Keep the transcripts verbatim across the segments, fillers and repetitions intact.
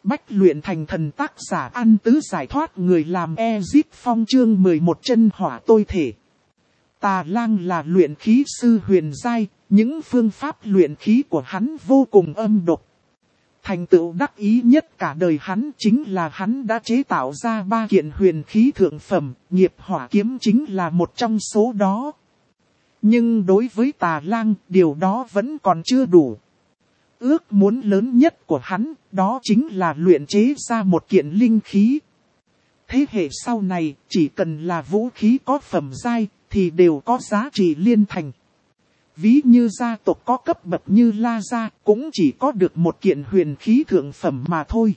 bách luyện thành thần tác giả An Tứ giải thoát người làm Ezip Phong chương mười một chân hỏa tôi thể. Tà Lang là luyện khí sư huyền giai, những phương pháp luyện khí của hắn vô cùng âm độc. Thành tựu đắc ý nhất cả đời hắn chính là hắn đã chế tạo ra ba kiện huyền khí thượng phẩm, nghiệp hỏa kiếm chính là một trong số đó. Nhưng đối với Tà Lang, điều đó vẫn còn chưa đủ. Ước muốn lớn nhất của hắn, đó chính là luyện chế ra một kiện linh khí. Thế hệ sau này, chỉ cần là vũ khí có phẩm giai, thì đều có giá trị liên thành. Ví như gia tộc có cấp bậc như La Gia, cũng chỉ có được một kiện huyền khí thượng phẩm mà thôi.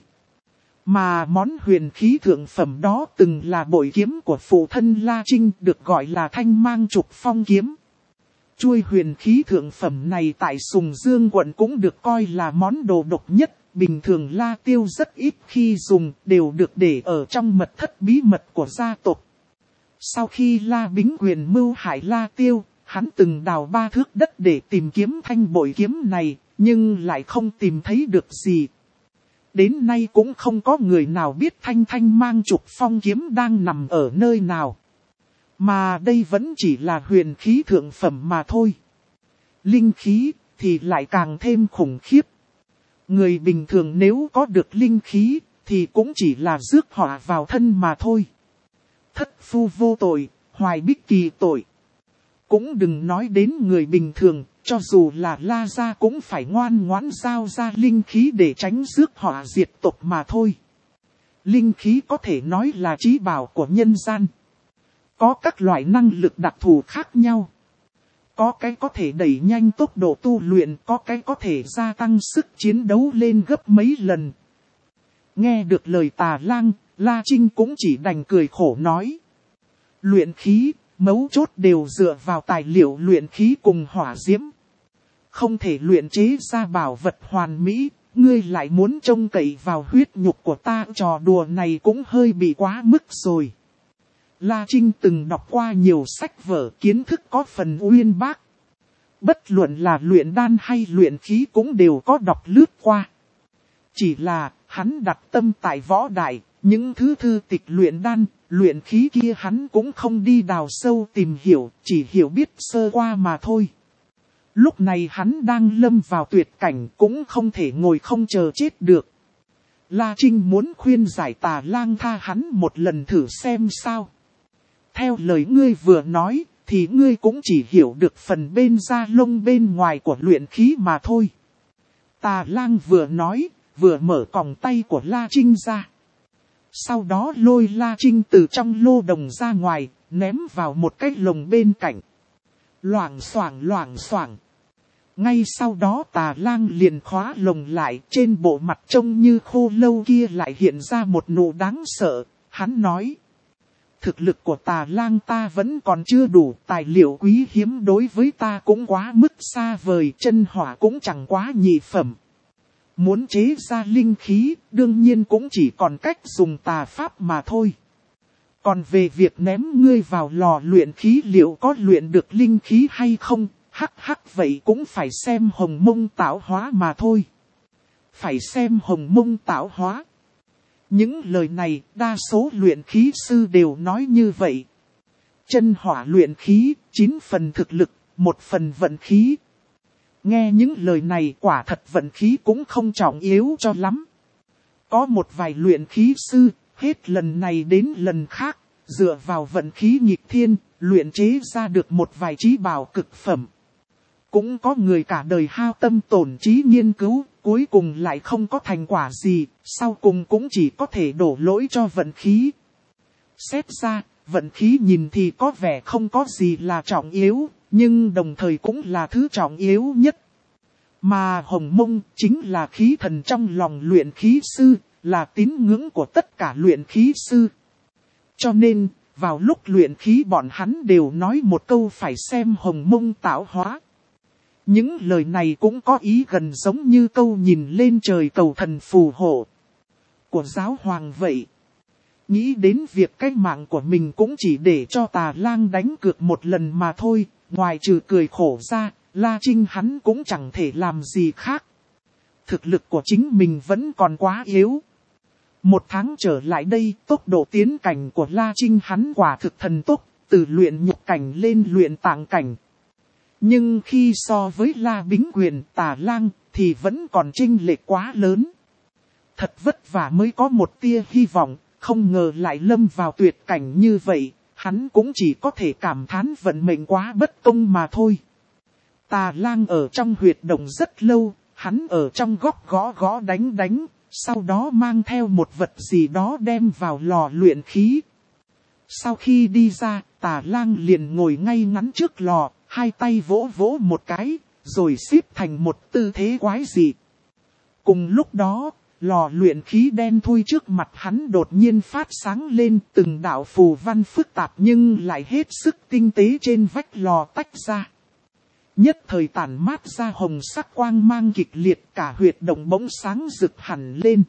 Mà món huyền khí thượng phẩm đó từng là bội kiếm của phụ thân La Trinh, được gọi là Thanh Mang Trục Phong kiếm. Chuôi huyền khí thượng phẩm này tại Sùng Dương quận cũng được coi là món đồ độc nhất, bình thường La Tiêu rất ít khi dùng, đều được để ở trong mật thất bí mật của gia tộc. Sau khi La Bính Quyền mưu hại La Tiêu, hắn từng đào ba thước đất để tìm kiếm thanh bội kiếm này, nhưng lại không tìm thấy được gì. Đến nay cũng không có người nào biết thanh thanh mang trục phong kiếm đang nằm ở nơi nào. Mà đây vẫn chỉ là huyền khí thượng phẩm mà thôi. Linh khí thì lại càng thêm khủng khiếp. Người bình thường nếu có được linh khí thì cũng chỉ là rước họa vào thân mà thôi. Thất phu vô tội, hoài bích kỳ tội. Cũng đừng nói đến người bình thường, cho dù là La Gia cũng phải ngoan ngoãn giao ra linh khí để tránh rước họa diệt tộc mà thôi. Linh khí có thể nói là trí bảo của nhân gian. Có các loại năng lực đặc thù khác nhau. Có cái có thể đẩy nhanh tốc độ tu luyện, có cái có thể gia tăng sức chiến đấu lên gấp mấy lần. Nghe được lời Tà Lang, La Trinh cũng chỉ đành cười khổ nói. Luyện khí, mấu chốt đều dựa vào tài liệu luyện khí cùng hỏa diễm. Không thể luyện chế ra bảo vật hoàn mỹ, ngươi lại muốn trông cậy vào huyết nhục của ta, trò đùa này cũng hơi bị quá mức rồi. La Trinh từng đọc qua nhiều sách vở, kiến thức có phần uyên bác. Bất luận là luyện đan hay luyện khí cũng đều có đọc lướt qua. Chỉ là, hắn đặt tâm tại võ đại, những thứ thư tịch luyện đan, luyện khí kia hắn cũng không đi đào sâu tìm hiểu, chỉ hiểu biết sơ qua mà thôi. Lúc này hắn đang lâm vào tuyệt cảnh, cũng không thể ngồi không chờ chết được. La Trinh muốn khuyên giải Tà Lang tha hắn một lần thử xem sao. Theo lời ngươi vừa nói, thì ngươi cũng chỉ hiểu được phần bên da lông bên ngoài của luyện khí mà thôi. Tà Lang vừa nói, vừa mở còng tay của La Trinh ra. Sau đó lôi La Trinh từ trong lô đồng ra ngoài, ném vào một cái lồng bên cạnh. Loảng xoảng loảng xoảng. Ngay sau đó Tà Lang liền khóa lồng lại, trên bộ mặt trông như khô lâu kia lại hiện ra một nụ đáng sợ. Hắn nói. Thực lực của Tà Lang ta vẫn còn chưa đủ, tài liệu quý hiếm đối với ta cũng quá mức xa vời, chân hỏa cũng chẳng quá nhị phẩm. Muốn chế ra linh khí, đương nhiên cũng chỉ còn cách dùng tà pháp mà thôi. Còn về việc ném ngươi vào lò luyện khí liệu có luyện được linh khí hay không, hắc hắc vậy cũng phải xem hồng mông tạo hóa mà thôi. Phải xem hồng mông tạo hóa. Những lời này, đa số luyện khí sư đều nói như vậy. Chân hỏa luyện khí, chín phần thực lực, một phần vận khí. Nghe những lời này quả thật vận khí cũng không trọng yếu cho lắm. Có một vài luyện khí sư, hết lần này đến lần khác, dựa vào vận khí nghịch thiên, luyện chế ra được một vài chí bảo cực phẩm. Cũng có người cả đời hao tâm tổn trí nghiên cứu, cuối cùng lại không có thành quả gì, sau cùng cũng chỉ có thể đổ lỗi cho vận khí. Xét ra, vận khí nhìn thì có vẻ không có gì là trọng yếu, nhưng đồng thời cũng là thứ trọng yếu nhất. Mà hồng mông chính là khí thần trong lòng luyện khí sư, là tín ngưỡng của tất cả luyện khí sư. Cho nên, vào lúc luyện khí bọn hắn đều nói một câu phải xem hồng mông tạo hóa. Những lời này cũng có ý gần giống như câu nhìn lên trời cầu thần phù hộ của giáo hoàng vậy. Nghĩ đến việc cái mạng của mình cũng chỉ để cho Tà Lang đánh cược một lần mà thôi, ngoài trừ cười khổ ra, La Trinh hắn cũng chẳng thể làm gì khác. Thực lực của chính mình vẫn còn quá yếu. Một tháng trở lại đây, tốc độ tiến cảnh của La Trinh hắn quả thực thần tốc, từ luyện nhục cảnh lên luyện tạng cảnh. Nhưng khi so với La Bính Quyền, Tà Lang, thì vẫn còn chênh lệch quá lớn. Thật vất vả mới có một tia hy vọng, không ngờ lại lâm vào tuyệt cảnh như vậy, hắn cũng chỉ có thể cảm thán vận mệnh quá bất công mà thôi. Tà Lang ở trong huyệt động rất lâu, hắn ở trong góc gõ gõ đánh đánh, sau đó mang theo một vật gì đó đem vào lò luyện khí. Sau khi đi ra, Tà Lang liền ngồi ngay ngắn trước lò, hai tay vỗ vỗ một cái, rồi xếp thành một tư thế quái dị. Cùng lúc đó, lò luyện khí đen thui trước mặt hắn đột nhiên phát sáng lên, từng đạo phù văn phức tạp nhưng lại hết sức tinh tế trên vách lò tách ra. Nhất thời tản mát ra hồng sắc quang mang kịch liệt, cả huyệt động bỗng sáng rực hẳn lên.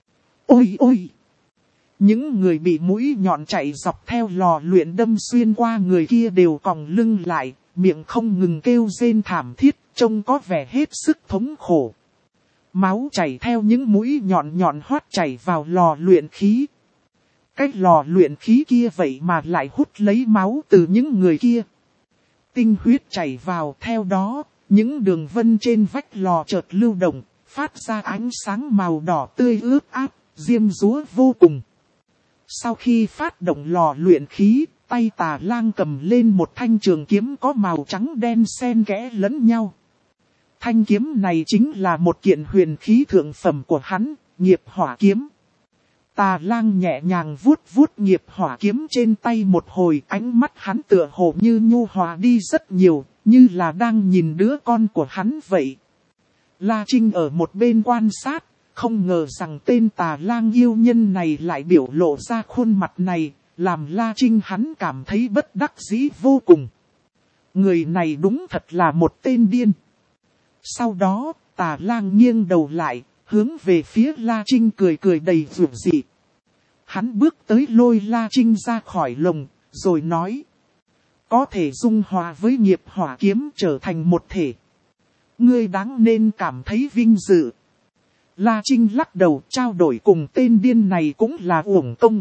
Ôi ôi! Những người bị mũi nhọn chạy dọc theo lò luyện đâm xuyên qua người kia đều còng lưng lại, miệng không ngừng kêu rên thảm thiết, trông có vẻ hết sức thống khổ. Máu chảy theo những mũi nhọn nhọn hoắt chảy vào lò luyện khí. Cái lò luyện khí kia vậy mà lại hút lấy máu từ những người kia. Tinh huyết chảy vào, theo đó, những đường vân trên vách lò chợt lưu động, phát ra ánh sáng màu đỏ tươi ướt át, diêm dúa vô cùng. Sau khi phát động lò luyện khí, tay Tà Lang cầm lên một thanh trường kiếm có màu trắng đen xen kẽ lẫn nhau. Thanh kiếm này chính là một kiện huyền khí thượng phẩm của hắn, nghiệp hỏa kiếm. Tà Lang nhẹ nhàng vuốt vuốt nghiệp hỏa kiếm trên tay một hồi, ánh mắt hắn tựa hồ như nhu hòa đi rất nhiều, như là đang nhìn đứa con của hắn vậy. La Trinh ở một bên quan sát, không ngờ rằng tên Tà Lang yêu nhân này lại biểu lộ ra khuôn mặt này, làm La Trinh hắn cảm thấy bất đắc dĩ vô cùng. Người này đúng thật là một tên điên. Sau đó, Tà Lang nghiêng đầu lại, hướng về phía La Trinh cười cười đầy rủi dị. Hắn bước tới lôi La Trinh ra khỏi lồng, rồi nói. Có thể dung hòa với nghiệp hỏa kiếm trở thành một thể. Ngươi đáng nên cảm thấy vinh dự. La Trinh lắc đầu, trao đổi cùng tên điên này cũng là uổng công.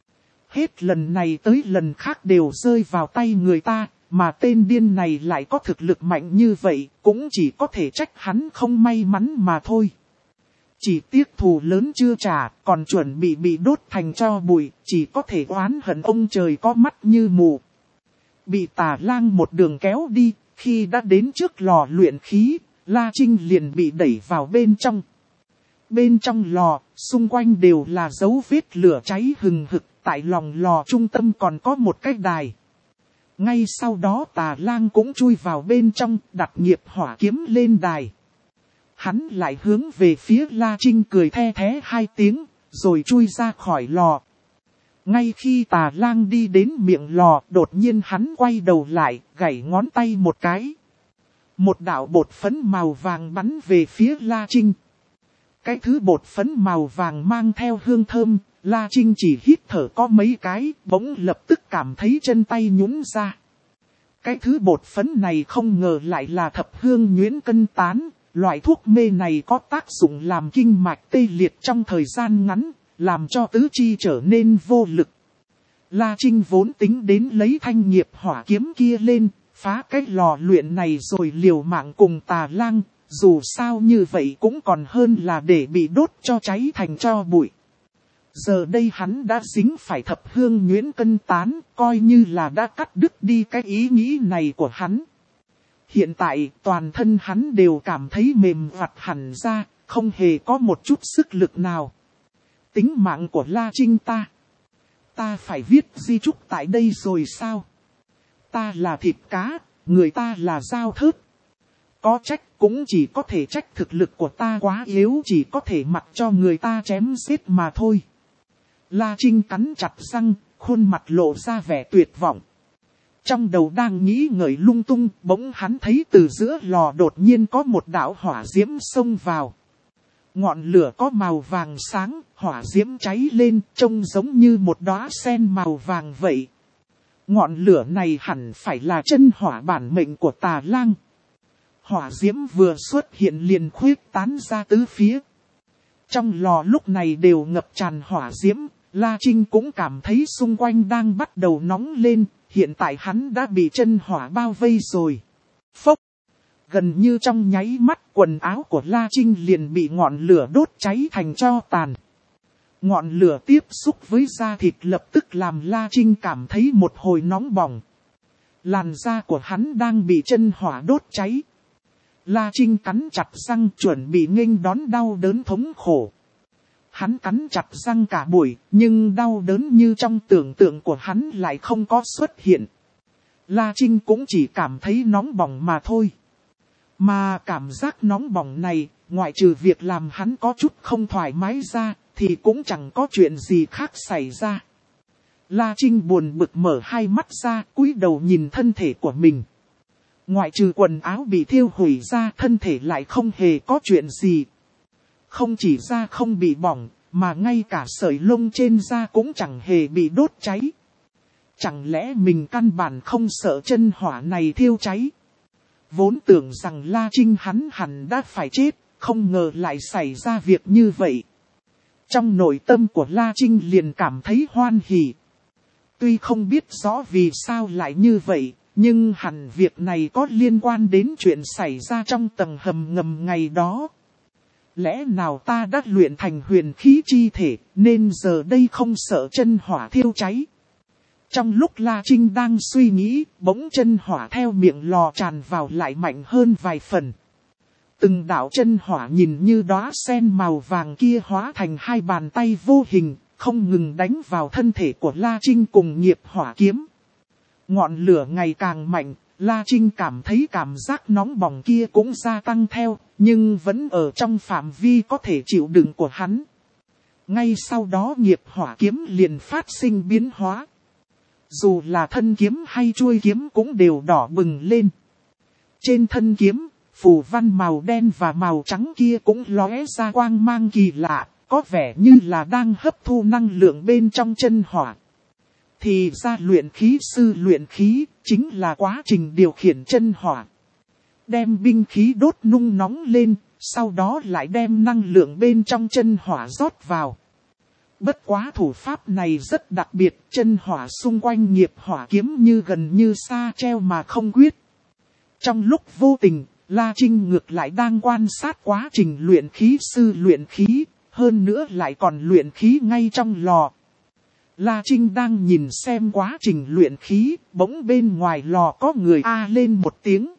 Hết lần này tới lần khác đều rơi vào tay người ta, mà tên điên này lại có thực lực mạnh như vậy, cũng chỉ có thể trách hắn không may mắn mà thôi. Chỉ tiếc thù lớn chưa trả, còn chuẩn bị bị đốt thành tro bụi, chỉ có thể oán hận ông trời có mắt như mù. Bị Tà Lang một đường kéo đi, khi đã đến trước lò luyện khí, La Trinh liền bị đẩy vào bên trong. Bên trong lò, xung quanh đều là dấu vết lửa cháy hừng hực, tại lòng lò trung tâm còn có một cái đài. Ngay sau đó Tà Lang cũng chui vào bên trong, đặt nghiệp hỏa kiếm lên đài. Hắn lại hướng về phía La Trinh cười the thé hai tiếng, rồi chui ra khỏi lò. Ngay khi Tà Lang đi đến miệng lò, đột nhiên hắn quay đầu lại, gảy ngón tay một cái. Một đạo bột phấn màu vàng bắn về phía La Trinh. Cái thứ bột phấn màu vàng mang theo hương thơm, La Trinh chỉ hít thở có mấy cái, bỗng lập tức cảm thấy chân tay nhũn ra. Cái thứ bột phấn này không ngờ lại là thập hương nhuyễn cân tán, loại thuốc mê này có tác dụng làm kinh mạch tê liệt trong thời gian ngắn, làm cho tứ chi trở nên vô lực. La Trinh vốn tính đến lấy thanh nghiệp hỏa kiếm kia lên, phá cái lò luyện này rồi liều mạng cùng Tà Lang, dù sao như vậy cũng còn hơn là để bị đốt cho cháy thành tro bụi. Giờ đây hắn đã dính phải thập hương nhuyễn cân tán, coi như là đã cắt đứt đi cái ý nghĩ này của hắn. Hiện tại toàn thân hắn đều cảm thấy mềm vặt hẳn ra, không hề có một chút sức lực nào. Tính mạng của La Trinh ta. Ta phải viết di chúc tại đây rồi sao? Ta là thịt cá, người ta là dao thớt. Có trách cũng chỉ có thể trách thực lực của ta quá yếu, chỉ có thể mặc cho người ta chém giết mà thôi. La Trinh cắn chặt răng, khuôn mặt lộ ra vẻ tuyệt vọng. Trong đầu đang nghĩ ngợi lung tung, bỗng hắn thấy từ giữa lò đột nhiên có một đạo hỏa diễm xông vào. Ngọn lửa có màu vàng sáng, hỏa diễm cháy lên, trông giống như một đóa sen màu vàng vậy. Ngọn lửa này hẳn phải là chân hỏa bản mệnh của Tà Lang. Hỏa diễm vừa xuất hiện liền khuyết tán ra tứ phía. Trong lò lúc này đều ngập tràn hỏa diễm, La Trinh cũng cảm thấy xung quanh đang bắt đầu nóng lên, hiện tại hắn đã bị chân hỏa bao vây rồi. Phốc! Gần như trong nháy mắt quần áo của La Trinh liền bị ngọn lửa đốt cháy thành tro tàn. Ngọn lửa tiếp xúc với da thịt lập tức làm La Trinh cảm thấy một hồi nóng bỏng. Làn da của hắn đang bị chân hỏa đốt cháy. La Trinh cắn chặt răng chuẩn bị nghênh đón đau đớn thống khổ. Hắn cắn chặt răng cả buổi, nhưng đau đớn như trong tưởng tượng của hắn lại không có xuất hiện. La Trinh cũng chỉ cảm thấy nóng bỏng mà thôi. Mà cảm giác nóng bỏng này, ngoại trừ việc làm hắn có chút không thoải mái ra, thì cũng chẳng có chuyện gì khác xảy ra. La Trinh buồn bực mở hai mắt ra, cúi đầu nhìn thân thể của mình. Ngoại trừ quần áo bị thiêu hủy ra, thân thể lại không hề có chuyện gì. Không chỉ da không bị bỏng, mà ngay cả sợi lông trên da cũng chẳng hề bị đốt cháy. Chẳng lẽ mình căn bản không sợ chân hỏa này thiêu cháy? Vốn tưởng rằng La Trinh hắn hẳn đã phải chết, không ngờ lại xảy ra việc như vậy. Trong nội tâm của La Trinh liền cảm thấy hoan hỉ. Tuy không biết rõ vì sao lại như vậy, nhưng hẳn việc này có liên quan đến chuyện xảy ra trong tầng hầm ngầm ngày đó. Lẽ nào ta đã luyện thành huyền khí chi thể, nên giờ đây không sợ chân hỏa thiêu cháy? Trong lúc La Trinh đang suy nghĩ, bỗng chân hỏa theo miệng lò tràn vào lại mạnh hơn vài phần. Từng đạo chân hỏa nhìn như đóa sen màu vàng kia hóa thành hai bàn tay vô hình, không ngừng đánh vào thân thể của La Trinh cùng nghiệp hỏa kiếm. Ngọn lửa ngày càng mạnh, La Trinh cảm thấy cảm giác nóng bỏng kia cũng gia tăng theo, nhưng vẫn ở trong phạm vi có thể chịu đựng của hắn. Ngay sau đó nghiệp hỏa kiếm liền phát sinh biến hóa. Dù là thân kiếm hay chuôi kiếm cũng đều đỏ bừng lên. Trên thân kiếm, phù văn màu đen và màu trắng kia cũng lóe ra quang mang kỳ lạ, có vẻ như là đang hấp thu năng lượng bên trong chân hỏa. Thì ra luyện khí sư luyện khí, chính là quá trình điều khiển chân hỏa. Đem binh khí đốt nung nóng lên, sau đó lại đem năng lượng bên trong chân hỏa rót vào. Bất quá thủ pháp này rất đặc biệt, chân hỏa xung quanh nghiệp hỏa kiếm như gần như xa treo mà không quyết. Trong lúc vô tình, La Trinh ngược lại đang quan sát quá trình luyện khí sư luyện khí, hơn nữa lại còn luyện khí ngay trong lò. La Trinh đang nhìn xem quá trình luyện khí, bỗng bên ngoài lò có người a lên một tiếng.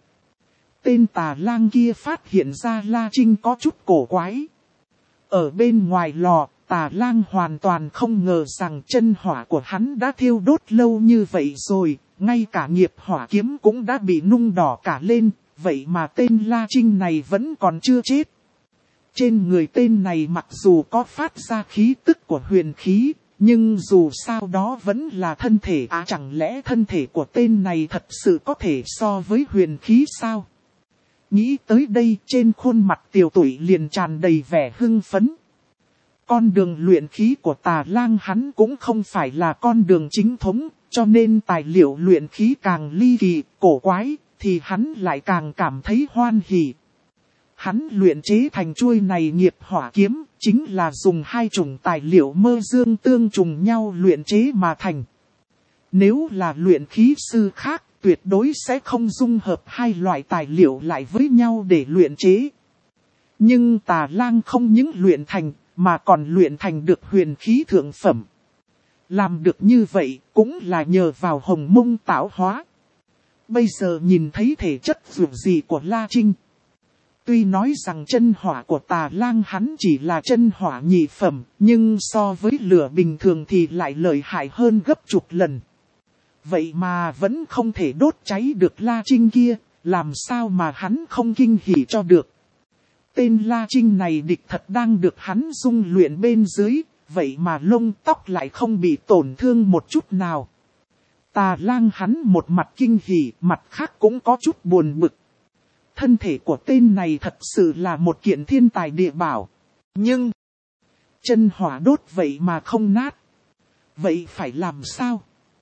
Tên Tà Lang kia phát hiện ra La Trinh có chút cổ quái. Ở bên ngoài lò, Tà Lang hoàn toàn không ngờ rằng chân hỏa của hắn đã thiêu đốt lâu như vậy rồi, ngay cả nghiệp hỏa kiếm cũng đã bị nung đỏ cả lên, vậy mà tên La Trinh này vẫn còn chưa chết. Trên người tên này mặc dù có phát ra khí tức của huyền khí, nhưng dù sao đó vẫn là thân thể. À chẳng lẽ thân thể của tên này thật sự có thể so với huyền khí sao? Nghĩ tới đây trên khuôn mặt Tiểu Tụy liền tràn đầy vẻ hưng phấn. Con đường luyện khí của Tà Lang hắn cũng không phải là con đường chính thống, cho nên tài liệu luyện khí càng ly kỳ, cổ quái, thì hắn lại càng cảm thấy hoan hỉ. Hắn luyện chế thành chuôi này nghiệp hỏa kiếm, chính là dùng hai chủng tài liệu mơ dương tương trùng nhau luyện chế mà thành. Nếu là luyện khí sư khác, tuyệt đối sẽ không dung hợp hai loại tài liệu lại với nhau để luyện chế. Nhưng Tà Lang không những luyện thành, mà còn luyện thành được huyền khí thượng phẩm. Làm được như vậy, cũng là nhờ vào hồng mông tạo hóa. Bây giờ nhìn thấy thể chất dù gì của La Trinh. Tuy nói rằng chân hỏa của Tà Lang hắn chỉ là chân hỏa nhị phẩm, nhưng so với lửa bình thường thì lại lợi hại hơn gấp chục lần. Vậy mà vẫn không thể đốt cháy được La Trinh kia, làm sao mà hắn không kinh hỉ cho được. Tên La Trinh này địch thật đang được hắn dung luyện bên dưới, vậy mà lông tóc lại không bị tổn thương một chút nào. Tà Lang hắn một mặt kinh hỉ, mặt khác cũng có chút buồn bực. Thân thể của tên này thật sự là một kiện thiên tài địa bảo. Nhưng, chân hỏa đốt vậy mà không nát. Vậy phải làm sao?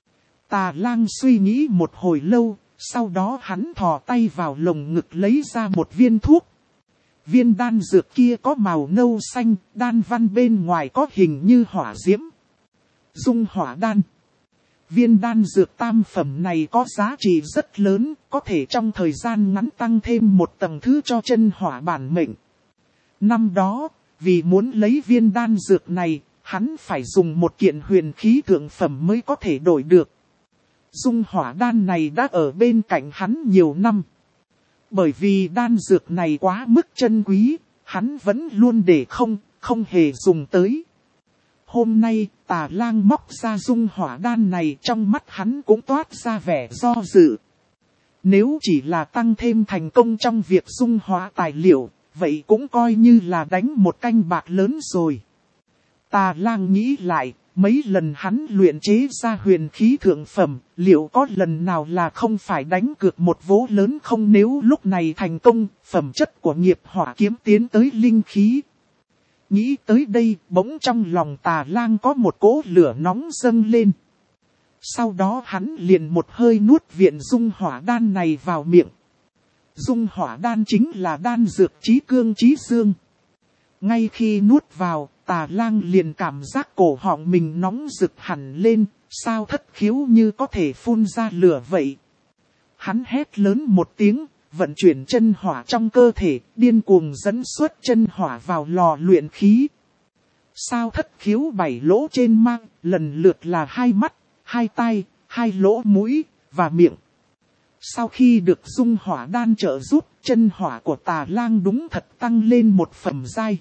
Tà Lang suy nghĩ một hồi lâu, sau đó hắn thò tay vào lồng ngực lấy ra một viên thuốc. Viên đan dược kia có màu nâu xanh, đan văn bên ngoài có hình như hỏa diễm. Dung hỏa đan. Viên đan dược tam phẩm này có giá trị rất lớn, có thể trong thời gian ngắn tăng thêm một tầng thứ cho chân hỏa bản mệnh. Năm đó, vì muốn lấy viên đan dược này, hắn phải dùng một kiện huyền khí thượng phẩm mới có thể đổi được. Dung hỏa đan này đã ở bên cạnh hắn nhiều năm. Bởi vì đan dược này quá mức chân quý, hắn vẫn luôn để không, không hề dùng tới. Hôm nay, Tà Lang móc ra dung hỏa đan này, trong mắt hắn cũng toát ra vẻ do dự. Nếu chỉ là tăng thêm thành công trong việc dung hóa tài liệu, vậy cũng coi như là đánh một canh bạc lớn rồi. Tà Lang nghĩ lại, mấy lần hắn luyện chế ra huyền khí thượng phẩm, liệu có lần nào là không phải đánh cược một vố lớn không? Nếu lúc này thành công, phẩm chất của nghiệp hỏa kiếm tiến tới linh khí. Nghĩ tới đây, bỗng trong lòng Tà Lang có một cỗ lửa nóng dâng lên. Sau đó hắn liền một hơi nuốt viên dung hỏa đan này vào miệng. Dung hỏa đan chính là đan dược chí cương chí dương. Ngay khi nuốt vào, Tà Lang liền cảm giác cổ họng mình nóng rực hẳn lên, sao thất khiếu như có thể phun ra lửa vậy. Hắn hét lớn một tiếng, vận chuyển chân hỏa trong cơ thể, điên cuồng dẫn xuất chân hỏa vào lò luyện khí. Sao thất khiếu bảy lỗ trên mang, lần lượt là hai mắt, hai tai, hai lỗ mũi, và miệng. Sau khi được dung hỏa đan trợ giúp, chân hỏa của Tà Lang đúng thật tăng lên một phẩm giai.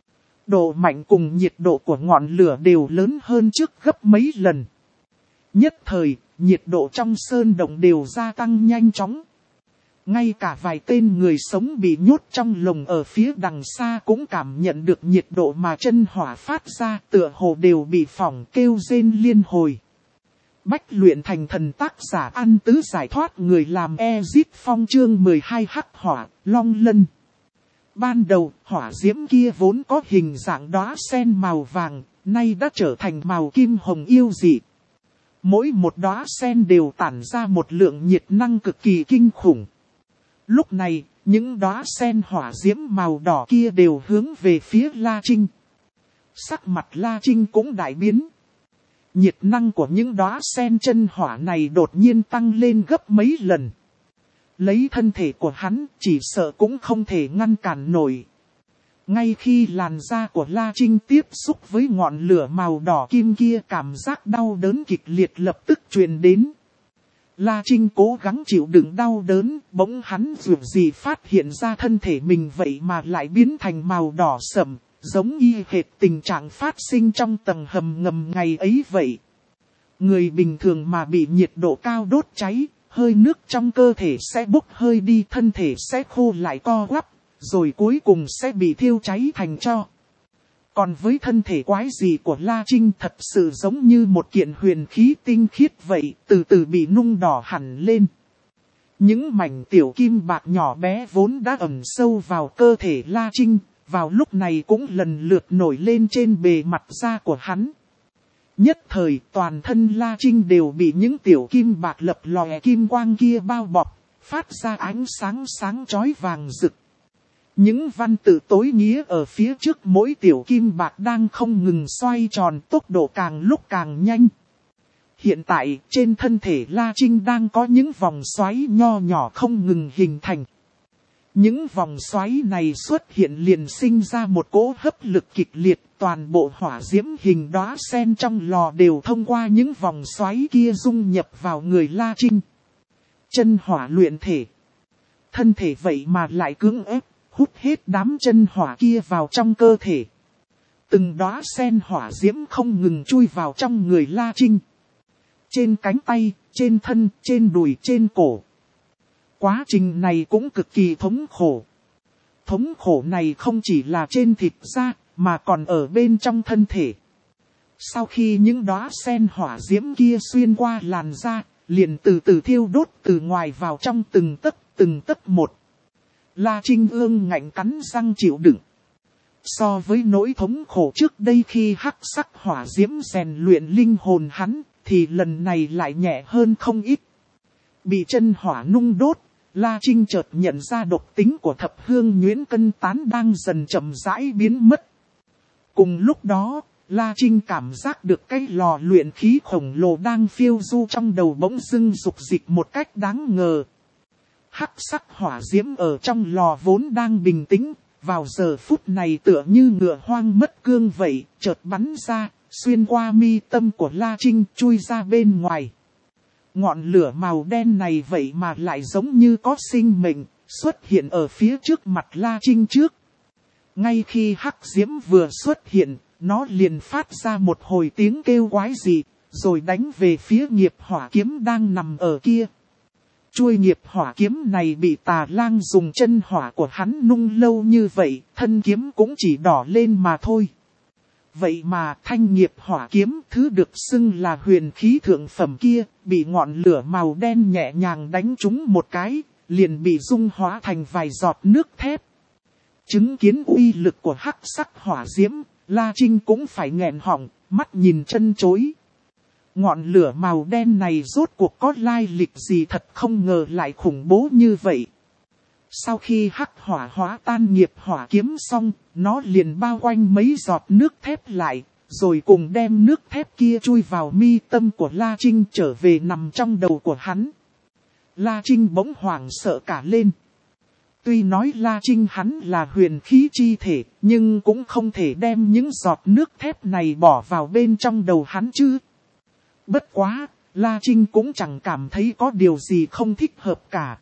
Độ mạnh cùng nhiệt độ của ngọn lửa đều lớn hơn trước gấp mấy lần. Nhất thời, nhiệt độ trong sơn động đều gia tăng nhanh chóng. Ngay cả vài tên người sống bị nhốt trong lồng ở phía đằng xa cũng cảm nhận được nhiệt độ mà chân hỏa phát ra, tựa hồ đều bị phỏng kêu rên liên hồi. Bách luyện thành thần tác giả An Tứ giải thoát người làm Ezit Phong chương mười hai hắc hỏa, long lân. Ban đầu, hỏa diễm kia vốn có hình dạng đóa sen màu vàng, nay đã trở thành màu kim hồng yêu dị. Mỗi một đóa sen đều tản ra một lượng nhiệt năng cực kỳ kinh khủng. Lúc này, những đóa sen hỏa diễm màu đỏ kia đều hướng về phía La Trinh. Sắc mặt La Trinh cũng đại biến. Nhiệt năng của những đóa sen chân hỏa này đột nhiên tăng lên gấp mấy lần. Lấy thân thể của hắn, chỉ sợ cũng không thể ngăn cản nổi. Ngay khi làn da của La Trinh tiếp xúc với ngọn lửa màu đỏ kim kia, cảm giác đau đớn kịch liệt lập tức truyền đến. La Trinh cố gắng chịu đựng đau đớn, bỗng hắn dù gì phát hiện ra thân thể mình vậy mà lại biến thành màu đỏ sẫm, giống y hệt tình trạng phát sinh trong tầng hầm ngầm ngày ấy vậy. Người bình thường mà bị nhiệt độ cao đốt cháy, hơi nước trong cơ thể sẽ bốc hơi đi, thân thể sẽ khô lại co quắp, rồi cuối cùng sẽ bị thiêu cháy thành tro. Còn với thân thể quái dị của La Trinh thật sự giống như một kiện huyền khí tinh khiết vậy, từ từ bị nung đỏ hẳn lên. Những mảnh tiểu kim bạc nhỏ bé vốn đã ẩn sâu vào cơ thể La Trinh, vào lúc này cũng lần lượt nổi lên trên bề mặt da của hắn. Nhất thời toàn thân La Trinh đều bị những tiểu kim bạc lập lòe kim quang kia bao bọc, phát ra ánh sáng sáng chói vàng rực. Những văn tự tối nghĩa ở phía trước mỗi tiểu kim bạc đang không ngừng xoay tròn, tốc độ càng lúc càng nhanh. Hiện tại trên thân thể La Trinh đang có những vòng xoáy nho nhỏ không ngừng hình thành. Những vòng xoáy này xuất hiện liền sinh ra một cỗ hấp lực kịch liệt, toàn bộ hỏa diễm hình đóa sen trong lò đều thông qua những vòng xoáy kia dung nhập vào người La Trinh. Chân hỏa luyện thể. Thân thể vậy mà lại cưỡng ép, hút hết đám chân hỏa kia vào trong cơ thể. Từng đóa sen hỏa diễm không ngừng chui vào trong người La Trinh. Trên cánh tay, trên thân, trên đùi, trên cổ. Quá trình này cũng cực kỳ thống khổ. Thống khổ này không chỉ là trên thịt da, mà còn ở bên trong thân thể. Sau khi những đóa sen hỏa diễm kia xuyên qua làn da, liền từ từ thiêu đốt từ ngoài vào trong từng tấc, từng tấc một. La Trinh ương ngạnh cắn răng chịu đựng. So với nỗi thống khổ trước đây khi hắc sắc hỏa diễm rèn luyện linh hồn hắn, thì lần này lại nhẹ hơn không ít. Bị chân hỏa nung đốt, La Trinh chợt nhận ra độc tính của thập hương nhuyễn cân tán đang dần chậm rãi biến mất. Cùng lúc đó, La Trinh cảm giác được cái lò luyện khí khổng lồ đang phiêu du trong đầu bỗng dưng rục dịch một cách đáng ngờ. Hắc sắc hỏa diễm ở trong lò vốn đang bình tĩnh, vào giờ phút này tựa như ngựa hoang mất cương vậy, chợt bắn ra, xuyên qua mi tâm của La Trinh chui ra bên ngoài. Ngọn lửa màu đen này vậy mà lại giống như có sinh mệnh, xuất hiện ở phía trước mặt La Trinh trước. Ngay khi hắc diễm vừa xuất hiện, nó liền phát ra một hồi tiếng kêu quái dị, rồi đánh về phía nghiệp hỏa kiếm đang nằm ở kia. Chuôi nghiệp hỏa kiếm này bị Tà Lang dùng chân hỏa của hắn nung lâu như vậy, thân kiếm cũng chỉ đỏ lên mà thôi. Vậy mà thanh nghiệp hỏa kiếm thứ được xưng là huyền khí thượng phẩm kia, bị ngọn lửa màu đen nhẹ nhàng đánh trúng một cái, liền bị dung hóa thành vài giọt nước thép. Chứng kiến uy lực của hắc sắc hỏa diễm, La Trinh cũng phải nghẹn họng, mắt nhìn chân chối. Ngọn lửa màu đen này rốt cuộc có lai lịch gì thật không ngờ lại khủng bố như vậy. Sau khi hắc hỏa hóa tan nghiệp hỏa kiếm xong, nó liền bao quanh mấy giọt nước thép lại, rồi cùng đem nước thép kia chui vào mi tâm của La Trinh trở về nằm trong đầu của hắn. La Trinh bỗng hoảng sợ cả lên. Tuy nói La Trinh hắn là huyền khí chi thể, nhưng cũng không thể đem những giọt nước thép này bỏ vào bên trong đầu hắn chứ. Bất quá, La Trinh cũng chẳng cảm thấy có điều gì không thích hợp cả.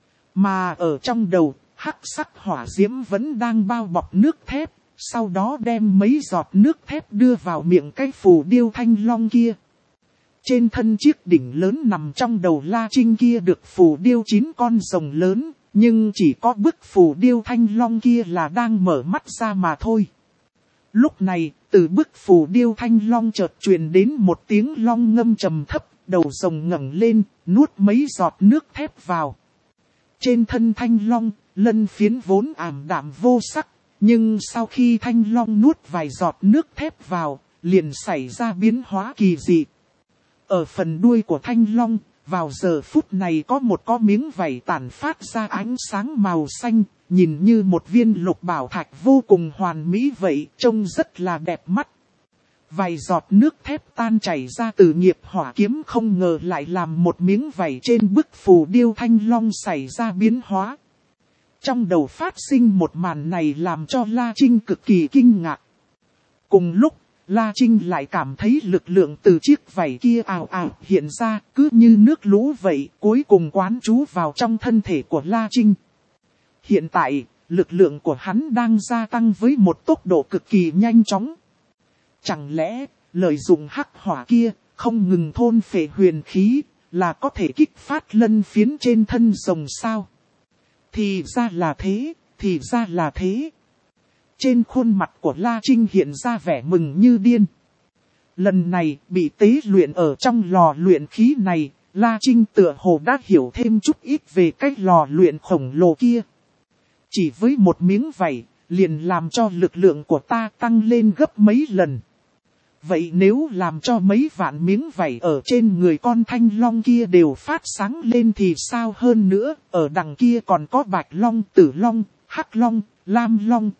Mà ở trong đầu, hắc sắc hỏa diễm vẫn đang bao bọc nước thép, sau đó đem mấy giọt nước thép đưa vào miệng cái phù điêu thanh long kia. Trên thân chiếc đỉnh lớn nằm trong đầu La Trinh kia được phù điêu chín con rồng lớn, nhưng chỉ có bức phù điêu thanh long kia là đang mở mắt ra mà thôi. Lúc này, từ bức phù điêu thanh long chợt truyền đến một tiếng long ngâm trầm thấp, đầu rồng ngẩng lên, nuốt mấy giọt nước thép vào. Trên thân thanh long, lân phiến vốn ảm đạm vô sắc, nhưng sau khi thanh long nuốt vài giọt nước thép vào, liền xảy ra biến hóa kỳ dị. Ở phần đuôi của thanh long, vào giờ phút này có một có miếng vảy tản phát ra ánh sáng màu xanh, nhìn như một viên lục bảo thạch vô cùng hoàn mỹ vậy, trông rất là đẹp mắt. Vài giọt nước thép tan chảy ra từ nghiệp hỏa kiếm không ngờ lại làm một miếng vảy trên bức phù điêu thanh long xảy ra biến hóa. Trong đầu phát sinh một màn này làm cho La Trinh cực kỳ kinh ngạc. Cùng lúc, La Trinh lại cảm thấy lực lượng từ chiếc vảy kia ào ào hiện ra, cứ như nước lũ vậy, cuối cùng quán trú vào trong thân thể của La Trinh. Hiện tại, lực lượng của hắn đang gia tăng với một tốc độ cực kỳ nhanh chóng. Chẳng lẽ, lợi dụng hắc hỏa kia, không ngừng thôn phệ huyền khí, là có thể kích phát lân phiến trên thân rồng sao? Thì ra là thế, thì ra là thế. Trên khuôn mặt của La Trinh hiện ra vẻ mừng như điên. Lần này, bị tế luyện ở trong lò luyện khí này, La Trinh tựa hồ đã hiểu thêm chút ít về cách lò luyện khổng lồ kia. Chỉ với một miếng vảy, liền làm cho lực lượng của ta tăng lên gấp mấy lần. Vậy nếu làm cho mấy vạn miếng vảy ở trên người con thanh long kia đều phát sáng lên thì sao hơn nữa, ở đằng kia còn có bạch long, tử long, hắc long, lam long.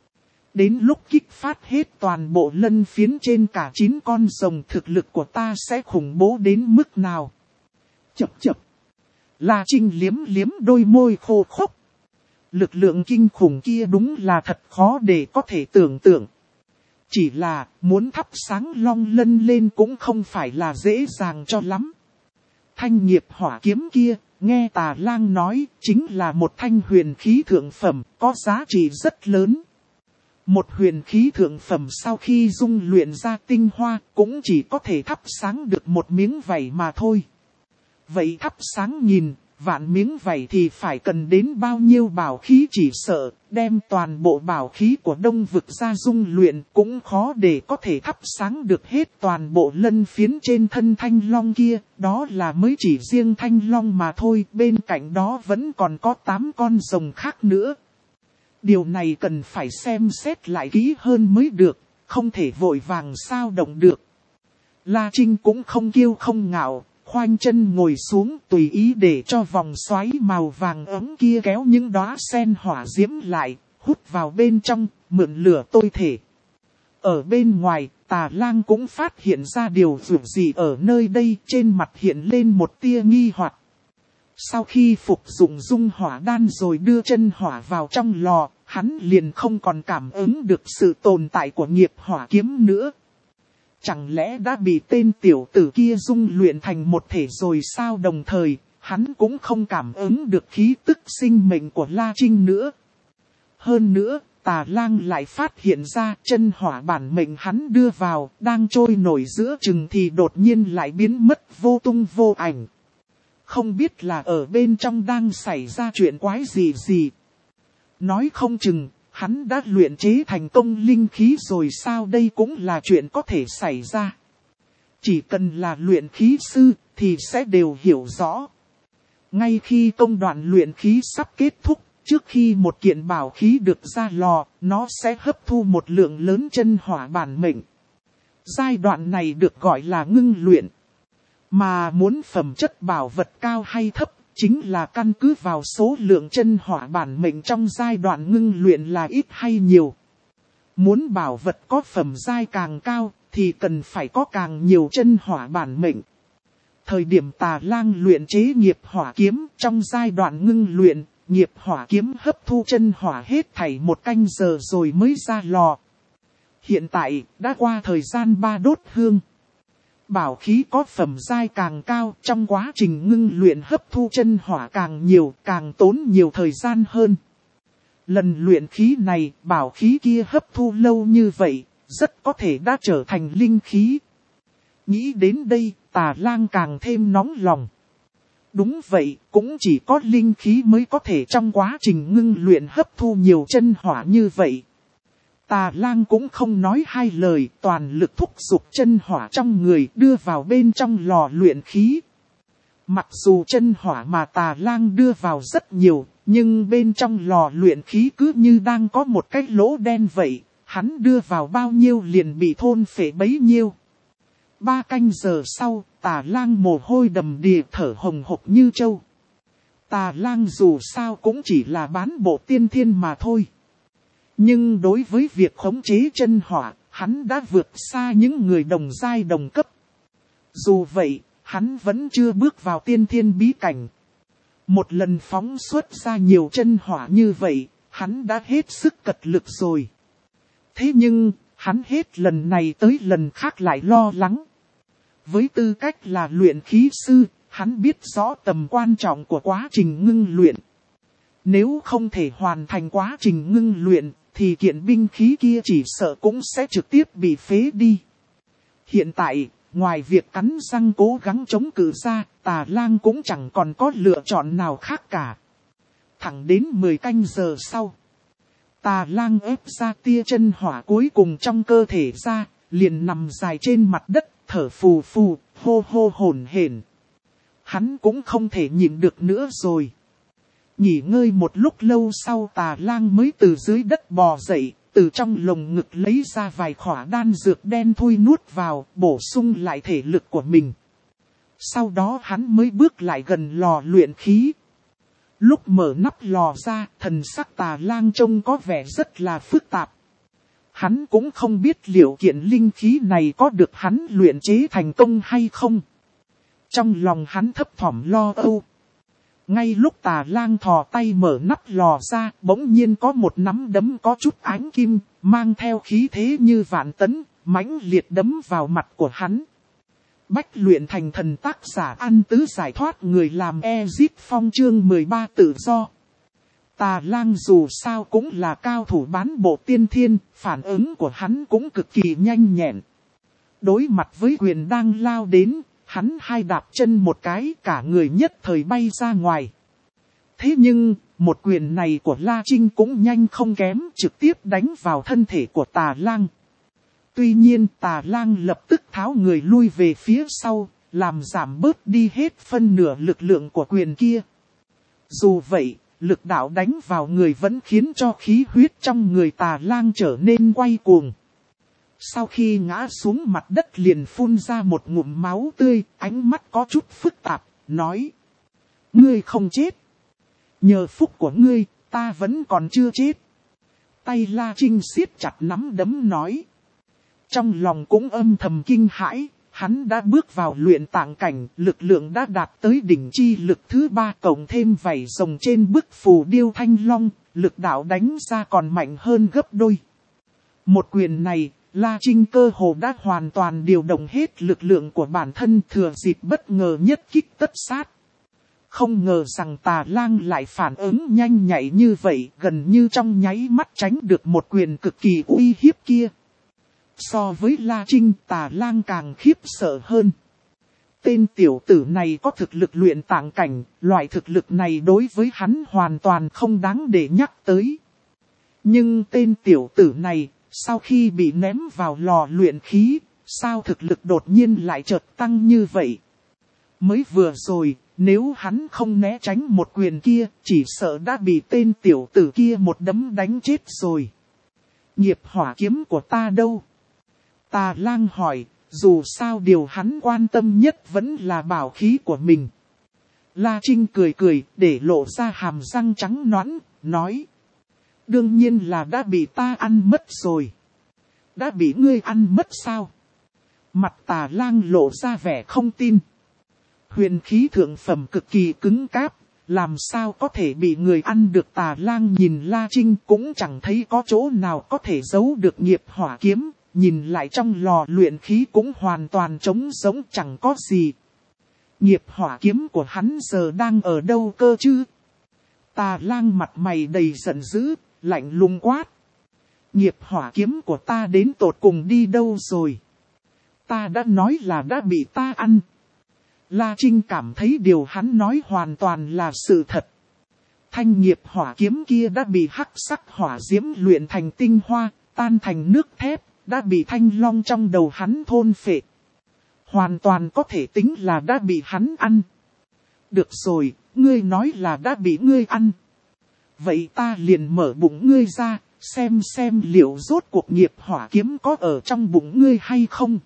Đến lúc kích phát hết toàn bộ lân phiến trên cả chín con rồng, thực lực của ta sẽ khủng bố đến mức nào? Chập chập. La Trinh liếm liếm đôi môi khô khốc. Lực lượng kinh khủng kia đúng là thật khó để có thể tưởng tượng. Chỉ là muốn thắp sáng long lân lên cũng không phải là dễ dàng cho lắm. Thanh nghiệp hỏa kiếm kia, nghe Tà Lang nói, chính là một thanh huyền khí thượng phẩm, có giá trị rất lớn. Một huyền khí thượng phẩm sau khi dung luyện ra tinh hoa, cũng chỉ có thể thắp sáng được một miếng vảy mà thôi. Vậy thắp sáng nghìn vạn miếng vảy thì phải cần đến bao nhiêu bảo khí, chỉ sợ, đem toàn bộ bảo khí của Đông Vực ra dung luyện cũng khó để có thể thắp sáng được hết toàn bộ lân phiến trên thân thanh long kia, đó là mới chỉ riêng thanh long mà thôi, bên cạnh đó vẫn còn có tám con rồng khác nữa. Điều này cần phải xem xét lại kỹ hơn mới được, không thể vội vàng sao động được. La Trinh cũng không kiêu không ngạo. khoanh chân ngồi xuống tùy ý để cho vòng xoáy màu vàng ấm kia kéo những đóa sen hỏa diễm lại, hút vào bên trong, mượn lửa tôi thể. Ở bên ngoài, Tà Lang cũng phát hiện ra điều dường gì ở nơi đây, trên mặt hiện lên một tia nghi hoặc. Sau khi phục dụng dung hỏa đan rồi đưa chân hỏa vào trong lò, hắn liền không còn cảm ứng được sự tồn tại của nghiệp hỏa kiếm nữa. Chẳng lẽ đã bị tên tiểu tử kia dung luyện thành một thể rồi sao? Đồng thời, hắn cũng không cảm ứng được khí tức sinh mệnh của La Trinh nữa. Hơn nữa, Tà Lang lại phát hiện ra chân hỏa bản mệnh hắn đưa vào, đang trôi nổi giữa chừng thì đột nhiên lại biến mất vô tung vô ảnh. Không biết là ở bên trong đang xảy ra chuyện quái gì gì. Nói không chừng, hắn đã luyện chế thành công linh khí rồi sao? Đây cũng là chuyện có thể xảy ra. Chỉ cần là luyện khí sư thì sẽ đều hiểu rõ. Ngay khi công đoạn luyện khí sắp kết thúc, trước khi một kiện bảo khí được ra lò, nó sẽ hấp thu một lượng lớn chân hỏa bản mệnh. Giai đoạn này được gọi là ngưng luyện. Mà muốn phẩm chất bảo vật cao hay thấp, chính là căn cứ vào số lượng chân hỏa bản mệnh trong giai đoạn ngưng luyện là ít hay nhiều. Muốn bảo vật có phẩm giai càng cao, thì cần phải có càng nhiều chân hỏa bản mệnh. Thời điểm Tà Lang luyện chế nghiệp hỏa kiếm, trong giai đoạn ngưng luyện, nghiệp hỏa kiếm hấp thu chân hỏa hết thảy một canh giờ rồi mới ra lò. Hiện tại, đã qua thời gian ba đốt hương. Bảo khí có phẩm giai càng cao, trong quá trình ngưng luyện hấp thu chân hỏa càng nhiều, càng tốn nhiều thời gian hơn. Lần luyện khí này, bảo khí kia hấp thu lâu như vậy, rất có thể đã trở thành linh khí. Nghĩ đến đây, Tà Lang càng thêm nóng lòng. Đúng vậy, cũng chỉ có linh khí mới có thể trong quá trình ngưng luyện hấp thu nhiều chân hỏa như vậy. Tà Lang cũng không nói hai lời, toàn lực thúc giục chân hỏa trong người đưa vào bên trong lò luyện khí. Mặc dù chân hỏa mà Tà Lang đưa vào rất nhiều, nhưng bên trong lò luyện khí cứ như đang có một cái lỗ đen vậy, hắn đưa vào bao nhiêu liền bị thôn phệ bấy nhiêu. Ba canh giờ sau, Tà Lang mồ hôi đầm đìa thở hồng hộc như trâu. Tà Lang dù sao cũng chỉ là bán bộ tiên thiên mà thôi. Nhưng đối với việc khống chế chân hỏa, hắn đã vượt xa những người đồng giai đồng cấp. Dù vậy, hắn vẫn chưa bước vào tiên thiên bí cảnh. Một lần phóng xuất ra nhiều chân hỏa như vậy, hắn đã hết sức cật lực rồi. Thế nhưng, hắn hết lần này tới lần khác lại lo lắng. Với tư cách là luyện khí sư, hắn biết rõ tầm quan trọng của quá trình ngưng luyện. Nếu không thể hoàn thành quá trình ngưng luyện, thì kiện binh khí kia chỉ sợ cũng sẽ trực tiếp bị phế đi. Hiện tại, ngoài việc cắn răng cố gắng chống cự ra, Tà Lang cũng chẳng còn có lựa chọn nào khác cả. Thẳng đến mười canh giờ sau, Tà Lang ép ra tia chân hỏa cuối cùng trong cơ thể ra, liền nằm dài trên mặt đất, thở phù phù, hô hô hổn hển. Hắn cũng không thể nhịn được nữa rồi. Nghỉ ngơi một lúc lâu sau, Tà Lang mới từ dưới đất bò dậy, từ trong lồng ngực lấy ra vài khỏa đan dược đen thui nuốt vào, bổ sung lại thể lực của mình. Sau đó hắn mới bước lại gần lò luyện khí. Lúc mở nắp lò ra, thần sắc Tà Lang trông có vẻ rất là phức tạp. Hắn cũng không biết liệu kiện linh khí này có được hắn luyện chế thành công hay không. Trong lòng hắn thấp thỏm lo âu. Ngay lúc Tà Lang thò tay mở nắp lò ra, bỗng nhiên có một nắm đấm có chút ánh kim, mang theo khí thế như vạn tấn, mãnh liệt đấm vào mặt của hắn. Bách luyện thành thần tác giả An Tứ giải thoát người làm Ezip Phong chương mười ba tự do. Tà Lang dù sao cũng là cao thủ bán bộ tiên thiên, phản ứng của hắn cũng cực kỳ nhanh nhẹn. Đối mặt với quyền đang lao đến, hắn hai đạp chân một cái, cả người nhất thời bay ra ngoài. Thế nhưng, một quyền này của La Trinh cũng nhanh không kém, trực tiếp đánh vào thân thể của Tà Lang. Tuy nhiên Tà Lang lập tức tháo người lui về phía sau, làm giảm bớt đi hết phân nửa lực lượng của quyền kia. Dù vậy, lực đạo đánh vào người vẫn khiến cho khí huyết trong người Tà Lang trở nên quay cuồng. Sau khi ngã xuống mặt đất liền phun ra một ngụm máu tươi, ánh mắt có chút phức tạp, nói. Ngươi không chết. Nhờ phúc của ngươi, ta vẫn còn chưa chết. Tay La Trinh siết chặt nắm đấm nói. Trong lòng cũng âm thầm kinh hãi, hắn đã bước vào luyện tạng cảnh, lực lượng đã đạt tới đỉnh chi lực thứ ba cộng thêm vảy rồng trên bức phù điêu thanh long, lực đạo đánh ra còn mạnh hơn gấp đôi. Một quyền này, La Trinh cơ hồ đã hoàn toàn điều động hết lực lượng của bản thân, thừa dịp bất ngờ nhất kích tất sát. Không ngờ rằng Tà Lang lại phản ứng nhanh nhạy như vậy, gần như trong nháy mắt tránh được một quyền cực kỳ uy hiếp kia. So với La Trinh, Tà Lang càng khiếp sợ hơn. Tên tiểu tử này có thực lực luyện tạng cảnh, loại thực lực này đối với hắn hoàn toàn không đáng để nhắc tới. Nhưng tên tiểu tử này, sau khi bị ném vào lò luyện khí, sao thực lực đột nhiên lại chợt tăng như vậy? Mới vừa rồi, nếu hắn không né tránh một quyền kia, chỉ sợ đã bị tên tiểu tử kia một đấm đánh chết rồi. Nghiệp hỏa kiếm của ta đâu? Tà Lang hỏi, dù sao điều hắn quan tâm nhất vẫn là bảo khí của mình. La Trinh cười cười, để lộ ra hàm răng trắng nõn, nói. Đương nhiên là đã bị ta ăn mất rồi. Đã bị ngươi ăn mất sao? Mặt Tà Lang lộ ra vẻ không tin. Huyền khí thượng phẩm cực kỳ cứng cáp, làm sao có thể bị người ăn được? Tà Lang nhìn La Trinh cũng chẳng thấy có chỗ nào có thể giấu được nghiệp hỏa kiếm, nhìn lại trong lò luyện khí cũng hoàn toàn trống rỗng chẳng có gì. Nghiệp hỏa kiếm của hắn giờ đang ở đâu cơ chứ? Tà Lang mặt mày đầy giận dữ, lạnh lùng quát. Nghiệp hỏa kiếm của ta đến tột cùng đi đâu rồi? Ta đã nói là đã bị ta ăn. La Trinh cảm thấy điều hắn nói hoàn toàn là sự thật. Thanh nghiệp hỏa kiếm kia đã bị hắc sắc hỏa diễm luyện thành tinh hoa, tan thành nước thép, đã bị thanh long trong đầu hắn thôn phệ. Hoàn toàn có thể tính là đã bị hắn ăn. Được rồi, ngươi nói là đã bị ngươi ăn. Vậy ta liền mở bụng ngươi ra, xem xem liệu rốt cuộc nghiệp hỏa kiếm có ở trong bụng ngươi hay không.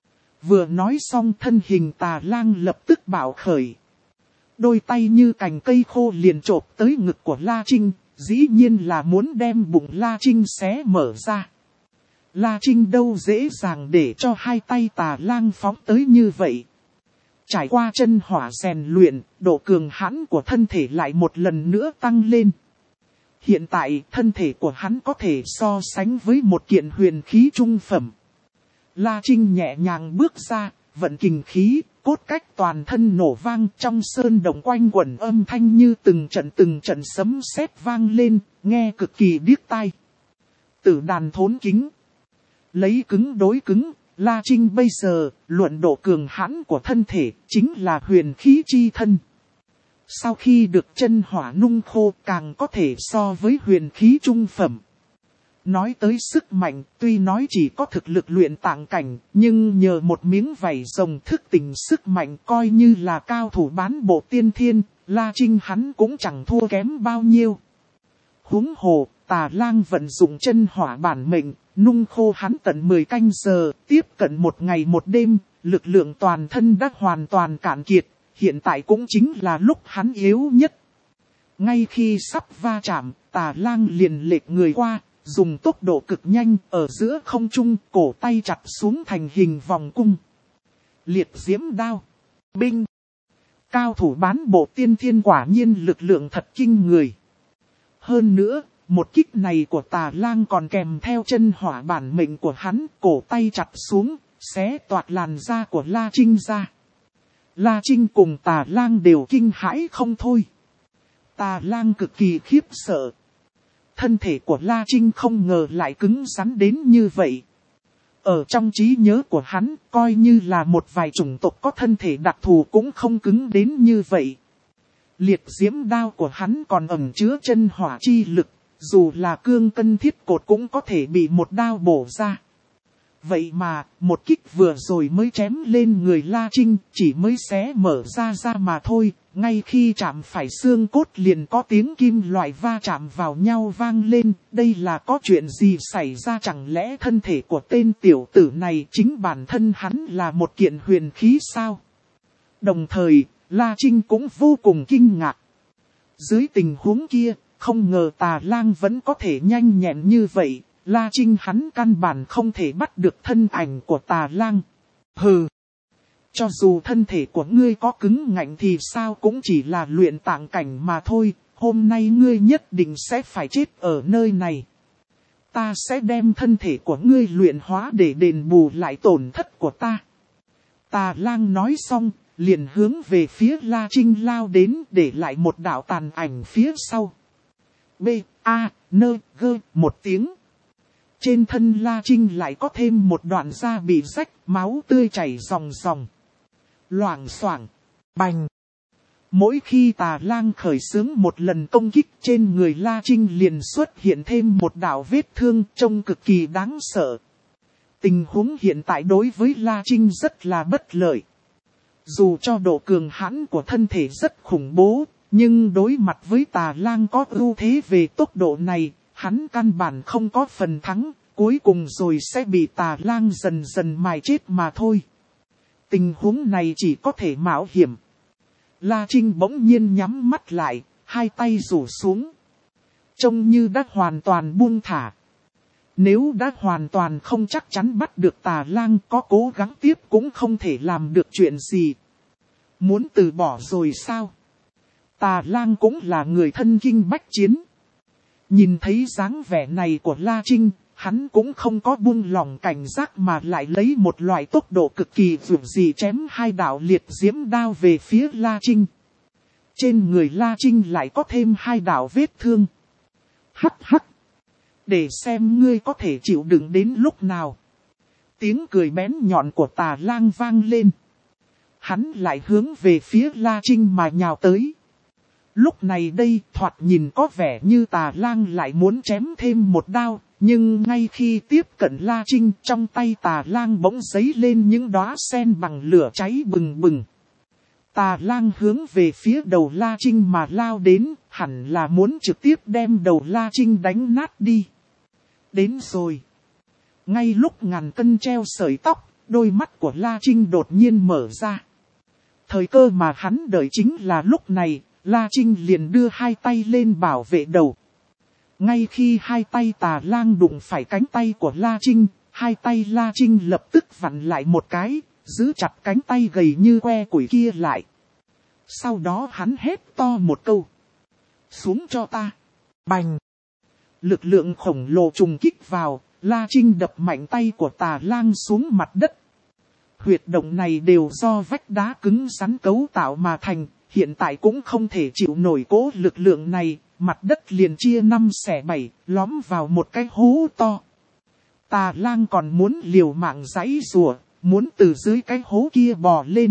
Vừa nói xong thân hình Tà Lang lập tức bạo khởi. Đôi tay như cành cây khô liền chộp tới ngực của La Trinh, dĩ nhiên là muốn đem bụng La Trinh xé mở ra. La Trinh đâu dễ dàng để cho hai tay Tà Lang phóng tới như vậy. Trải qua chân hỏa rèn luyện, độ cường hãn của thân thể lại một lần nữa tăng lên. Hiện tại thân thể của hắn có thể so sánh với một kiện huyền khí trung phẩm. La Trinh nhẹ nhàng bước ra, vận kình khí, cốt cách toàn thân nổ vang, trong sơn động quanh quẩn âm thanh như từng trận từng trận sấm sét vang lên, nghe cực kỳ điếc tai. Tử đàn thốn kính. Lấy cứng đối cứng, La Trinh bây giờ, luận độ cường hãn của thân thể, chính là huyền khí chi thân. Sau khi được chân hỏa nung khô càng có thể so với huyền khí trung phẩm. Nói tới sức mạnh, tuy nói chỉ có thực lực luyện tạng cảnh, nhưng nhờ một miếng vảy rồng thức tỉnh sức mạnh coi như là cao thủ bán bộ tiên thiên, La Trinh hắn cũng chẳng thua kém bao nhiêu. Huống hồ, Tà Lang vận dụng chân hỏa bản mệnh, nung khô hắn tận mười canh giờ, tiếp cận một ngày một đêm, lực lượng toàn thân đã hoàn toàn cạn kiệt, hiện tại cũng chính là lúc hắn yếu nhất. Ngay khi sắp va chạm, Tà Lang liền lệch người qua, dùng tốc độ cực nhanh ở giữa không trung, cổ tay chặt xuống thành hình vòng cung. Liệt diễm đao. Binh. Cao thủ bán bộ tiên thiên quả nhiên lực lượng thật kinh người. Hơn nữa, một kích này của Tà Lang còn kèm theo chân hỏa bản mệnh của hắn, cổ tay chặt xuống, xé toạc làn da của La Trinh ra. La Trinh cùng Tà Lang đều kinh hãi không thôi. Tà Lang cực kỳ khiếp sợ. Thân thể của La Trinh không ngờ lại cứng rắn đến như vậy. Ở trong trí nhớ của hắn, coi như là một vài chủng tộc có thân thể đặc thù cũng không cứng đến như vậy. Liệt diễm đao của hắn còn ẩn chứa chân hỏa chi lực, dù là cương cân thiết cột cũng có thể bị một đao bổ ra. Vậy mà, một kích vừa rồi mới chém lên người La Trinh, chỉ mới xé mở ra ra mà thôi. Ngay khi chạm phải xương cốt liền có tiếng kim loại va chạm vào nhau vang lên. Đây là có chuyện gì xảy ra, chẳng lẽ thân thể của tên tiểu tử này chính bản thân hắn là một kiện huyền khí sao? Đồng thời, La Trinh cũng vô cùng kinh ngạc. Dưới tình huống kia, không ngờ Tà Lang vẫn có thể nhanh nhẹn như vậy. La Trinh hắn căn bản không thể bắt được thân ảnh của Tà Lang. Hừ! Cho dù thân thể của ngươi có cứng ngạnh thì sao cũng chỉ là luyện tạng cảnh mà thôi. Hôm nay ngươi nhất định sẽ phải chết ở nơi này. Ta sẽ đem thân thể của ngươi luyện hóa để đền bù lại tổn thất của ta. Tà Lang nói xong, liền hướng về phía La Trinh lao đến, để lại một đạo tàn ảnh phía sau. B, A, N, G, một tiếng. Trên thân La Trinh lại có thêm một đoạn da bị rách, máu tươi chảy ròng ròng. Loảng xoảng, bành. Mỗi khi Tà Lang khởi xướng một lần công kích, trên người La Trinh liền xuất hiện thêm một đạo vết thương trông cực kỳ đáng sợ. Tình huống hiện tại đối với La Trinh rất là bất lợi. Dù cho độ cường hãn của thân thể rất khủng bố, nhưng đối mặt với Tà Lang có ưu thế về tốc độ này, hắn căn bản không có phần thắng, cuối cùng rồi sẽ bị Tà Lang dần dần mài chết mà thôi. Tình huống này chỉ có thể mạo hiểm. La Trinh bỗng nhiên nhắm mắt lại, hai tay rủ xuống. Trông như đã hoàn toàn buông thả. Nếu đã hoàn toàn không chắc chắn bắt được Tà Lang, có cố gắng tiếp cũng không thể làm được chuyện gì. Muốn từ bỏ rồi sao? Tà Lang cũng là người thân kinh bách chiến. Nhìn thấy dáng vẻ này của La Trinh, hắn cũng không có buông lỏng cảnh giác mà lại lấy một loại tốc độ cực kỳ vượt dị chém hai đạo liệt diễm đao về phía La Trinh. Trên người La Trinh lại có thêm hai đạo vết thương. Hắc hắc! Để xem ngươi có thể chịu đựng đến lúc nào. Tiếng cười bén nhọn của Tà Lang vang lên. Hắn lại hướng về phía La Trinh mà nhào tới. Lúc này đây thoạt nhìn có vẻ như Tà Lang lại muốn chém thêm một đao. Nhưng ngay khi tiếp cận La Trinh, trong tay Tà Lang bỗng giấy lên những đóa sen bằng lửa cháy bừng bừng. Tà Lang hướng về phía đầu La Trinh mà lao đến, hẳn là muốn trực tiếp đem đầu La Trinh đánh nát đi. Đến rồi. Ngay lúc ngàn cân treo sợi tóc, đôi mắt của La Trinh đột nhiên mở ra. Thời cơ mà hắn đợi chính là lúc này, La Trinh liền đưa hai tay lên bảo vệ đầu. Ngay khi hai tay Tà Lang đụng phải cánh tay của La Trinh, hai tay La Trinh lập tức vặn lại một cái, giữ chặt cánh tay gầy như que củi kia lại. Sau đó hắn hét to một câu. Xuống cho ta. Bành. Lực lượng khổng lồ trùng kích vào, La Trinh đập mạnh tay của Tà Lang xuống mặt đất. Huyệt động này đều do vách đá cứng rắn cấu tạo mà thành, hiện tại cũng không thể chịu nổi cố lực lượng này, mặt đất liền chia năm xẻ bảy, lõm vào một cái hố to. Tà Lang còn muốn liều mạng giãy giụa, muốn từ dưới cái hố kia bò lên.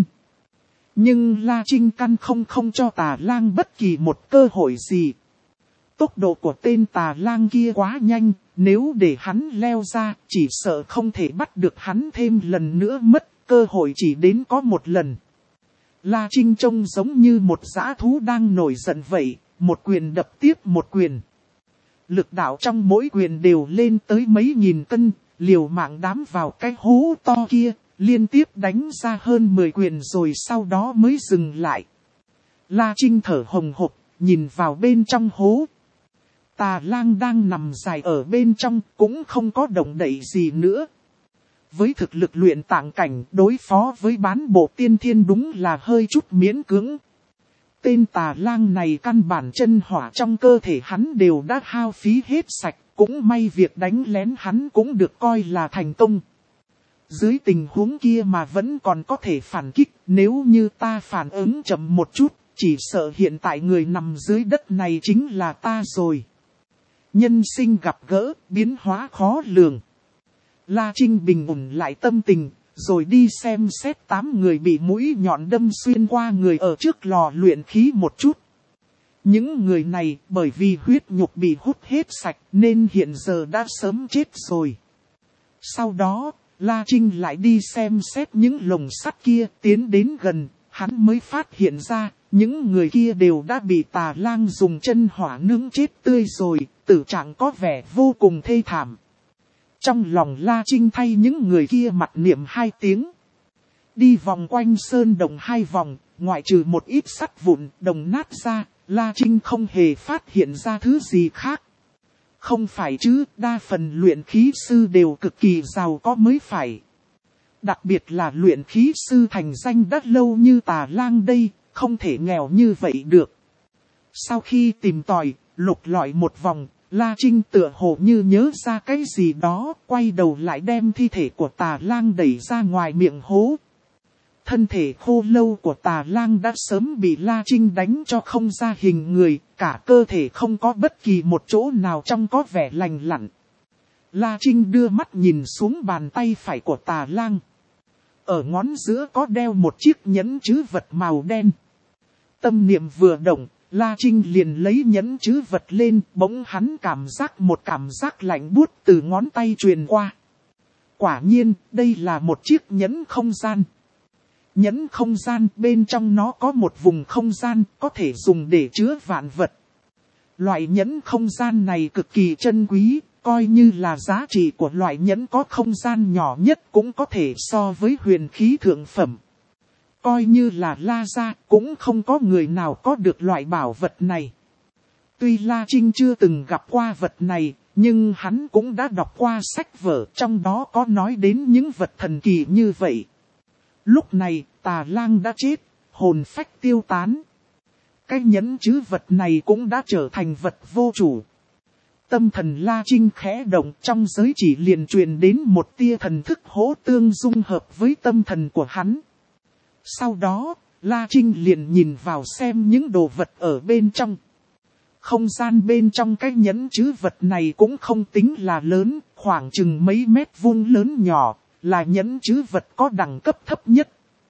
Nhưng La Trinh căn không không cho Tà Lang bất kỳ một cơ hội gì. Tốc độ của tên Tà Lang kia quá nhanh, nếu để hắn leo ra, chỉ sợ không thể bắt được hắn thêm lần nữa, mất cơ hội chỉ đến có một lần. La Trinh trông giống như một dã thú đang nổi giận vậy, một quyền đập tiếp một quyền. Lực đạo trong mỗi quyền đều lên tới mấy nghìn cân, liều mạng đám vào cái hố to kia, liên tiếp đánh ra hơn mười quyền rồi sau đó mới dừng lại. La Trinh thở hồng hộc, nhìn vào bên trong hố. Tà Lang đang nằm dài ở bên trong, cũng không có động đậy gì nữa. Với thực lực luyện tạng cảnh, đối phó với bán bộ tiên thiên đúng là hơi chút miễn cưỡng. Tên Tà Lang này căn bản chân hỏa trong cơ thể hắn đều đã hao phí hết sạch, cũng may việc đánh lén hắn cũng được coi là thành công. Dưới tình huống kia mà vẫn còn có thể phản kích, nếu như ta phản ứng chậm một chút, chỉ sợ hiện tại người nằm dưới đất này chính là ta rồi. Nhân sinh gặp gỡ, biến hóa khó lường. La Trinh bình ổn lại tâm tình, rồi đi xem xét tám người bị mũi nhọn đâm xuyên qua người ở trước lò luyện khí một chút. Những người này bởi vì huyết nhục bị hút hết sạch nên hiện giờ đã sớm chết rồi. Sau đó, La Trinh lại đi xem xét những lồng sắt kia, tiến đến gần, hắn mới phát hiện ra, những người kia đều đã bị Tà Lang dùng chân hỏa nướng chết tươi rồi, tử trạng có vẻ vô cùng thê thảm. Trong lòng La Trinh thay những người kia mặc niệm hai tiếng. Đi vòng quanh sơn đồng hai vòng, ngoại trừ một ít sắt vụn, đồng nát ra, La Trinh không hề phát hiện ra thứ gì khác. Không phải chứ, đa phần luyện khí sư đều cực kỳ giàu có mới phải. Đặc biệt là luyện khí sư thành danh đã lâu như Tà Lang đây, không thể nghèo như vậy được. Sau khi tìm tòi, lục lọi một vòng, La Trinh tựa hồ như nhớ ra cái gì đó, quay đầu lại đem thi thể của Tà Lang đẩy ra ngoài miệng hố. Thân thể khô lâu của Tà Lang đã sớm bị La Trinh đánh cho không ra hình người, cả cơ thể không có bất kỳ một chỗ nào trong có vẻ lành lặn. La Trinh đưa mắt nhìn xuống bàn tay phải của Tà Lang. Ở ngón giữa có đeo một chiếc nhẫn trữ vật màu đen. Tâm niệm vừa động, La Trinh liền lấy nhẫn trữ vật lên, bỗng hắn cảm giác một cảm giác lạnh buốt từ ngón tay truyền qua. Quả nhiên, đây là một chiếc nhẫn không gian. Nhẫn không gian, bên trong nó có một vùng không gian có thể dùng để chứa vạn vật. Loại nhẫn không gian này cực kỳ chân quý, coi như là giá trị của loại nhẫn có không gian nhỏ nhất cũng có thể so với huyền khí thượng phẩm. Coi như là La gia cũng không có người nào có được loại bảo vật này. Tuy La Trinh chưa từng gặp qua vật này, nhưng hắn cũng đã đọc qua sách vở, trong đó có nói đến những vật thần kỳ như vậy. Lúc này, Tà Lang đã chết, hồn phách tiêu tán. Cái nhẫn trữ vật này cũng đã trở thành vật vô chủ. Tâm thần La Trinh khẽ động, trong giới chỉ liền truyền đến một tia thần thức hỗ tương dung hợp với tâm thần của hắn. Sau đó, La Trinh liền nhìn vào xem những đồ vật ở bên trong. Không gian bên trong cái nhẫn trữ vật này cũng không tính là lớn, khoảng chừng mấy mét vuông lớn nhỏ, là nhẫn trữ vật có đẳng cấp thấp nhất.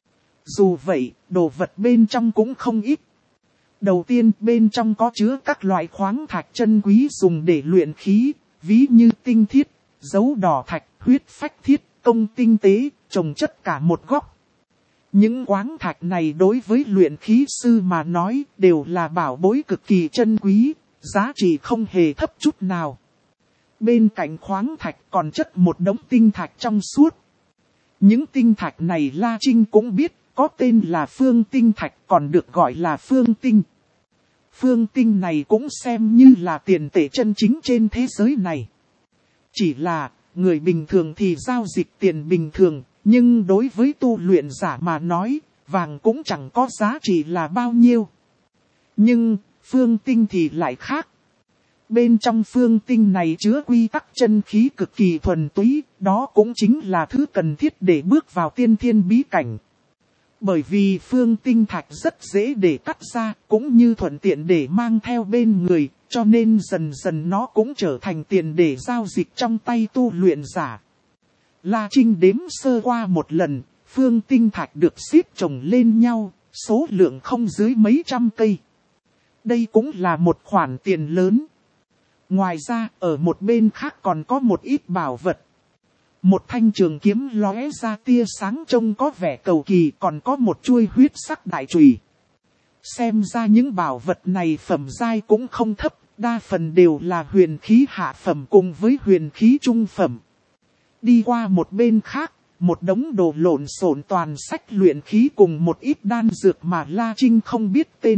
Dù vậy, đồ vật bên trong cũng không ít. Đầu tiên, bên trong có chứa các loại khoáng thạch chân quý dùng để luyện khí, ví như tinh thiết, dấu đỏ thạch, huyết phách thiết, công tinh tế, trồng chất cả một góc. Những khoáng thạch này đối với luyện khí sư mà nói đều là bảo bối cực kỳ chân quý, giá trị không hề thấp chút nào. Bên cạnh khoáng thạch còn chất một đống tinh thạch trong suốt. Những tinh thạch này La Trinh cũng biết, có tên là phương tinh thạch, còn được gọi là phương tinh. Phương tinh này cũng xem như là tiền tệ chân chính trên thế giới này. Chỉ là, người bình thường thì giao dịch tiền bình thường, nhưng đối với tu luyện giả mà nói, vàng cũng chẳng có giá trị là bao nhiêu. Nhưng, phương tinh thì lại khác. Bên trong phương tinh này chứa quy tắc chân khí cực kỳ thuần túy, đó cũng chính là thứ cần thiết để bước vào tiên thiên bí cảnh. Bởi vì phương tinh thạch rất dễ để cắt ra, cũng như thuận tiện để mang theo bên người, cho nên dần dần nó cũng trở thành tiền để giao dịch trong tay tu luyện giả. La Trinh đếm sơ qua một lần, phương tinh thạch được xếp chồng lên nhau, số lượng không dưới mấy trăm cây. Đây cũng là một khoản tiền lớn. Ngoài ra, ở một bên khác còn có một ít bảo vật. Một thanh trường kiếm lóe ra tia sáng trông có vẻ cầu kỳ, còn có một chuôi huyết sắc đại chùy. Xem ra những bảo vật này phẩm giai cũng không thấp, đa phần đều là huyền khí hạ phẩm cùng với huyền khí trung phẩm. Đi qua một bên khác, một đống đồ lộn xộn toàn sách luyện khí cùng một ít đan dược mà La Trinh không biết tên.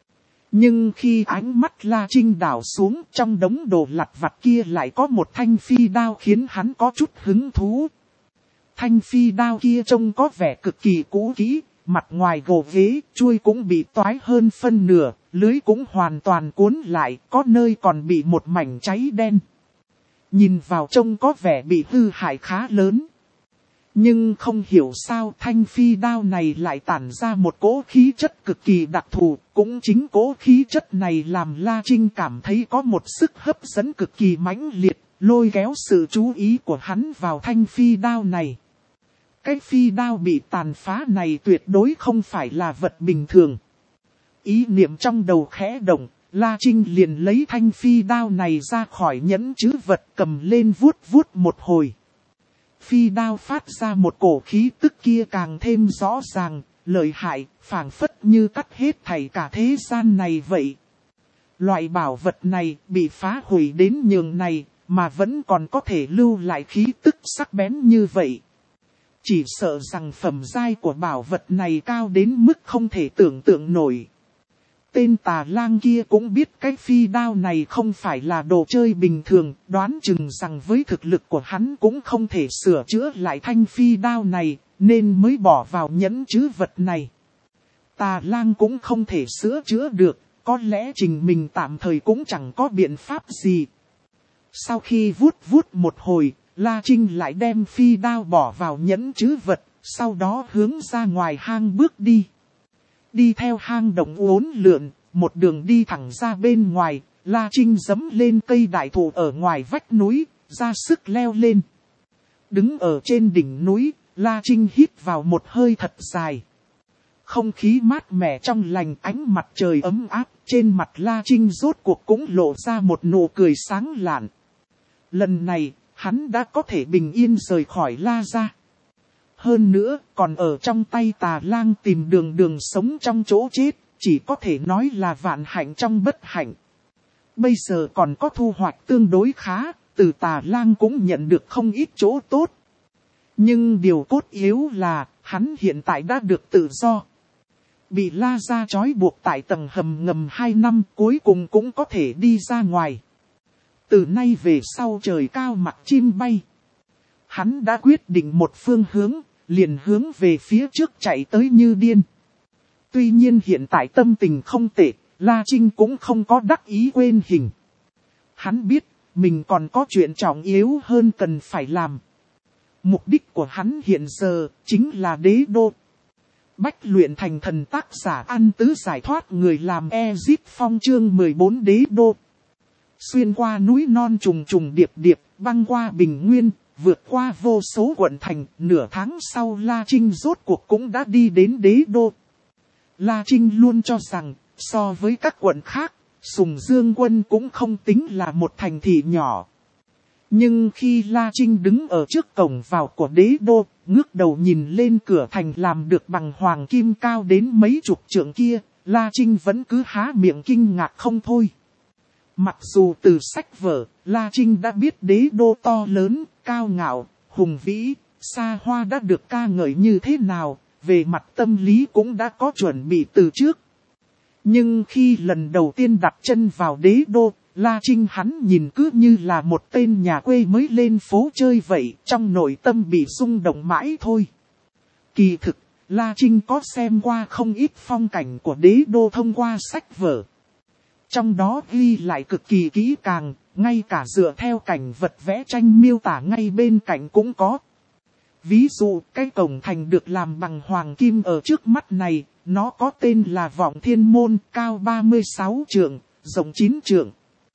Nhưng khi ánh mắt La Trinh đảo xuống, trong đống đồ lặt vặt kia lại có một thanh phi đao khiến hắn có chút hứng thú. Thanh phi đao kia trông có vẻ cực kỳ cũ kỹ, mặt ngoài gồ ghế, chuôi cũng bị toái hơn phân nửa, lưới cũng hoàn toàn cuốn lại, có nơi còn bị một mảnh cháy đen. Nhìn vào trông có vẻ bị hư hại khá lớn. Nhưng không hiểu sao thanh phi đao này lại tản ra một cỗ khí chất cực kỳ đặc thù. Cũng chính cỗ khí chất này làm La Trinh cảm thấy có một sức hấp dẫn cực kỳ mãnh liệt, lôi kéo sự chú ý của hắn vào thanh phi đao này. Cái phi đao bị tàn phá này tuyệt đối không phải là vật bình thường. Ý niệm trong đầu khẽ động, La Trinh liền lấy thanh phi đao này ra khỏi nhẫn trữ vật cầm lên vuốt vuốt một hồi. phi đao phát ra một cổ khí tức kia càng thêm rõ ràng, lợi hại, phảng phất như cắt hết thảy cả thế gian này vậy. Loại bảo vật này bị phá hủy đến nhường này, mà vẫn còn có thể lưu lại khí tức sắc bén như vậy. Chỉ sợ rằng phẩm giai của bảo vật này cao đến mức không thể tưởng tượng nổi. Tên tà lang kia cũng biết cái phi đao này không phải là đồ chơi bình thường, đoán chừng rằng với thực lực của hắn cũng không thể sửa chữa lại thanh phi đao này, nên mới bỏ vào nhẫn trữ vật này. Tà lang cũng không thể sửa chữa được, có lẽ trình mình tạm thời cũng chẳng có biện pháp gì. Sau khi vuốt vuốt một hồi, La Trinh lại đem phi đao bỏ vào nhẫn trữ vật, sau đó hướng ra ngoài hang bước đi. Đi theo hang động uốn lượn, một đường đi thẳng ra bên ngoài, La Trinh giẫm lên cây đại thụ ở ngoài vách núi, ra sức leo lên. Đứng ở trên đỉnh núi, La Trinh hít vào một hơi thật dài. Không khí mát mẻ trong lành, ánh mặt trời ấm áp, trên mặt La Trinh rốt cuộc cũng lộ ra một nụ cười sáng lạn. Lần này, hắn đã có thể bình yên rời khỏi La gia. Hơn nữa, còn ở trong tay tà lang tìm đường đường sống trong chỗ chết, chỉ có thể nói là vạn hạnh trong bất hạnh. Bây giờ còn có thu hoạch tương đối khá, từ tà lang cũng nhận được không ít chỗ tốt. Nhưng điều cốt yếu là, hắn hiện tại đã được tự do. Bị La gia trói buộc tại tầng hầm ngầm hai năm, cuối cùng cũng có thể đi ra ngoài. Từ nay về sau trời cao mặt chim bay. Hắn đã quyết định một phương hướng, liền hướng về phía trước chạy tới như điên. Tuy nhiên hiện tại tâm tình không tệ, La Trinh cũng không có đắc ý quên hình. Hắn biết, mình còn có chuyện trọng yếu hơn cần phải làm. Mục đích của hắn hiện giờ, chính là đế đô. Bách luyện thành thần tác giả An Tứ giải thoát người làm Ezip Phong chương mười bốn đế đô. Xuyên qua núi non trùng trùng điệp điệp, băng qua bình nguyên, vượt qua vô số quận thành, nửa tháng sau La Trinh rốt cuộc cũng đã đi đến đế đô. La Trinh luôn cho rằng, so với các quận khác, Sùng Dương Quân cũng không tính là một thành thị nhỏ. Nhưng khi La Trinh đứng ở trước cổng vào của đế đô, ngước đầu nhìn lên cửa thành làm được bằng hoàng kim cao đến mấy chục trượng kia, La Trinh vẫn cứ há miệng kinh ngạc không thôi. Mặc dù từ sách vở, La Trinh đã biết đế đô to lớn, cao ngạo, hùng vĩ, xa hoa đã được ca ngợi như thế nào, về mặt tâm lý cũng đã có chuẩn bị từ trước. Nhưng khi lần đầu tiên đặt chân vào đế đô, La Trinh hắn nhìn cứ như là một tên nhà quê mới lên phố chơi vậy, trong nội tâm bị rung động mãi thôi. Kỳ thực, La Trinh có xem qua không ít phong cảnh của đế đô thông qua sách vở. Trong đó ghi lại cực kỳ kỹ càng, ngay cả dựa theo cảnh vật vẽ tranh miêu tả ngay bên cạnh cũng có. Ví dụ, cái cổng thành được làm bằng hoàng kim ở trước mắt này, nó có tên là Vọng Thiên Môn, cao ba mươi sáu trượng, rộng chín trượng.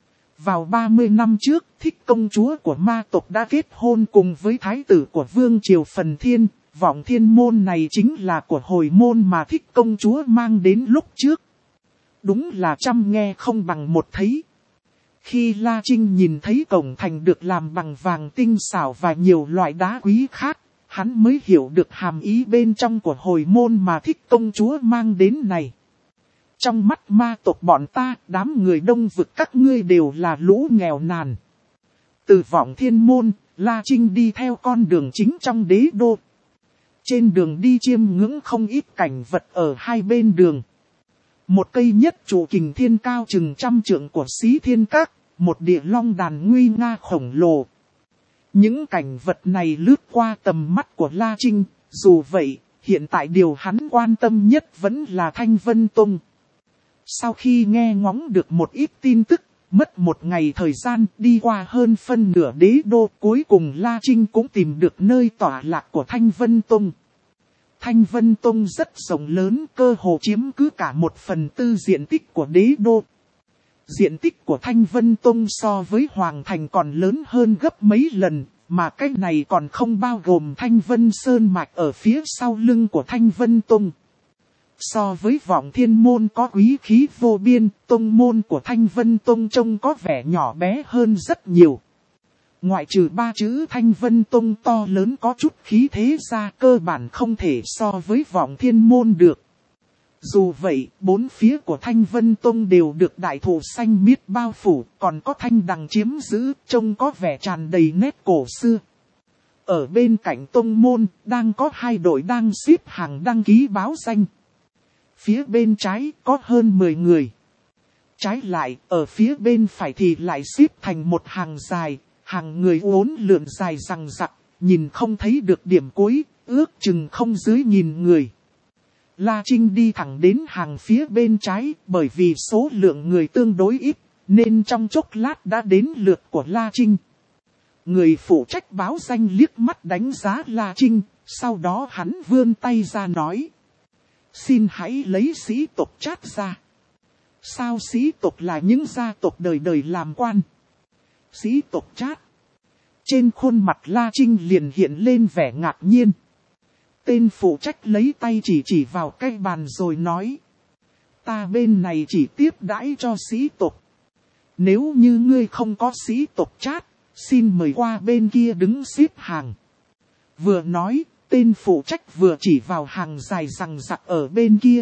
Vào ba mươi năm trước, Thích công chúa của ma tộc đã kết hôn cùng với thái tử của Vương Triều Phần Thiên. Vọng Thiên Môn này chính là của hồi môn mà Thích công chúa mang đến lúc trước. Đúng là trăm nghe không bằng một thấy. Khi La Trinh nhìn thấy cổng thành được làm bằng vàng tinh xảo và nhiều loại đá quý khác, hắn mới hiểu được hàm ý bên trong của hồi môn mà Thích công chúa mang đến này. Trong mắt ma tộc bọn ta, đám người đông vực các ngươi đều là lũ nghèo nàn. Từ Vọng Thiên Môn, La Trinh đi theo con đường chính trong đế đô. Trên đường đi chiêm ngưỡng không ít cảnh vật ở hai bên đường. Một cây nhất trụ kình thiên cao chừng trăm trượng của Xí Thiên Các, một địa long đàn nguy nga khổng lồ. Những cảnh vật này lướt qua tầm mắt của La Trinh, dù vậy, hiện tại điều hắn quan tâm nhất vẫn là Thanh Vân Tông. Sau khi nghe ngóng được một ít tin tức, mất một ngày thời gian đi qua hơn phân nửa đế đô, cuối cùng La Trinh cũng tìm được nơi tọa lạc của Thanh Vân Tông. Thanh Vân Tông rất rộng lớn, cơ hồ chiếm cứ cả một phần tư diện tích của đế đô. Diện tích của Thanh Vân Tông so với Hoàng Thành còn lớn hơn gấp mấy lần, mà cái này còn không bao gồm Thanh Vân Sơn Mạch ở phía sau lưng của Thanh Vân Tông. So với Vọng Thiên Môn có quý khí vô biên, tông môn của Thanh Vân Tông trông có vẻ nhỏ bé hơn rất nhiều. Ngoại trừ ba chữ Thanh Vân Tông to lớn có chút khí thế ra, cơ bản không thể so với Vọng Thiên Môn được. Dù vậy, bốn phía của Thanh Vân Tông đều được đại thụ xanh miết bao phủ, còn có thanh đằng chiếm giữ, trông có vẻ tràn đầy nét cổ xưa. Ở bên cạnh tông môn, đang có hai đội đang xếp hàng đăng ký báo danh. Phía bên trái có hơn mười người. Trái lại, ở phía bên phải thì lại xếp thành một hàng dài, hàng người uốn lượn dài rằng rặc, nhìn không thấy được điểm cuối, ước chừng không dưới nghìn người. La Trinh đi thẳng đến hàng phía bên trái, bởi vì số lượng người tương đối ít, nên trong chốc lát đã đến lượt của La Trinh. Người phụ trách báo danh liếc mắt đánh giá La Trinh, sau đó hắn vươn tay ra nói. Xin hãy lấy sĩ tộc Trát ra. Sao sĩ tộc là những gia tộc đời đời làm quan? Sĩ tộc Trát. Trên khuôn mặt La Trinh liền hiện lên vẻ ngạc nhiên. Tên phụ trách lấy tay chỉ chỉ vào cái bàn rồi nói. Ta bên này chỉ tiếp đãi cho sĩ tộc. Nếu như ngươi không có sĩ tộc Trát, xin mời qua bên kia đứng xếp hàng. Vừa nói, tên phụ trách vừa chỉ vào hàng dài rằng rặc ở bên kia.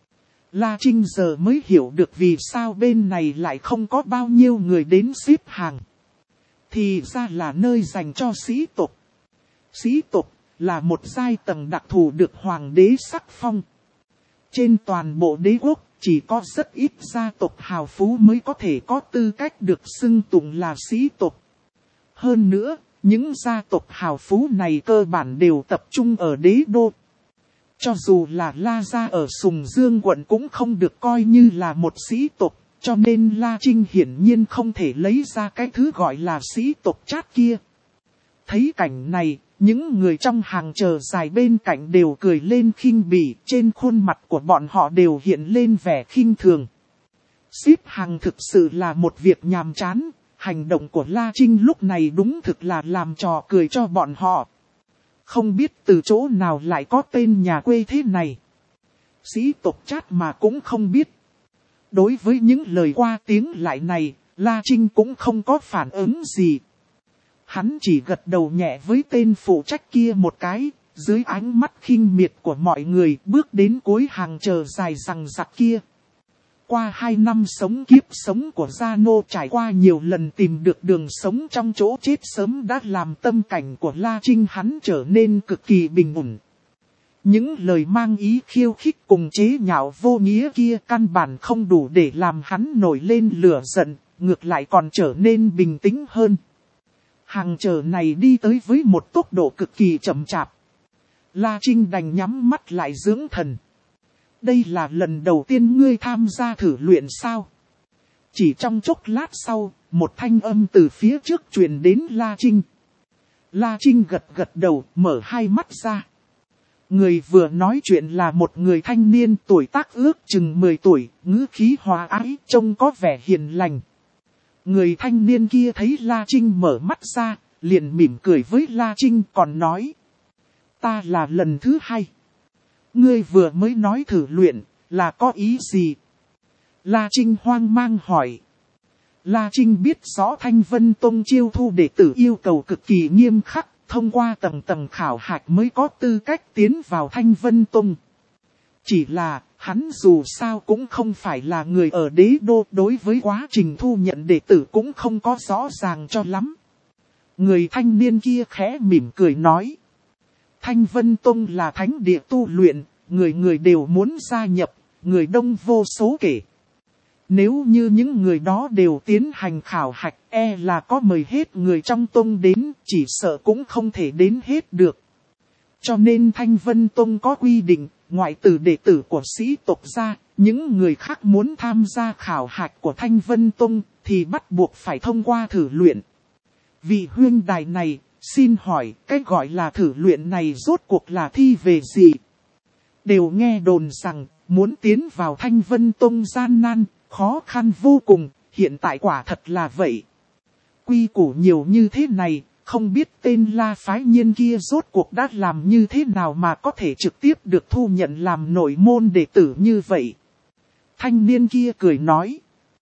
La Trinh giờ mới hiểu được vì sao bên này lại không có bao nhiêu người đến xếp hàng. Thì ra là nơi dành cho sĩ tộc. Sĩ tộc là một giai tầng đặc thù được hoàng đế sắc phong. Trên toàn bộ đế quốc, chỉ có rất ít gia tộc hào phú mới có thể có tư cách được xưng tụng là sĩ tộc. Hơn nữa, những gia tộc hào phú này cơ bản đều tập trung ở đế đô. Cho dù là La gia ở Sùng Dương quận cũng không được coi như là một sĩ tộc, cho nên La Trinh hiển nhiên không thể lấy ra cái thứ gọi là sĩ tộc Trát kia. Thấy cảnh này, những người trong hàng chờ dài bên cạnh đều cười lên khinh bỉ, trên khuôn mặt của bọn họ đều hiện lên vẻ khinh thường. Xếp hàng thực sự là một việc nhàm chán, hành động của La Trinh lúc này đúng thực là làm trò cười cho bọn họ. Không biết từ chỗ nào lại có tên nhà quê thế này. Sĩ tộc Trát mà cũng không biết. Đối với những lời qua tiếng lại này, La Trinh cũng không có phản ứng gì. Hắn chỉ gật đầu nhẹ với tên phụ trách kia một cái, dưới ánh mắt khinh miệt của mọi người bước đến cuối hàng chờ dài rằng rặc kia. Qua hai năm sống kiếp sống của Gia Nô trải qua nhiều lần tìm được đường sống trong chỗ chết sớm đã làm tâm cảnh của La Trinh hắn trở nên cực kỳ bình ổn. Những lời mang ý khiêu khích cùng chế nhạo vô nghĩa kia căn bản không đủ để làm hắn nổi lên lửa giận, ngược lại còn trở nên bình tĩnh hơn. Hàng chờ này đi tới với một tốc độ cực kỳ chậm chạp. La Trinh đành nhắm mắt lại dưỡng thần. Đây là lần đầu tiên ngươi tham gia thử luyện sao? Chỉ trong chốc lát sau, một thanh âm từ phía trước truyền đến La Trinh. La Trinh gật gật đầu, mở hai mắt ra. Người vừa nói chuyện là một người thanh niên tuổi tác ước chừng mười tuổi, ngữ khí hòa ái, trông có vẻ hiền lành. Người thanh niên kia thấy La Trinh mở mắt ra, liền mỉm cười với La Trinh còn nói. Ta là lần thứ hai. Ngươi vừa mới nói thử luyện, là có ý gì? La Trinh hoang mang hỏi. La Trinh biết rõ Thanh Vân Tông chiêu thu đệ tử yêu cầu cực kỳ nghiêm khắc, thông qua tầng tầng khảo hạch mới có tư cách tiến vào Thanh Vân Tông. Chỉ là, hắn dù sao cũng không phải là người ở đế đô, đối với quá trình thu nhận đệ tử cũng không có rõ ràng cho lắm. Người thanh niên kia khẽ mỉm cười nói. Thanh Vân Tông là thánh địa tu luyện, người người đều muốn gia nhập, người đông vô số kể. Nếu như những người đó đều tiến hành khảo hạch, e là có mời hết người trong tông đến, chỉ sợ cũng không thể đến hết được. Cho nên Thanh Vân Tông có quy định, ngoại trừ đệ tử của sĩ tộc ra, những người khác muốn tham gia khảo hạch của Thanh Vân Tông, thì bắt buộc phải thông qua thử luyện. Vị huynh đài này, xin hỏi, cái gọi là thử luyện này rốt cuộc là thi về gì? Đều nghe đồn rằng, muốn tiến vào Thanh Vân Tông gian nan, khó khăn vô cùng, hiện tại quả thật là vậy. Quy củ nhiều như thế này, không biết tên La phái nhiên kia rốt cuộc đã làm như thế nào mà có thể trực tiếp được thu nhận làm nội môn đệ tử như vậy. Thanh niên kia cười nói.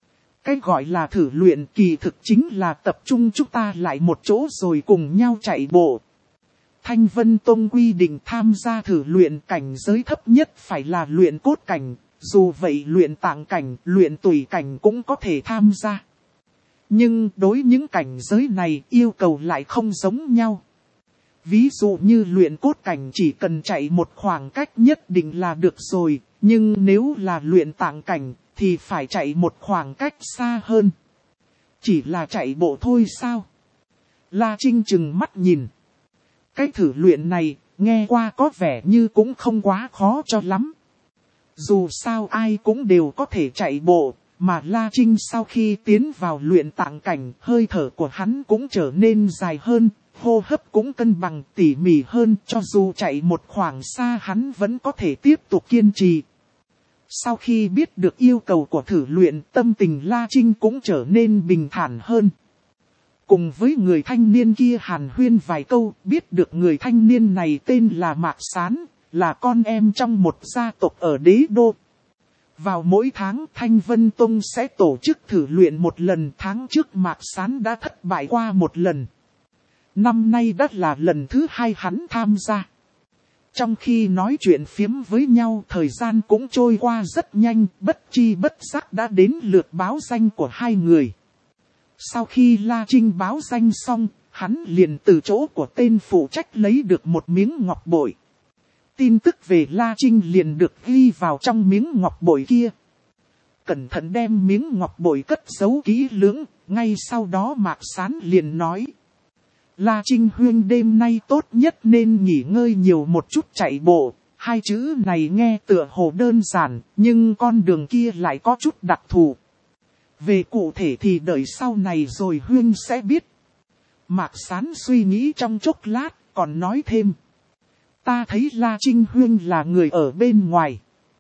Cái gọi là thử luyện kỳ thực chính là tập trung chúng ta lại một chỗ rồi cùng nhau chạy bộ. Thanh Vân Tông quy định tham gia thử luyện cảnh giới thấp nhất phải là luyện cốt cảnh, dù vậy luyện tạng cảnh, luyện tùy cảnh cũng có thể tham gia. Nhưng đối những cảnh giới này yêu cầu lại không giống nhau. Ví dụ như luyện cốt cảnh chỉ cần chạy một khoảng cách nhất định là được rồi, nhưng nếu là luyện tạng cảnh thì phải chạy một khoảng cách xa hơn. Chỉ là chạy bộ thôi sao? La Trinh trừng mắt nhìn. Cái thử luyện này, nghe qua có vẻ như cũng không quá khó cho lắm. Dù sao ai cũng đều có thể chạy bộ, mà La Trinh sau khi tiến vào luyện tạng cảnh, hơi thở của hắn cũng trở nên dài hơn, hô hấp cũng cân bằng tỉ mỉ hơn, cho dù chạy một khoảng xa hắn vẫn có thể tiếp tục kiên trì. Sau khi biết được yêu cầu của thử luyện, tâm tình La Trinh cũng trở nên bình thản hơn. Cùng với người thanh niên kia hàn huyên vài câu, biết được người thanh niên này tên là Mạc Sán, là con em trong một gia tộc ở đế đô. Vào mỗi tháng Thanh Vân Tông sẽ tổ chức thử luyện một lần, tháng trước Mạc Sán đã thất bại qua một lần. Năm nay đã là lần thứ hai hắn tham gia. Trong khi nói chuyện phiếm với nhau, thời gian cũng trôi qua rất nhanh, bất chi bất giác đã đến lượt báo danh của hai người. Sau khi La Trinh báo danh xong, hắn liền từ chỗ của tên phụ trách lấy được một miếng ngọc bội. Tin tức về La Trinh liền được ghi vào trong miếng ngọc bội kia. Cẩn thận đem miếng ngọc bội cất giấu kỹ lưỡng, ngay sau đó Mạc Sán liền nói. La Trinh huynh đêm nay tốt nhất nên nghỉ ngơi nhiều một chút chạy bộ. Hai chữ này nghe tựa hồ đơn giản, nhưng con đường kia lại có chút đặc thù. Về cụ thể thì đợi sau này rồi huynh sẽ biết. Mạc Sán suy nghĩ trong chốc lát, còn nói thêm. Ta thấy La Trinh huynh là người ở bên ngoài.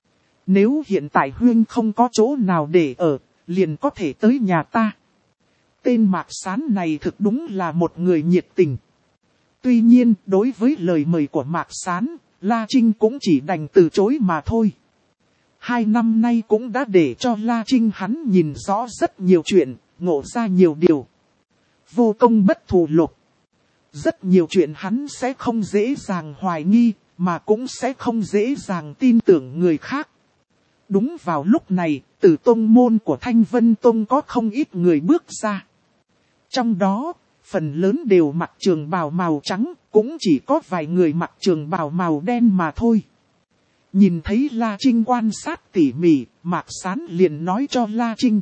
Nếu hiện tại huynh không có chỗ nào để ở, liền có thể tới nhà ta. Tên Mạc Sán này thực đúng là một người nhiệt tình. Tuy nhiên, đối với lời mời của Mạc Sán, La Trinh cũng chỉ đành từ chối mà thôi. Hai năm nay cũng đã để cho La Trinh hắn nhìn rõ rất nhiều chuyện, ngộ ra nhiều điều. Vô công bất thù lục. Rất nhiều chuyện hắn sẽ không dễ dàng hoài nghi, mà cũng sẽ không dễ dàng tin tưởng người khác. Đúng vào lúc này, từ tông môn của Thanh Vân Tông có không ít người bước ra. Trong đó, phần lớn đều mặc trường bào màu trắng, cũng chỉ có vài người mặc trường bào màu đen mà thôi. Nhìn thấy La Trinh quan sát tỉ mỉ, Mạc Sán liền nói cho La Trinh.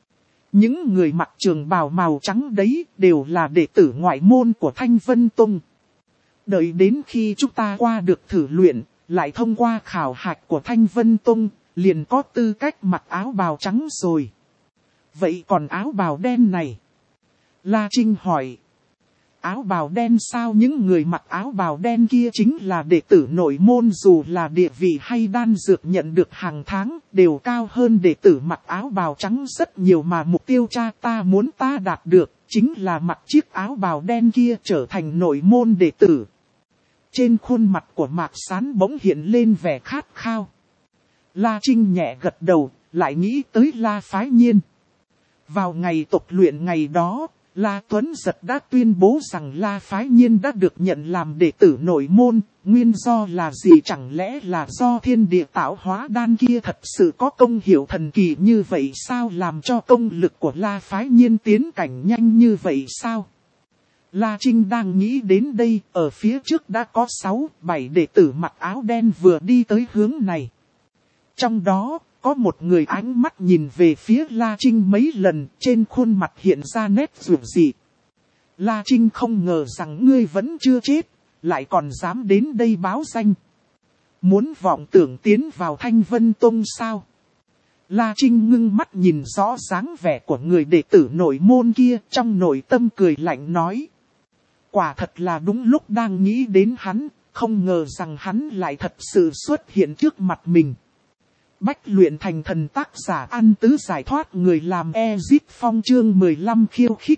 Những người mặc trường bào màu trắng đấy đều là đệ tử ngoại môn của Thanh Vân Tông. Đợi đến khi chúng ta qua được thử luyện, lại thông qua khảo hạch của Thanh Vân Tông, liền có tư cách mặc áo bào trắng rồi. Vậy còn áo bào đen này? La Trinh hỏi. Áo bào đen sao? Những người mặc áo bào đen kia chính là đệ tử nội môn, dù là địa vị hay đan dược nhận được hàng tháng, đều cao hơn đệ tử mặc áo bào trắng rất nhiều, mà mục tiêu cha ta muốn ta đạt được, chính là mặc chiếc áo bào đen kia trở thành nội môn đệ tử. Trên khuôn mặt của Mạc Sán bỗng hiện lên vẻ khát khao. La Trinh nhẹ gật đầu, lại nghĩ tới La Phái Nhiên. Vào ngày tục luyện ngày đó, La Tuấn Giật đã tuyên bố rằng La Phái Nhiên đã được nhận làm đệ tử nội môn, nguyên do là gì? Chẳng lẽ là do thiên địa tạo hóa đan kia thật sự có công hiệu thần kỳ như vậy sao, làm cho công lực của La Phái Nhiên tiến cảnh nhanh như vậy sao? La Trinh đang nghĩ đến đây, ở phía trước đã có sáu, bảy đệ tử mặc áo đen vừa đi tới hướng này. Trong đó, có một người ánh mắt nhìn về phía La Trinh mấy lần, trên khuôn mặt hiện ra nét rụt dị. La Trinh không ngờ rằng ngươi vẫn chưa chết, lại còn dám đến đây báo danh. Muốn vọng tưởng tiến vào Thanh Vân Tông sao? La Trinh ngưng mắt nhìn rõ dáng vẻ của người đệ tử nội môn kia, trong nội tâm cười lạnh nói. Quả thật là đúng lúc đang nghĩ đến hắn, không ngờ rằng hắn lại thật sự xuất hiện trước mặt mình. Bách luyện thành thần, tác giả An Tứ giải thoát người làm Ezip Phong chương mười lăm khiêu khích.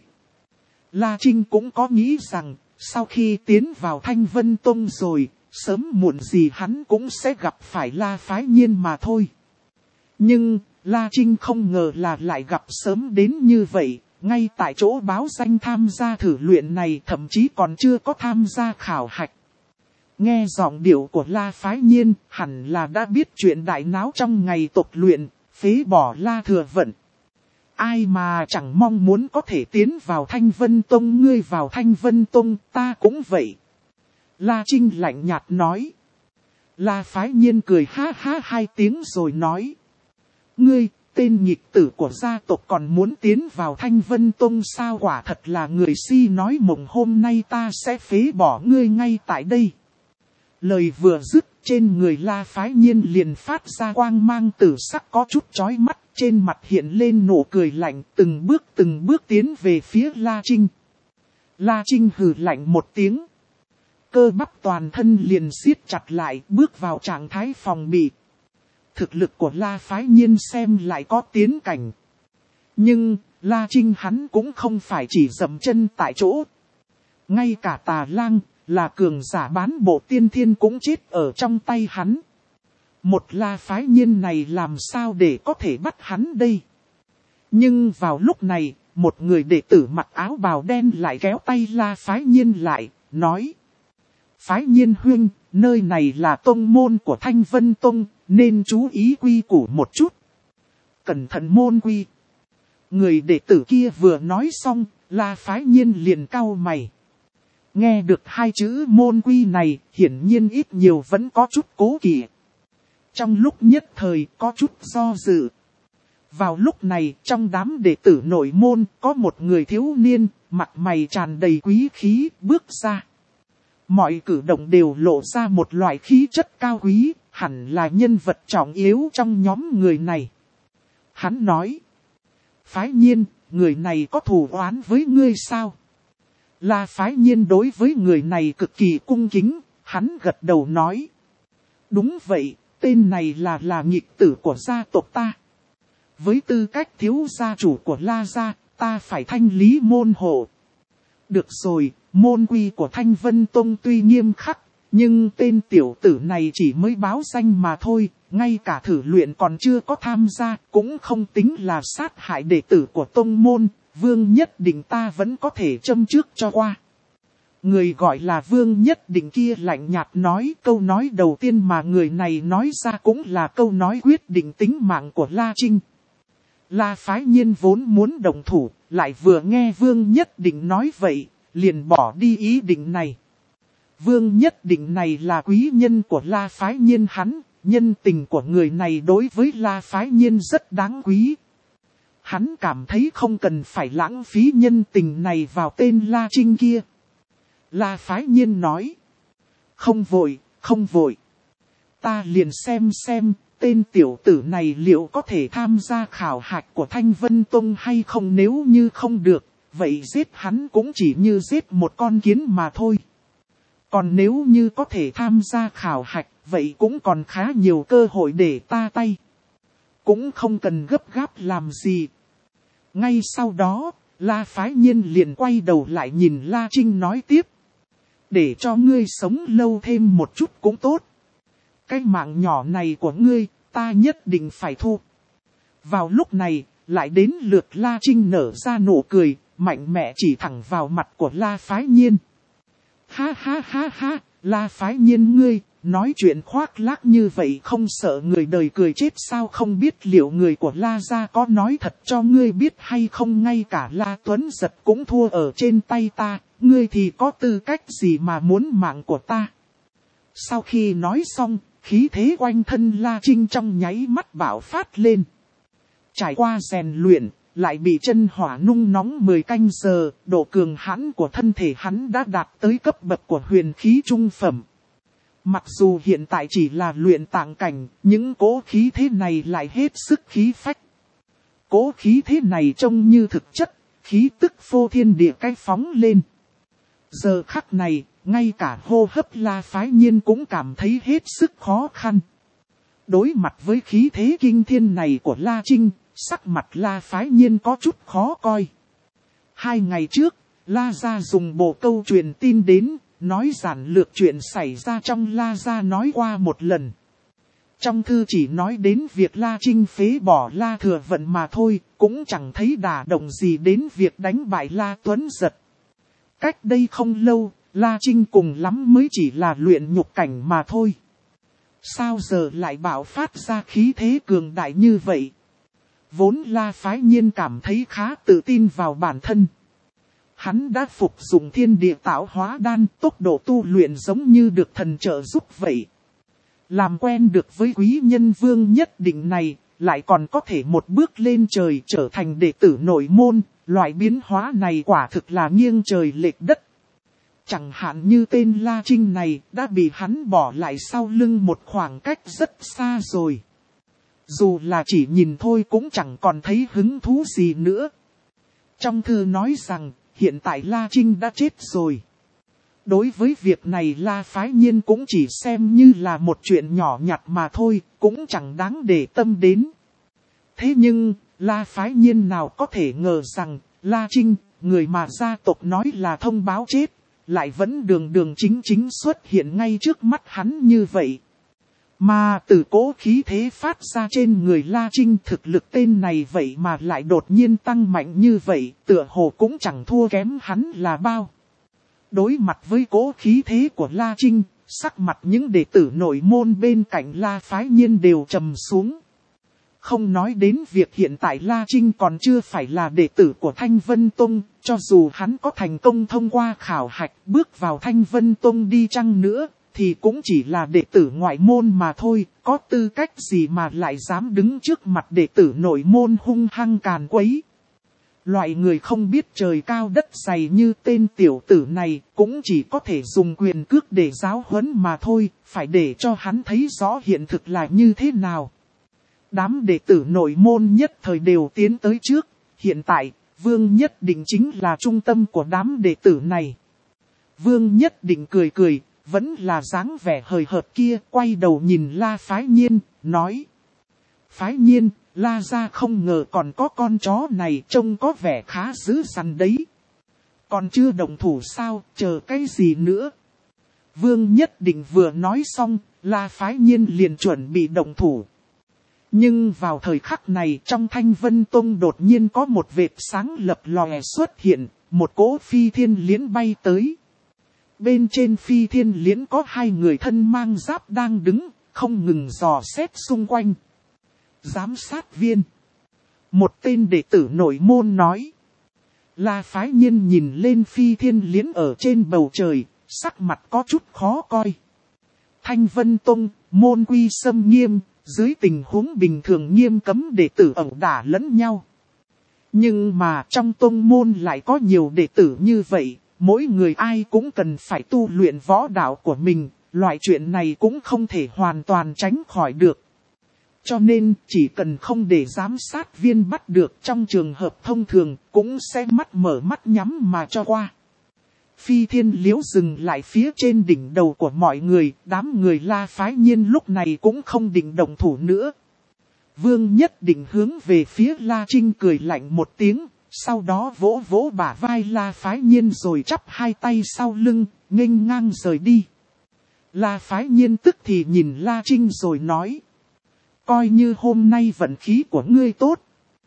La Trinh cũng có nghĩ rằng, sau khi tiến vào Thanh Vân Tông rồi, sớm muộn gì hắn cũng sẽ gặp phải La Phái Nhiên mà thôi. Nhưng, La Trinh không ngờ là lại gặp sớm đến như vậy, ngay tại chỗ báo danh tham gia thử luyện này thậm chí còn chưa có tham gia khảo hạch. Nghe giọng điệu của La Phái Nhiên, hẳn là đã biết chuyện đại náo trong ngày tộc luyện, phế bỏ La Thừa Vận. Ai mà chẳng mong muốn có thể tiến vào Thanh Vân Tông, ngươi vào Thanh Vân Tông, ta cũng vậy. La Trinh lạnh nhạt nói. La Phái Nhiên cười ha ha hai tiếng rồi nói. Ngươi, tên nghịch tử của gia tộc còn muốn tiến vào Thanh Vân Tông sao? Quả thật là người si nói mộng, hôm nay ta sẽ phế bỏ ngươi ngay tại đây. Lời vừa dứt, trên người La Phái Nhiên liền phát ra quang mang tử sắc có chút chói mắt, trên mặt hiện lên nụ cười lạnh, từng bước từng bước tiến về phía La Trinh. La Trinh hừ lạnh một tiếng. Cơ bắp toàn thân liền siết chặt lại, bước vào trạng thái phòng bị. Thực lực của La Phái Nhiên xem lại có tiến cảnh. Nhưng, La Trinh hắn cũng không phải chỉ dậm chân tại chỗ. Ngay cả Tà Lang, là cường giả bán bộ tiên thiên cũng chết ở trong tay hắn. Một La Phái Nhiên này làm sao để có thể bắt hắn đây? Nhưng vào lúc này, một người đệ tử mặc áo bào đen lại kéo tay La Phái Nhiên lại, nói. Phái Nhiên huynh, nơi này là tông môn của Thanh Vân Tông, nên chú ý quy củ một chút. Cẩn thận môn quy. Người đệ tử kia vừa nói xong, La Phái Nhiên liền cau mày. Nghe được hai chữ môn quy này, hiển nhiên ít nhiều vẫn có chút cố kỵ. Trong lúc nhất thời có chút do dự. Vào lúc này, trong đám đệ tử nội môn, có một người thiếu niên, mặt mày tràn đầy quý khí, bước ra. Mọi cử động đều lộ ra một loại khí chất cao quý, hẳn là nhân vật trọng yếu trong nhóm người này. Hắn nói. Phái Nhiên, người này có thù oán với ngươi sao? La Phái Nhiên đối với người này cực kỳ cung kính, hắn gật đầu nói. Đúng vậy, tên này là là nghịch tử của gia tộc ta. Với tư cách thiếu gia chủ của La gia, ta phải thanh lý môn hộ. Được rồi, môn quy của Thanh Vân Tông tuy nghiêm khắc, nhưng tên tiểu tử này chỉ mới báo danh mà thôi, ngay cả thử luyện còn chưa có tham gia, cũng không tính là sát hại đệ tử của tông môn, Vương Nhất Định ta vẫn có thể châm trước cho qua. Người gọi là Vương Nhất Định kia lạnh nhạt nói, câu nói đầu tiên mà người này nói ra cũng là câu nói quyết định tính mạng của La Trinh. La Phái Nhiên vốn muốn động thủ, lại vừa nghe Vương Nhất Định nói vậy, liền bỏ đi ý định này. Vương Nhất Định này là quý nhân của La Phái Nhiên hắn, nhân tình của người này đối với La Phái Nhiên rất đáng quý. Hắn cảm thấy không cần phải lãng phí nhân tình này vào tên La Trinh kia. La Phái Nhiên nói. Không vội, không vội. Ta liền xem xem, tên tiểu tử này liệu có thể tham gia khảo hạch của Thanh Vân Tông hay không, nếu như không được, vậy giết hắn cũng chỉ như giết một con kiến mà thôi. Còn nếu như có thể tham gia khảo hạch, vậy cũng còn khá nhiều cơ hội để ta tay. Cũng không cần gấp gáp làm gì. Ngay sau đó, La Phái Nhiên liền quay đầu lại nhìn La Trinh nói tiếp. Để cho ngươi sống lâu thêm một chút cũng tốt. Cái mạng nhỏ này của ngươi, ta nhất định phải thu. Vào lúc này, lại đến lượt La Trinh nở ra nụ cười, mạnh mẽ chỉ thẳng vào mặt của La Phái Nhiên. Ha ha ha ha, La Phái Nhiên ngươi, nói chuyện khoác lác như vậy không sợ người đời cười chết sao? Không biết liệu người của La gia có nói thật cho ngươi biết hay không, ngay cả La Tuấn Giật cũng thua ở trên tay ta, ngươi thì có tư cách gì mà muốn mạng của ta? Sau khi nói xong, khí thế quanh thân La Trinh trong nháy mắt bạo phát lên. Trải qua rèn luyện, lại bị chân hỏa nung nóng mười canh giờ, độ cường hãn của thân thể hắn đã đạt tới cấp bậc của huyền khí trung phẩm. Mặc dù hiện tại chỉ là luyện tạng cảnh, những cỗ khí thế này lại hết sức khí phách. Cỗ khí thế này trông như thực chất, khí tức phô thiên địa cái phóng lên. Giờ khắc này, ngay cả hô hấp La Phái Nhiên cũng cảm thấy hết sức khó khăn. Đối mặt với khí thế kinh thiên này của La Trinh, sắc mặt La Phái Nhiên có chút khó coi. Hai ngày trước, La gia dùng bộ câu truyền tin đến, nói giản lược chuyện xảy ra trong La gia nói qua một lần. Trong thư chỉ nói đến việc La Trinh phế bỏ La Thừa Vận mà thôi, cũng chẳng thấy đả động gì đến việc đánh bại La Tuấn Giật. Cách đây không lâu, La Trinh cùng lắm mới chỉ là luyện nhục cảnh mà thôi. Sao giờ lại bạo phát ra khí thế cường đại như vậy? Vốn La Phái Nhiên cảm thấy khá tự tin vào bản thân. Hắn đã phục dụng thiên địa tạo hóa đan, tốc độ tu luyện giống như được thần trợ giúp vậy. Làm quen được với quý nhân Vương Nhất Định này, lại còn có thể một bước lên trời trở thành đệ tử nội môn, loại biến hóa này quả thực là nghiêng trời lệch đất. Chẳng hạn như tên La Trinh này đã bị hắn bỏ lại sau lưng một khoảng cách rất xa rồi. Dù là chỉ nhìn thôi cũng chẳng còn thấy hứng thú gì nữa. Trong thư nói rằng, hiện tại La Trinh đã chết rồi. Đối với việc này La Phái Nhiên cũng chỉ xem như là một chuyện nhỏ nhặt mà thôi, cũng chẳng đáng để tâm đến. Thế nhưng, La Phái Nhiên nào có thể ngờ rằng, La Trinh, người mà gia tộc nói là thông báo chết, lại vẫn đường đường chính chính xuất hiện ngay trước mắt hắn như vậy. Mà từ cố khí thế phát ra trên người La Trinh, thực lực tên này vậy mà lại đột nhiên tăng mạnh như vậy, tựa hồ cũng chẳng thua kém hắn là bao. Đối mặt với cố khí thế của La Trinh, sắc mặt những đệ tử nội môn bên cạnh La Phái Nhiên đều trầm xuống. Không nói đến việc hiện tại La Trinh còn chưa phải là đệ tử của Thanh Vân Tông, cho dù hắn có thành công thông qua khảo hạch bước vào Thanh Vân Tông đi chăng nữa, thì cũng chỉ là đệ tử ngoại môn mà thôi, có tư cách gì mà lại dám đứng trước mặt đệ tử nội môn hung hăng càn quấy. Loại người không biết trời cao đất dày như tên tiểu tử này cũng chỉ có thể dùng quyền cước để giáo huấn mà thôi, phải để cho hắn thấy rõ hiện thực là như thế nào. Đám đệ tử nội môn nhất thời đều tiến tới trước, hiện tại Vương Nhất Định chính là trung tâm của đám đệ tử này. Vương Nhất Định cười cười, vẫn là dáng vẻ hời hợt kia, quay đầu nhìn La Phái Nhiên, nói. Phái Nhiên, La gia không ngờ còn có con chó này trông có vẻ khá dữ dằn đấy. Còn chưa động thủ sao, chờ cái gì nữa? Vương Nhất Định vừa nói xong, La Phái Nhiên liền chuẩn bị động thủ. Nhưng vào thời khắc này trong Thanh Vân Tông đột nhiên có một vệt sáng lập lòe xuất hiện, một cỗ phi thiên liễn bay tới. Bên trên phi thiên liễn có hai người thân mang giáp đang đứng, không ngừng dò xét xung quanh. Giám sát viên. Một tên đệ tử nội môn nói. La Phái Nhiên nhìn lên phi thiên liễn ở trên bầu trời, sắc mặt có chút khó coi. Thanh Vân Tông, môn quy xâm nghiêm, dưới tình huống bình thường nghiêm cấm đệ tử ẩu đả lẫn nhau. Nhưng mà trong tông môn lại có nhiều đệ tử như vậy, mỗi người ai cũng cần phải tu luyện võ đạo của mình, loại chuyện này cũng không thể hoàn toàn tránh khỏi được. Cho nên chỉ cần không để giám sát viên bắt được trong trường hợp thông thường cũng sẽ mắt mở mắt nhắm mà cho qua. Phi thiên liễu dừng lại phía trên đỉnh đầu của mọi người, đám người La Phái Nhiên lúc này cũng không định động thủ nữa. Vương Nhất Định hướng về phía La Trinh cười lạnh một tiếng, sau đó vỗ vỗ bả vai La Phái Nhiên rồi chắp hai tay sau lưng, nghênh ngang rời đi. La Phái Nhiên tức thì nhìn La Trinh rồi nói. Coi như hôm nay vận khí của ngươi tốt.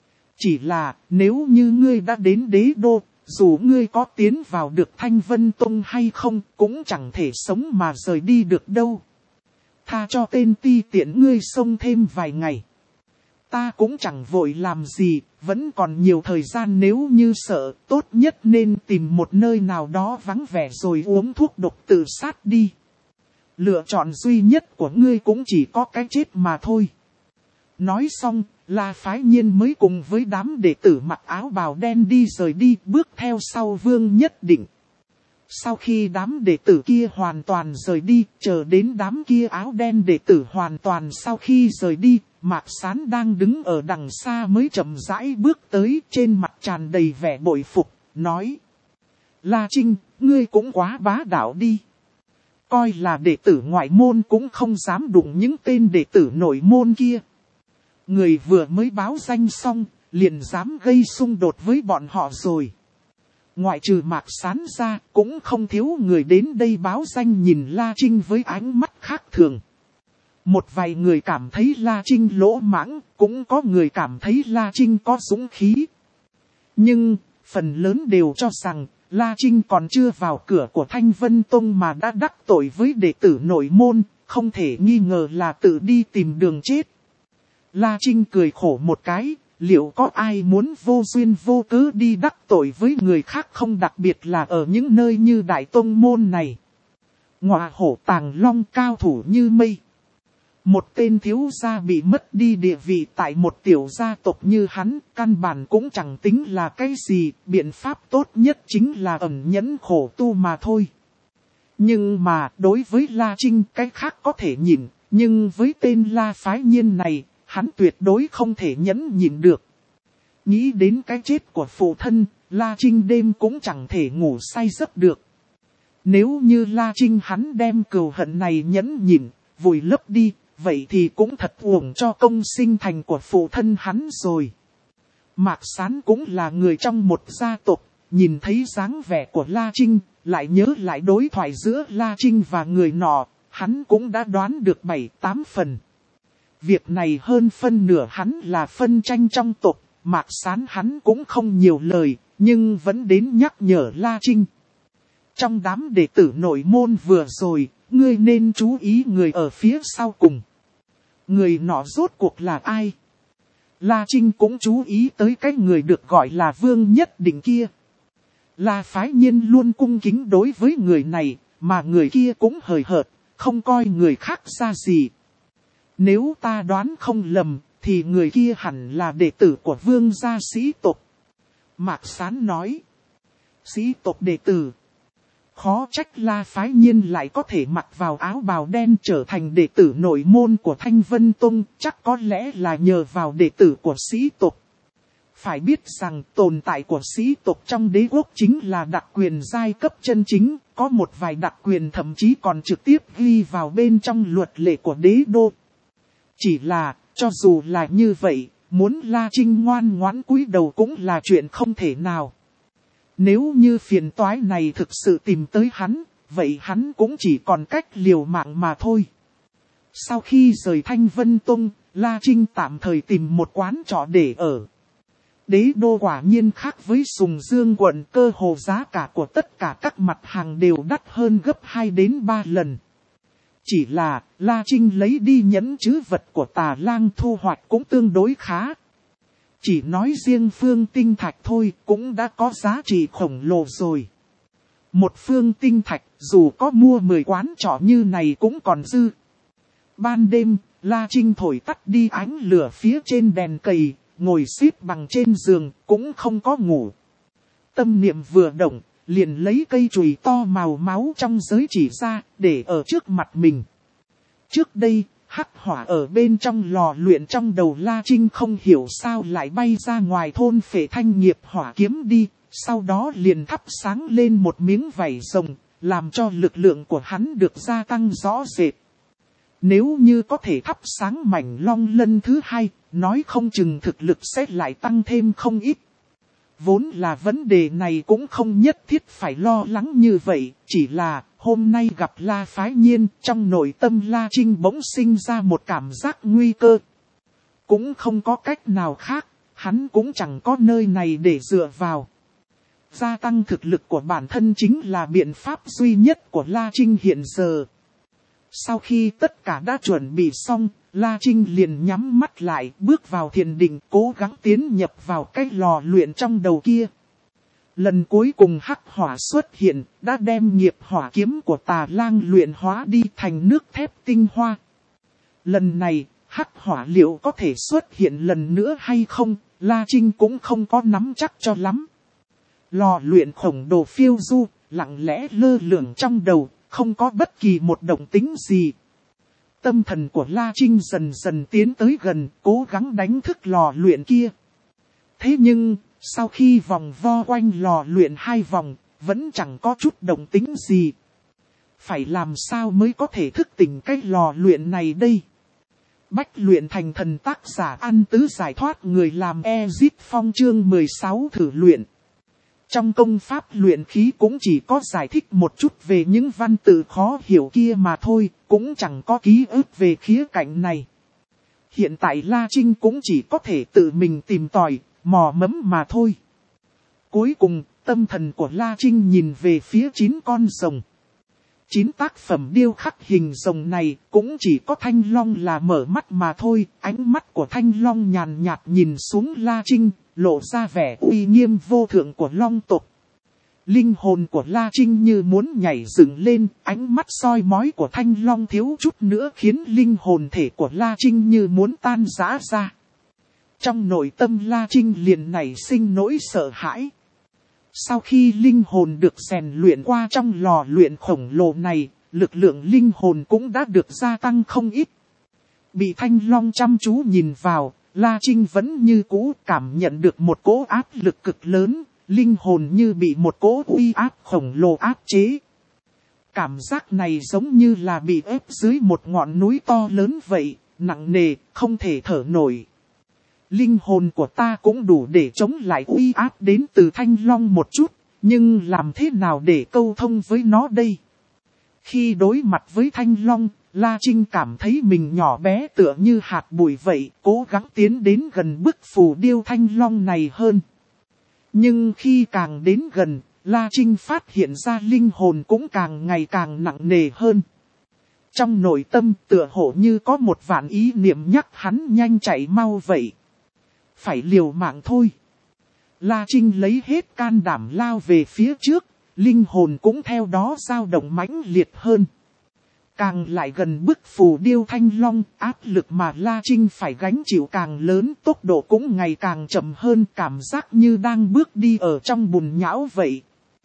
Chỉ là nếu như ngươi đã đến đế đô, dù ngươi có tiến vào được Thanh Vân Tông hay không, cũng chẳng thể sống mà rời đi được đâu. Tha cho tên ti tiện ngươi xông thêm vài ngày. Ta cũng chẳng vội làm gì, vẫn còn nhiều thời gian, nếu như sợ, tốt nhất nên tìm một nơi nào đó vắng vẻ rồi uống thuốc độc tự sát đi. Lựa chọn duy nhất của ngươi cũng chỉ có cái chết mà thôi. Nói xong, La Phái Nhiên mới cùng với đám đệ tử mặc áo bào đen đi rời đi, bước theo sau Vương Nhất Định. Sau khi đám đệ tử kia hoàn toàn rời đi, chờ đến đám kia áo đen đệ tử hoàn toàn sau khi rời đi, Mạc Sán đang đứng ở đằng xa mới chậm rãi bước tới, trên mặt tràn đầy vẻ bội phục, nói. La Trinh, ngươi cũng quá bá đạo đi. Coi là đệ tử ngoại môn cũng không dám đụng những tên đệ tử nội môn kia. Người vừa mới báo danh xong, liền dám gây xung đột với bọn họ rồi. Ngoại trừ Mạc Sán ra, cũng không thiếu người đến đây báo danh nhìn La Trinh với ánh mắt khác thường. Một vài người cảm thấy La Trinh lỗ mãng, cũng có người cảm thấy La Trinh có dũng khí. Nhưng, phần lớn đều cho rằng, La Trinh còn chưa vào cửa của Thanh Vân Tông mà đã đắc tội với đệ tử nội môn, không thể nghi ngờ là tự đi tìm đường chết. La Trinh cười khổ một cái, liệu có ai muốn vô duyên vô cớ đi đắc tội với người khác không, đặc biệt là ở những nơi như Đại Tông Môn này. Ngọa hổ tàng long, cao thủ như mây. Một tên thiếu gia bị mất đi địa vị tại một tiểu gia tộc như hắn, căn bản cũng chẳng tính là cái gì, biện pháp tốt nhất chính là ẩn nhẫn khổ tu mà thôi. Nhưng mà, đối với La Trinh cái khác có thể nhịn, nhưng với tên La Phái Nhiên này, hắn tuyệt đối không thể nhẫn nhịn được. Nghĩ đến cái chết của phụ thân, La Trinh đêm cũng chẳng thể ngủ say giấc được. Nếu như La Trinh hắn đem cừu hận này nhẫn nhịn, vùi lấp đi, vậy thì cũng thật uổng cho công sinh thành của phụ thân hắn rồi. Mạc Sán cũng là người trong một gia tộc, nhìn thấy dáng vẻ của La Trinh, lại nhớ lại đối thoại giữa La Trinh và người nọ, hắn cũng đã đoán được bảy tám phần. Việc này hơn phân nửa hắn là phân tranh trong tộc, Mạc Sán hắn cũng không nhiều lời, nhưng vẫn đến nhắc nhở La Trinh. Trong đám đệ tử nội môn vừa rồi, ngươi nên chú ý người ở phía sau cùng. Người nọ rốt cuộc là ai? La Trinh cũng chú ý tới cái người được gọi là Vương Nhất Định kia. La Phái Nhiên luôn cung kính đối với người này, mà người kia cũng hời hợt, không coi người khác ra gì. Nếu ta đoán không lầm, thì người kia hẳn là đệ tử của Vương gia sĩ tộc. Mạc Sán nói. Sĩ tộc đệ tử. Khó trách La Phái Nhiên lại có thể mặc vào áo bào đen trở thành đệ tử nội môn của Thanh Vân Tông, chắc có lẽ là nhờ vào đệ tử của sĩ tộc. Phải biết rằng tồn tại của sĩ tộc trong đế quốc chính là đặc quyền giai cấp chân chính, có một vài đặc quyền thậm chí còn trực tiếp ghi vào bên trong luật lệ của đế đô. Chỉ là, cho dù là như vậy, muốn La Trinh ngoan ngoãn cúi đầu cũng là chuyện không thể nào. Nếu như phiền toái này thực sự tìm tới hắn, vậy hắn cũng chỉ còn cách liều mạng mà thôi. Sau khi rời Thanh Vân Tông, La Trinh tạm thời tìm một quán trọ để ở. Đế đô quả nhiên khác với Sùng Dương quận, cơ hồ giá cả của tất cả các mặt hàng đều đắt hơn gấp hai đến ba lần. Chỉ là, La Trinh lấy đi nhẫn trữ vật của Tà Lang thu hoạch cũng tương đối khá. Chỉ nói riêng phương tinh thạch thôi cũng đã có giá trị khổng lồ rồi. Một phương tinh thạch dù có mua mười quán trọ như này cũng còn dư. Ban đêm, La Trinh thổi tắt đi ánh lửa phía trên đèn cầy, ngồi xếp bằng trên giường cũng không có ngủ. Tâm niệm vừa động, liền lấy cây chùy to màu máu trong giới chỉ ra để ở trước mặt mình. Trước đây, hắc hỏa ở bên trong lò luyện trong đầu La Trinh không hiểu sao lại bay ra ngoài thôn phệ thanh nghiệp hỏa kiếm đi, sau đó liền thắp sáng lên một miếng vảy rồng, làm cho lực lượng của hắn được gia tăng rõ rệt. Nếu như có thể thắp sáng mảnh long lân thứ hai, nói không chừng thực lực sẽ lại tăng thêm không ít. Vốn là vấn đề này cũng không nhất thiết phải lo lắng như vậy, chỉ là hôm nay gặp La Phái Nhiên, trong nội tâm La Trinh bỗng sinh ra một cảm giác nguy cơ. Cũng không có cách nào khác, hắn cũng chẳng có nơi này để dựa vào. Gia tăng thực lực của bản thân chính là biện pháp duy nhất của La Trinh hiện giờ. Sau khi tất cả đã chuẩn bị xong, La Trinh liền nhắm mắt lại, bước vào thiền định, cố gắng tiến nhập vào cái lò luyện trong đầu kia. Lần cuối cùng hắc hỏa xuất hiện, đã đem nghiệp hỏa kiếm của Tà Lang luyện hóa đi thành nước thép tinh hoa. Lần này, hắc hỏa liệu có thể xuất hiện lần nữa hay không, La Trinh cũng không có nắm chắc cho lắm. Lò luyện khổng đồ phiêu du, lặng lẽ lơ lửng trong đầu, không có bất kỳ một động tĩnh gì. Tâm thần của La Trinh dần dần tiến tới gần, cố gắng đánh thức lò luyện kia. Thế nhưng, sau khi vòng vo quanh lò luyện hai vòng, vẫn chẳng có chút động tĩnh gì. Phải làm sao mới có thể thức tỉnh cái lò luyện này đây? Bách luyện thành thần, tác giả An Tứ giải thoát, người làm Ezit Phong chương mười sáu thử luyện. Trong công pháp luyện khí cũng chỉ có giải thích một chút về những văn tự khó hiểu kia mà thôi, cũng chẳng có ký ức về khía cạnh này. Hiện tại La Trinh cũng chỉ có thể tự mình tìm tòi, mò mẫm mà thôi. Cuối cùng, tâm thần của La Trinh nhìn về phía chín con rồng. Chín tác phẩm điêu khắc hình rồng này cũng chỉ có Thanh Long là mở mắt mà thôi. Ánh mắt của Thanh Long nhàn nhạt nhìn xuống La Trinh, lộ ra vẻ uy nghiêm vô thượng của Long tộc. Linh hồn của La Trinh như muốn nhảy dựng lên, ánh mắt soi mói của Thanh Long thiếu chút nữa khiến linh hồn thể của La Trinh như muốn tan rã ra. Trong nội tâm La Trinh liền nảy sinh nỗi sợ hãi. Sau khi linh hồn được rèn luyện qua trong lò luyện khổng lồ này, lực lượng linh hồn cũng đã được gia tăng không ít. Bị Thanh Long chăm chú nhìn vào, La Trinh vẫn như cũ cảm nhận được một cỗ áp lực cực lớn, linh hồn như bị một cỗ uy áp khổng lồ áp chế. Cảm giác này giống như là bị ép dưới một ngọn núi to lớn vậy, nặng nề, không thể thở nổi. Linh hồn của ta cũng đủ để chống lại uy áp đến từ Thanh Long một chút, nhưng làm thế nào để câu thông với nó đây? Khi đối mặt với Thanh Long, La Trinh cảm thấy mình nhỏ bé tựa như hạt bụi vậy, cố gắng tiến đến gần bức phù điêu Thanh Long này hơn. Nhưng khi càng đến gần, La Trinh phát hiện ra linh hồn cũng càng ngày càng nặng nề hơn. Trong nội tâm tựa hồ như có một vạn ý niệm nhắc hắn nhanh chạy mau vậy. Phải liều mạng thôi. La Trinh lấy hết can đảm lao về phía trước, linh hồn cũng theo đó dao động mãnh liệt hơn. Càng lại gần bức phù điêu Thanh Long, áp lực mà La Trinh phải gánh chịu càng lớn, tốc độ cũng ngày càng chậm hơn, cảm giác như đang bước đi ở trong bùn nhão vậy.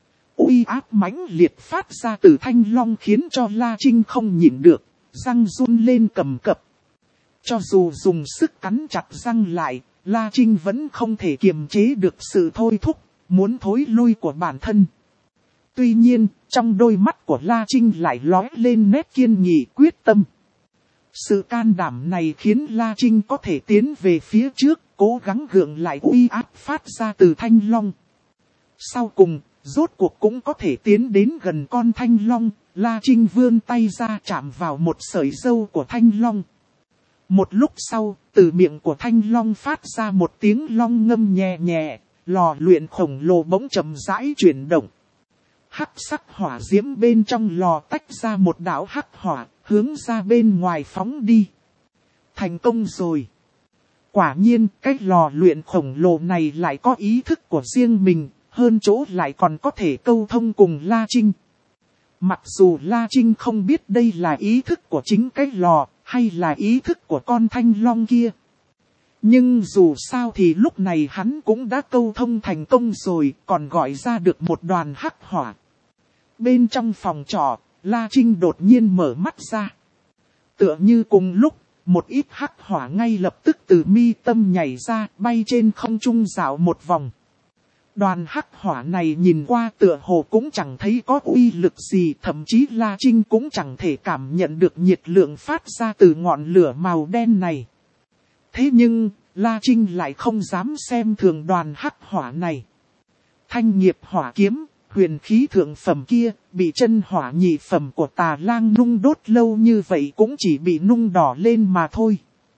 Uy áp mãnh liệt phát ra từ Thanh Long khiến cho La Trinh không nhịn được, răng run lên cầm cập. Cho dù dùng sức cắn chặt răng lại, La Trinh vẫn không thể kiềm chế được sự thôi thúc, muốn thối lui của bản thân. Tuy nhiên, trong đôi mắt của La Trinh lại lóe lên nét kiên nghị quyết tâm. Sự can đảm này khiến La Trinh có thể tiến về phía trước, cố gắng gượng lại uy áp phát ra từ Thanh Long. Sau cùng, rốt cuộc cũng có thể tiến đến gần con Thanh Long, La Trinh vươn tay ra chạm vào một sợi râu của Thanh Long. Một lúc sau, từ miệng của Thanh Long phát ra một tiếng long ngâm nhẹ nhẹ, lò luyện khổng lồ bỗng chậm rãi chuyển động. Hắc sắc hỏa diễm bên trong lò tách ra một đạo hắc hỏa, hướng ra bên ngoài phóng đi. Thành công rồi. Quả nhiên, cái lò luyện khổng lồ này lại có ý thức của riêng mình, hơn chỗ lại còn có thể câu thông cùng La Trinh. Mặc dù La Trinh không biết đây là ý thức của chính cái lò, hay là ý thức của con Thanh Long kia. Nhưng dù sao thì lúc này hắn cũng đã câu thông thành công rồi, còn gọi ra được một đoàn hắc hỏa. Bên trong phòng trọ, La Trinh đột nhiên mở mắt ra. Tựa như cùng lúc, một ít hắc hỏa ngay lập tức từ mi tâm nhảy ra, bay trên không trung dạo một vòng. Đoàn hắc hỏa này nhìn qua tựa hồ cũng chẳng thấy có uy lực gì, thậm chí La Trinh cũng chẳng thể cảm nhận được nhiệt lượng phát ra từ ngọn lửa màu đen này. Thế nhưng, La Trinh lại không dám xem thường đoàn hắc hỏa này. Thanh nghiệp hỏa kiếm, huyền khí thượng phẩm kia, bị chân hỏa nhị phẩm của Tà Lang nung đốt lâu như vậy cũng chỉ bị nung đỏ lên mà thôi.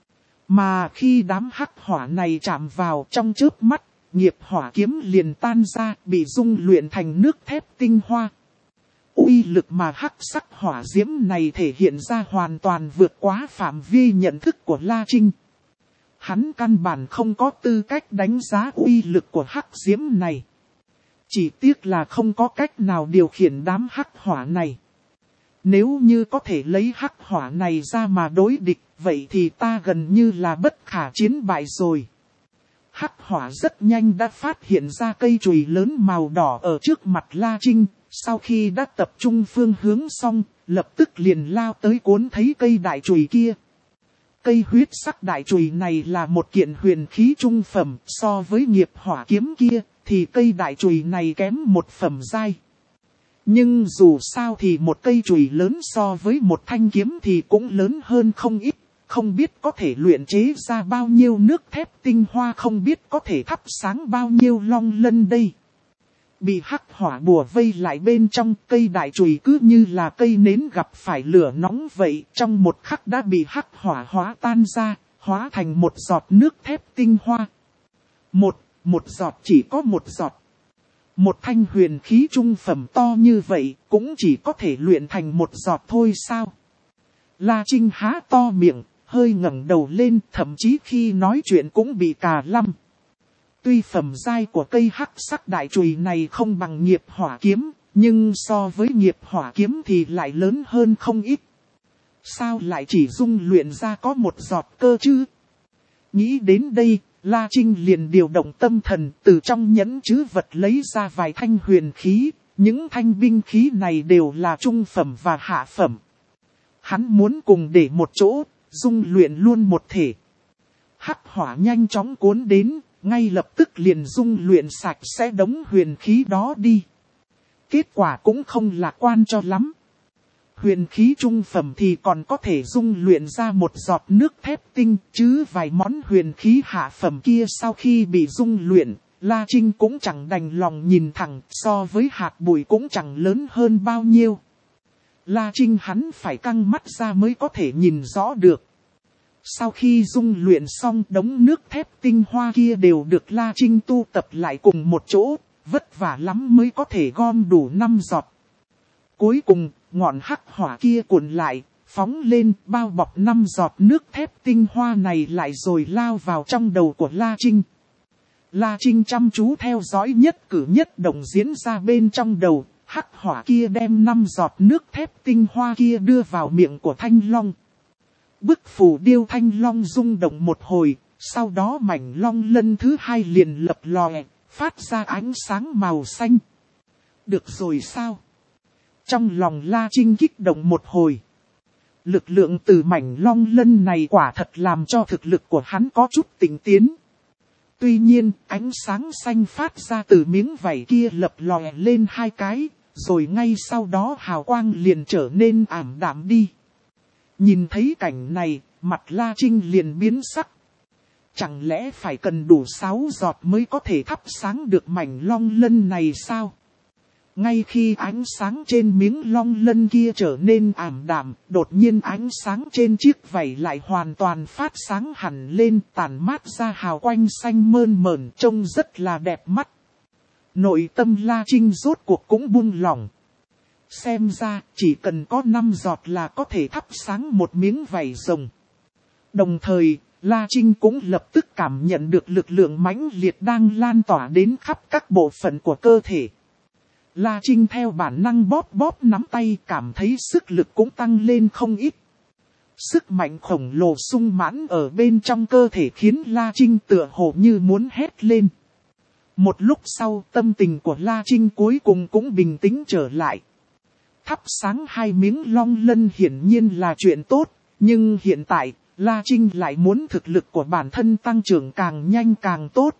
Mà khi đám hắc hỏa này chạm vào trong chớp mắt, nghiệp hỏa kiếm liền tan ra, bị dung luyện thành nước thép tinh hoa. Uy lực mà hắc sắc hỏa diễm này thể hiện ra hoàn toàn vượt quá phạm vi nhận thức của La Trinh. Hắn căn bản không có tư cách đánh giá uy lực của hắc diễm này. Chỉ tiếc là không có cách nào điều khiển đám hắc hỏa này. Nếu như có thể lấy hắc hỏa này ra mà đối địch, vậy thì ta gần như là bất khả chiến bại rồi. Hắc hỏa rất nhanh đã phát hiện ra cây chùy lớn màu đỏ ở trước mặt La Trinh, sau khi đã tập trung phương hướng xong, lập tức liền lao tới cuốn thấy cây đại chùy kia. Cây huyết sắc đại chùy này là một kiện huyền khí trung phẩm, so với nghiệp hỏa kiếm kia, thì cây đại chùy này kém một phẩm giai. Nhưng dù sao thì một cây chùy lớn so với một thanh kiếm thì cũng lớn hơn không ít. Không biết có thể luyện chế ra bao nhiêu nước thép tinh hoa, không biết có thể thắp sáng bao nhiêu long lân đây. bị hắc hỏa bùa vây lại bên trong, cây đại chùy cứ như là cây nến gặp phải lửa nóng vậy, trong một khắc đã bị hắc hỏa hóa tan ra, hóa thành một giọt nước thép tinh hoa. Một, một giọt chỉ có một giọt. Một thanh huyền khí trung phẩm to như vậy, cũng chỉ có thể luyện thành một giọt thôi sao? La Trinh há to miệng, hơi ngẩng đầu lên, thậm chí khi nói chuyện cũng bị cà lăm. Tuy phẩm giai của cây hắc sắc đại chùy này không bằng nghiệp hỏa kiếm, nhưng so với nghiệp hỏa kiếm thì lại lớn hơn không ít. Sao lại chỉ dung luyện ra có một giọt cơ chứ? Nghĩ đến đây, La Trinh liền điều động tâm thần từ trong nhẫn trữ vật lấy ra vài thanh huyền khí. Những thanh binh khí này đều là trung phẩm và hạ phẩm. Hắn muốn cùng để một chỗ, dung luyện luôn một thể. Hắc hỏa nhanh chóng cuốn đến, ngay lập tức liền dung luyện sạch sẽ đống huyền khí đó đi. Kết quả cũng không lạc quan cho lắm. Huyền khí trung phẩm thì còn có thể dung luyện ra một giọt nước thép tinh, chứ vài món huyền khí hạ phẩm kia sau khi bị dung luyện, La Trinh cũng chẳng đành lòng nhìn thẳng, so với hạt bụi cũng chẳng lớn hơn bao nhiêu. La Trinh hắn phải căng mắt ra mới có thể nhìn rõ được. Sau khi dung luyện xong, đống nước thép tinh hoa kia đều được La Trinh tu tập lại cùng một chỗ, vất vả lắm mới có thể gom đủ năm giọt. Cuối cùng, ngọn hắc hỏa kia cuộn lại, phóng lên, bao bọc năm giọt nước thép tinh hoa này lại rồi lao vào trong đầu của La Trinh. La Trinh chăm chú theo dõi nhất cử nhất động diễn ra bên trong đầu, hắc hỏa kia đem năm giọt nước thép tinh hoa kia đưa vào miệng của Thanh Long. Bức phù điêu Thanh Long rung động một hồi, sau đó mảnh long lân thứ hai liền lập lòe, phát ra ánh sáng màu xanh. Được rồi sao? Trong lòng La Trinh kích động một hồi. Lực lượng từ mảnh long lân này quả thật làm cho thực lực của hắn có chút tỉnh tiến. Tuy nhiên, ánh sáng xanh phát ra từ miếng vảy kia lập lòe lên hai cái, rồi ngay sau đó hào quang liền trở nên ảm đạm đi. Nhìn thấy cảnh này, mặt La Trinh liền biến sắc. Chẳng lẽ phải cần đủ sáu giọt mới có thể thắp sáng được mảnh long lân này sao? Ngay khi ánh sáng trên miếng long lân kia trở nên ảm đạm, đột nhiên ánh sáng trên chiếc vảy lại hoàn toàn phát sáng hẳn lên, tản mát ra hào quang xanh mơn mởn, trông rất là đẹp mắt. Nội tâm La Trinh rốt cuộc cũng buông lỏng. Xem ra, chỉ cần có năm giọt là có thể thắp sáng một miếng vảy rồng. Đồng thời, La Trinh cũng lập tức cảm nhận được lực lượng mãnh liệt đang lan tỏa đến khắp các bộ phận của cơ thể. La Trinh theo bản năng bóp bóp nắm tay, cảm thấy sức lực cũng tăng lên không ít. Sức mạnh khổng lồ sung mãn ở bên trong cơ thể khiến La Trinh tựa hồ như muốn hét lên. Một lúc sau, tâm tình của La Trinh cuối cùng cũng bình tĩnh trở lại. Thắp sáng hai miếng long lân hiển nhiên là chuyện tốt, nhưng hiện tại, La Trinh lại muốn thực lực của bản thân tăng trưởng càng nhanh càng tốt.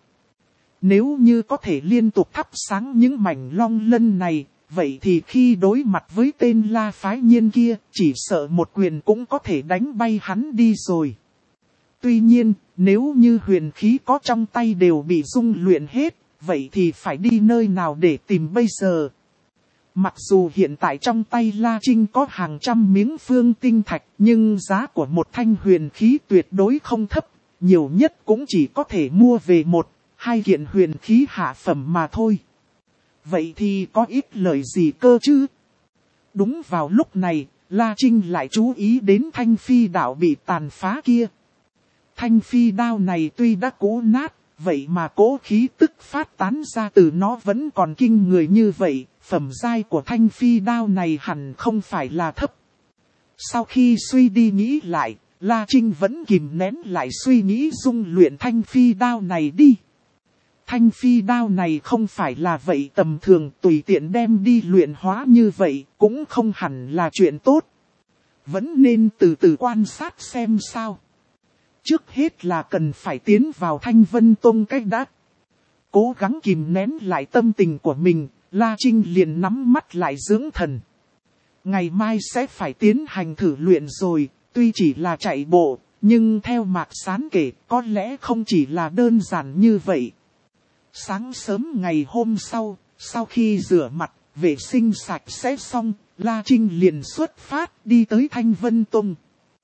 Nếu như có thể liên tục thắp sáng những mảnh long lân này, vậy thì khi đối mặt với tên La Phái Nhiên kia, chỉ sợ một quyền cũng có thể đánh bay hắn đi rồi. Tuy nhiên, nếu như huyền khí có trong tay đều bị dung luyện hết, vậy thì phải đi nơi nào để tìm bây giờ? Mặc dù hiện tại trong tay La Trinh có hàng trăm miếng phương tinh thạch, nhưng giá của một thanh huyền khí tuyệt đối không thấp, nhiều nhất cũng chỉ có thể mua về một, hai kiện huyền khí hạ phẩm mà thôi. Vậy thì có ít lời gì cơ chứ? Đúng vào lúc này, La Trinh lại chú ý đến thanh phi đao bị tàn phá kia. Thanh phi đao này tuy đã cũ nát, vậy mà cỗ khí tức phát tán ra từ nó vẫn còn kinh người như vậy. Phẩm giai của thanh phi đao này hẳn không phải là thấp. Sau khi suy đi nghĩ lại, La Trinh vẫn kìm nén lại suy nghĩ dung luyện thanh phi đao này đi. Thanh phi đao này không phải là vậy tầm thường, tùy tiện đem đi luyện hóa như vậy, cũng không hẳn là chuyện tốt. Vẫn nên từ từ quan sát xem sao. Trước hết là cần phải tiến vào Thanh Vân Tông cách đã. Cố gắng kìm nén lại tâm tình của mình, La Trinh liền nắm mắt lại dưỡng thần. Ngày mai sẽ phải tiến hành thử luyện rồi, tuy chỉ là chạy bộ, nhưng theo Mạc Sán kể, có lẽ không chỉ là đơn giản như vậy. Sáng sớm ngày hôm sau, Sau khi rửa mặt, vệ sinh sạch sẽ xong, La Trinh liền xuất phát đi tới Thanh Vân Tông.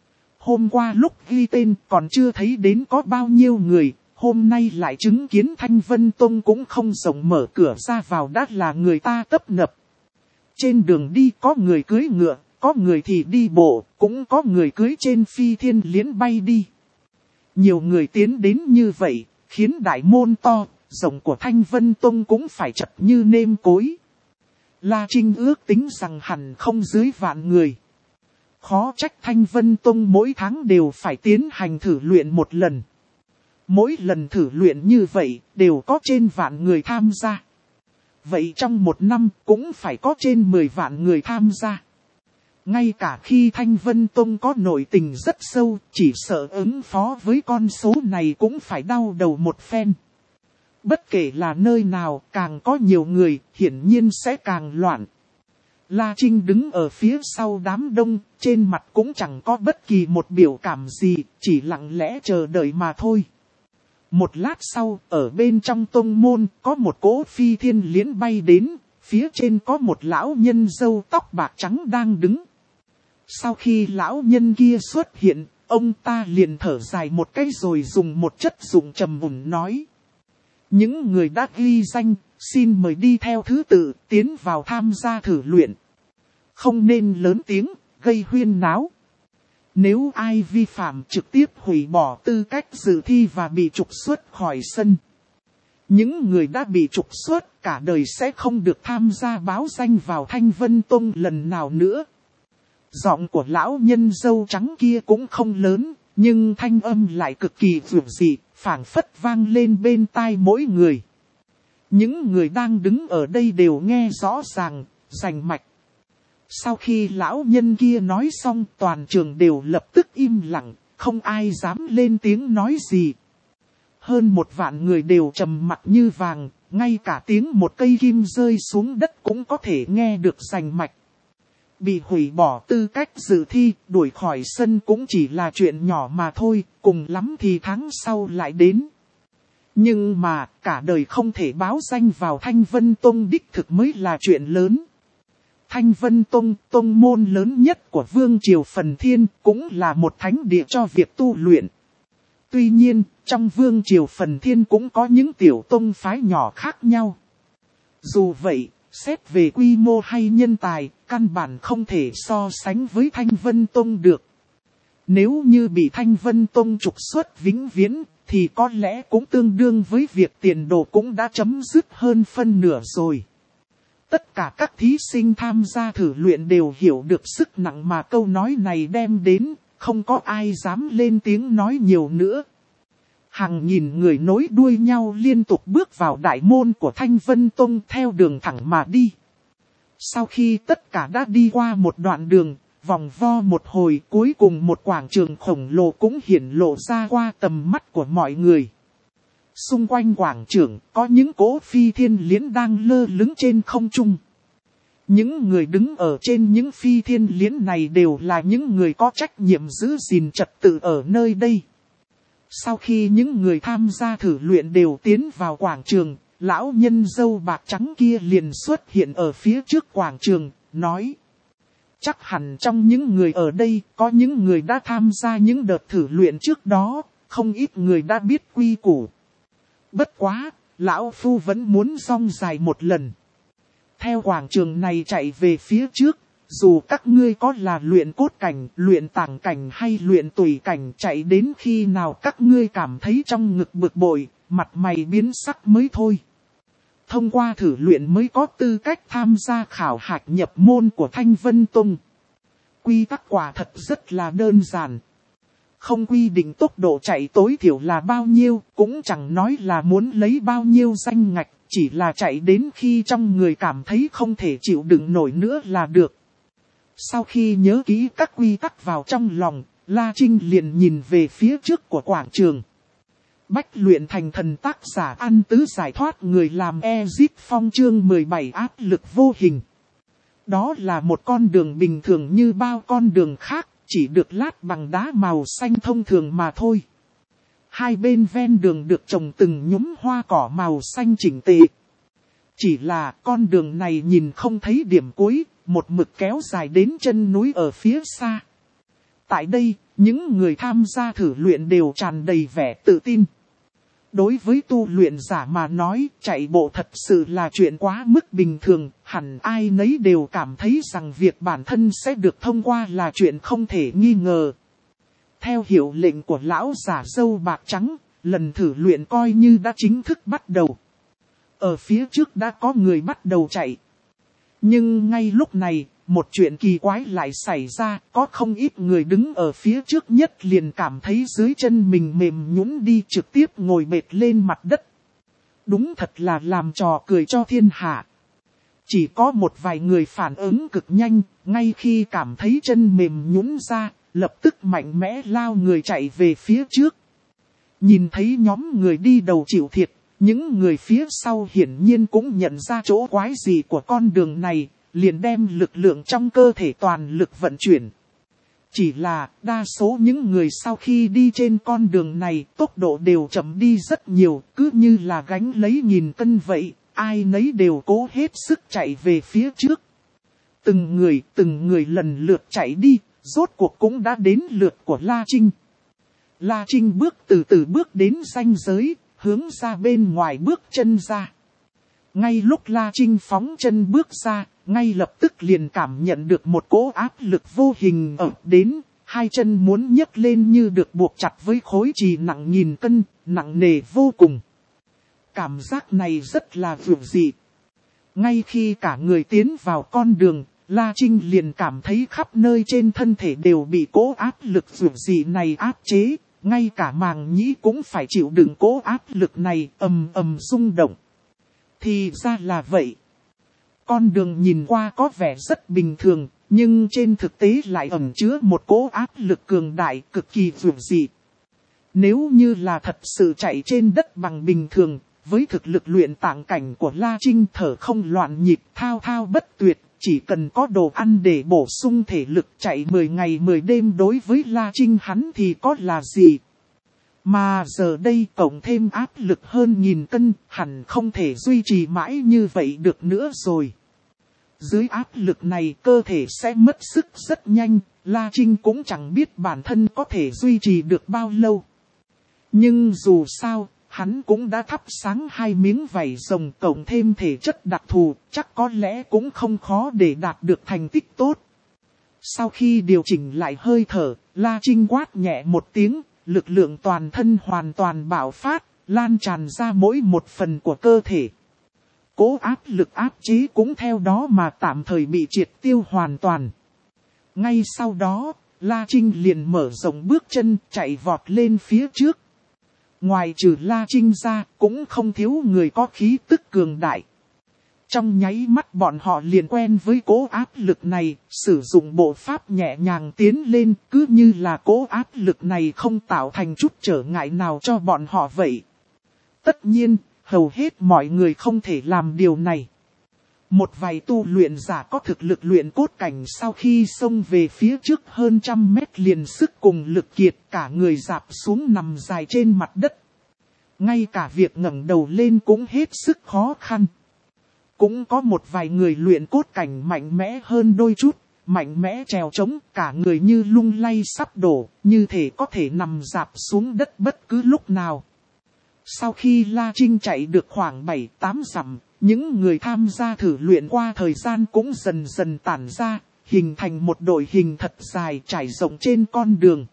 Hôm qua lúc ghi tên còn chưa thấy đến có bao nhiêu người, hôm nay lại chứng kiến Thanh Vân Tông cũng không rộng mở cửa ra vào đã là người ta tấp nập. Trên đường đi có người cưỡi ngựa, có người thì đi bộ, cũng có người cưỡi trên phi thiên liễn bay đi. Nhiều người tiến đến như vậy, khiến đại môn to, rộng của Thanh Vân Tông cũng phải chật như nêm cối. La Trinh ước tính rằng hẳn không dưới vạn người. Khó trách Thanh Vân Tông mỗi tháng đều phải tiến hành thử luyện một lần. Mỗi lần thử luyện như vậy đều có trên vạn người tham gia. Vậy trong một năm cũng phải có trên mười vạn người tham gia. Ngay cả khi Thanh Vân Tông có nội tình rất sâu, chỉ sợ ứng phó với con số này cũng phải đau đầu một phen. Bất kể là nơi nào càng có nhiều người, hiển nhiên sẽ càng loạn. La Trinh đứng ở phía sau đám đông, trên mặt cũng chẳng có bất kỳ một biểu cảm gì, chỉ lặng lẽ chờ đợi mà thôi. Một lát sau, ở bên trong tông môn, có một cỗ phi thiên liễn bay đến, phía trên có một lão nhân râu tóc bạc trắng đang đứng. Sau khi lão nhân kia xuất hiện, ông ta liền thở dài một cái rồi dùng một chất giọng trầm mùn nói. Những người đã ghi danh, xin mời đi theo thứ tự, tiến vào tham gia thử luyện. Không nên lớn tiếng, gây huyên náo. Nếu ai vi phạm trực tiếp hủy bỏ tư cách dự thi và bị trục xuất khỏi sân. Những người đã bị trục xuất cả đời sẽ không được tham gia báo danh vào Thanh Vân Tông lần nào nữa. Giọng của lão nhân râu trắng kia cũng không lớn, nhưng thanh âm lại cực kỳ vượt dị, phảng phất vang lên bên tai mỗi người. Những người đang đứng ở đây đều nghe rõ ràng, rành mạch. Sau khi lão nhân kia nói xong, toàn trường đều lập tức im lặng, không ai dám lên tiếng nói gì. Hơn một vạn người đều trầm mặc như vàng, ngay cả tiếng một cây kim rơi xuống đất cũng có thể nghe được rành mạch. Bị hủy bỏ tư cách dự thi, đuổi khỏi sân cũng chỉ là chuyện nhỏ mà thôi, cùng lắm thì tháng sau lại đến. Nhưng mà, cả đời không thể báo danh vào Thanh Vân Tông đích thực mới là chuyện lớn. Thanh Vân Tông, tông môn lớn nhất của Vương Triều Phần Thiên, cũng là một thánh địa cho việc tu luyện. Tuy nhiên, trong Vương Triều Phần Thiên cũng có những tiểu tông phái nhỏ khác nhau. Dù vậy, xét về quy mô hay nhân tài, căn bản không thể so sánh với Thanh Vân Tông được. Nếu như bị Thanh Vân Tông trục xuất vĩnh viễn, thì có lẽ cũng tương đương với việc tiền đồ cũng đã chấm dứt hơn phân nửa rồi. Tất cả các thí sinh tham gia thử luyện đều hiểu được sức nặng mà câu nói này đem đến, không có ai dám lên tiếng nói nhiều nữa. Hàng nghìn người nối đuôi nhau liên tục bước vào đại môn của Thanh Vân Tông theo đường thẳng mà đi. Sau khi tất cả đã đi qua một đoạn đường, vòng vo một hồi, cuối cùng một quảng trường khổng lồ cũng hiển lộ ra qua tầm mắt của mọi người. Xung quanh quảng trường có những cỗ phi thiên liễn đang lơ lửng trên không trung. Những người đứng ở trên những phi thiên liễn này đều là những người có trách nhiệm giữ gìn trật tự ở nơi đây. Sau khi những người tham gia thử luyện đều tiến vào quảng trường, lão nhân râu bạc trắng kia liền xuất hiện ở phía trước quảng trường, nói. Chắc hẳn trong những người ở đây có những người đã tham gia những đợt thử luyện trước đó, không ít người đã biết quy củ. Bất quá, lão phu vẫn muốn rong dài một lần. Theo quảng trường này chạy về phía trước, dù các ngươi có là luyện cốt cảnh, luyện tàng cảnh hay luyện tùy cảnh, chạy đến khi nào các ngươi cảm thấy trong ngực bực bội, mặt mày biến sắc mới thôi. Thông qua thử luyện mới có tư cách tham gia khảo hạch nhập môn của Thanh Vân Tông. Quy tắc quả thật rất là đơn giản. Không quy định tốc độ chạy tối thiểu là bao nhiêu, cũng chẳng nói là muốn lấy bao nhiêu danh ngạch, chỉ là chạy đến khi trong người cảm thấy không thể chịu đựng nổi nữa là được. Sau khi nhớ kỹ các quy tắc vào trong lòng, La Trinh liền nhìn về phía trước của quảng trường. Bách luyện thành thần tác giả An Tứ giải thoát người làm Ezip Phong chương mười bảy áp lực vô hình. Đó là một con đường bình thường như bao con đường khác, chỉ được lát bằng đá màu xanh thông thường mà thôi. Hai bên ven đường được trồng từng nhúm hoa cỏ màu xanh chỉnh tề. Chỉ là con đường này nhìn không thấy điểm cuối, một mực kéo dài đến chân núi ở phía xa. Tại đây, những người tham gia thử luyện đều tràn đầy vẻ tự tin. Đối với tu luyện giả mà nói, chạy bộ thật sự là chuyện quá mức bình thường, hẳn ai nấy đều cảm thấy rằng việc bản thân sẽ được thông qua là chuyện không thể nghi ngờ. Theo hiệu lệnh của lão giả râu bạc trắng, lần thử luyện coi như đã chính thức bắt đầu. Ở phía trước đã có người bắt đầu chạy. Nhưng ngay lúc này, một chuyện kỳ quái lại xảy ra, có không ít người đứng ở phía trước nhất liền cảm thấy dưới chân mình mềm nhũn đi, trực tiếp ngồi bệt lên mặt đất. Đúng thật là làm trò cười cho thiên hạ. Chỉ có một vài người phản ứng cực nhanh, ngay khi cảm thấy chân mềm nhũn ra, lập tức mạnh mẽ lao người chạy về phía trước. Nhìn thấy nhóm người đi đầu chịu thiệt, những người phía sau hiển nhiên cũng nhận ra chỗ quái gì của con đường này, liền đem lực lượng trong cơ thể toàn lực vận chuyển. Chỉ là đa số những người sau khi đi trên con đường này tốc độ đều chậm đi rất nhiều, cứ như là gánh lấy nghìn cân vậy, ai nấy đều cố hết sức chạy về phía trước. Từng người từng người lần lượt chạy đi, rốt cuộc cũng đã đến lượt của La Trinh. La Trinh bước từ từ bước đến ranh giới, hướng ra bên ngoài bước chân ra. Ngay lúc La Trinh phóng chân bước ra, ngay lập tức liền cảm nhận được một cỗ áp lực vô hình ập đến, hai chân muốn nhấc lên như được buộc chặt với khối chì nặng nghìn cân, nặng nề vô cùng. Cảm giác này rất là vượt dị. Ngay khi cả người tiến vào con đường, La Trinh liền cảm thấy khắp nơi trên thân thể đều bị cỗ áp lực vượt dị này áp chế, ngay cả màng nhĩ cũng phải chịu đựng cỗ áp lực này ầm ầm rung động. Thì ra là vậy. Con đường nhìn qua có vẻ rất bình thường, nhưng trên thực tế lại ẩn chứa một cỗ áp lực cường đại cực kỳ vượt dị. Nếu như là thật sự chạy trên đất bằng bình thường, với thực lực luyện tạng cảnh của La Trinh thở không loạn nhịp, thao thao bất tuyệt, chỉ cần có đồ ăn để bổ sung thể lực, chạy mười ngày mười đêm đối với La Trinh hắn thì có là gì. Mà giờ đây cộng thêm áp lực hơn nghìn cân, hẳn không thể duy trì mãi như vậy được nữa rồi. Dưới áp lực này cơ thể sẽ mất sức rất nhanh, La Trinh cũng chẳng biết bản thân có thể duy trì được bao lâu. Nhưng dù sao, hắn cũng đã thắp sáng hai miếng vảy rồng cộng thêm thể chất đặc thù, chắc có lẽ cũng không khó để đạt được thành tích tốt. Sau khi điều chỉnh lại hơi thở, La Trinh quát nhẹ một tiếng, lực lượng toàn thân hoàn toàn bạo phát, lan tràn ra mỗi một phần của cơ thể. Cố áp lực áp chế cũng theo đó mà tạm thời bị triệt tiêu hoàn toàn. Ngay sau đó, La Trinh liền mở rộng bước chân chạy vọt lên phía trước. Ngoài trừ La Trinh ra, cũng không thiếu người có khí tức cường đại. Trong nháy mắt bọn họ liền quen với cố áp lực này, sử dụng bộ pháp nhẹ nhàng tiến lên, cứ như là cố áp lực này không tạo thành chút trở ngại nào cho bọn họ vậy. Tất nhiên, hầu hết mọi người không thể làm điều này. Một vài tu luyện giả có thực lực luyện cốt cảnh sau khi xông về phía trước hơn trăm mét liền sức cùng lực kiệt, cả người rạp xuống nằm dài trên mặt đất. Ngay cả việc ngẩng đầu lên cũng hết sức khó khăn. Cũng có một vài người luyện cốt cảnh mạnh mẽ hơn đôi chút, mạnh mẽ trèo trống, cả người như lung lay sắp đổ, như thể có thể nằm rạp xuống đất bất cứ lúc nào. Sau khi La Trinh chạy được khoảng bảy tám dặm, những người tham gia thử luyện qua thời gian cũng dần dần tản ra, hình thành một đội hình thật dài trải rộng trên con đường.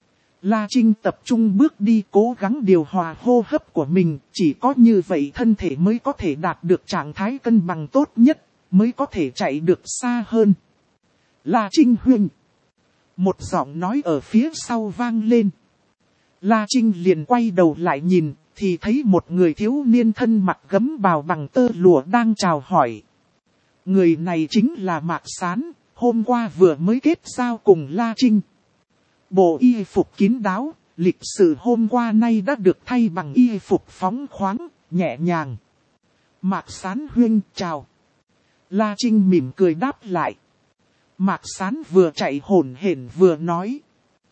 La Trinh tập trung bước đi cố gắng điều hòa hô hấp của mình, chỉ có như vậy thân thể mới có thể đạt được trạng thái cân bằng tốt nhất, mới có thể chạy được xa hơn. La Trinh huynh. Một giọng nói ở phía sau vang lên. La Trinh liền quay đầu lại nhìn, thì thấy một người thiếu niên thân mặc gấm bào bằng tơ lụa đang chào hỏi. Người này chính là Mạc Sán, hôm qua vừa mới kết giao cùng La Trinh. Bộ y phục kín đáo, lịch sự hôm qua nay đã được thay bằng y phục phóng khoáng, nhẹ nhàng. Mạc Sán huynh chào. La Trinh mỉm cười đáp lại. Mạc Sán vừa chạy hổn hển vừa nói.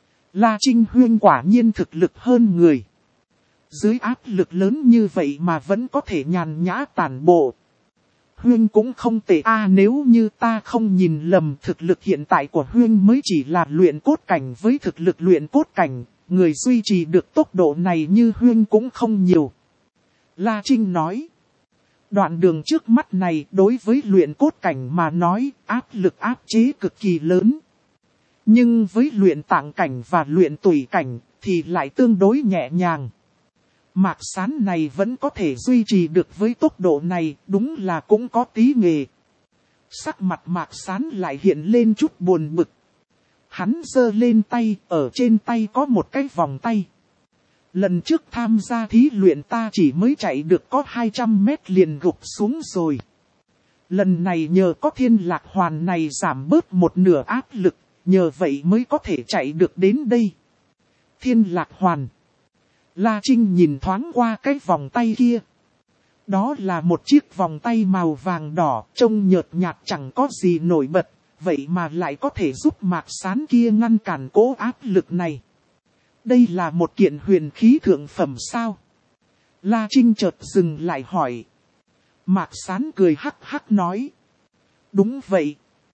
La Trinh huynh quả nhiên thực lực hơn người. Dưới áp lực lớn như vậy mà vẫn có thể nhàn nhã tản bộ. Huyên cũng không tệ a, nếu như ta không nhìn lầm, thực lực hiện tại của Huyên mới chỉ là luyện cốt cảnh, với thực lực luyện cốt cảnh, người duy trì được tốc độ này như Huyên cũng không nhiều. La Trinh nói. Đoạn đường trước mắt này đối với luyện cốt cảnh mà nói, áp lực áp chế cực kỳ lớn. Nhưng với luyện tạng cảnh và luyện tủy cảnh thì lại tương đối nhẹ nhàng. Mạc Sán này vẫn có thể duy trì được với tốc độ này, đúng là cũng có tí nghề. Sắc mặt Mạc Sán lại hiện lên chút buồn bực. Hắn giơ lên tay, ở trên tay có một cái vòng tay. Lần trước tham gia thí luyện ta chỉ mới chạy được có hai trăm mét liền gục xuống rồi. Lần này nhờ có thiên lạc hoàn này giảm bớt một nửa áp lực, nhờ vậy mới có thể chạy được đến đây. Thiên lạc hoàn. La Trinh nhìn thoáng qua cái vòng tay kia. Đó là một chiếc vòng tay màu vàng đỏ, trông nhợt nhạt chẳng có gì nổi bật, vậy mà lại có thể giúp Mạc Sán kia ngăn cản cố áp lực này. Đây là một kiện huyền khí thượng phẩm sao? La Trinh chợt dừng lại hỏi. Mạc Sán cười hắc hắc nói. Đúng vậy.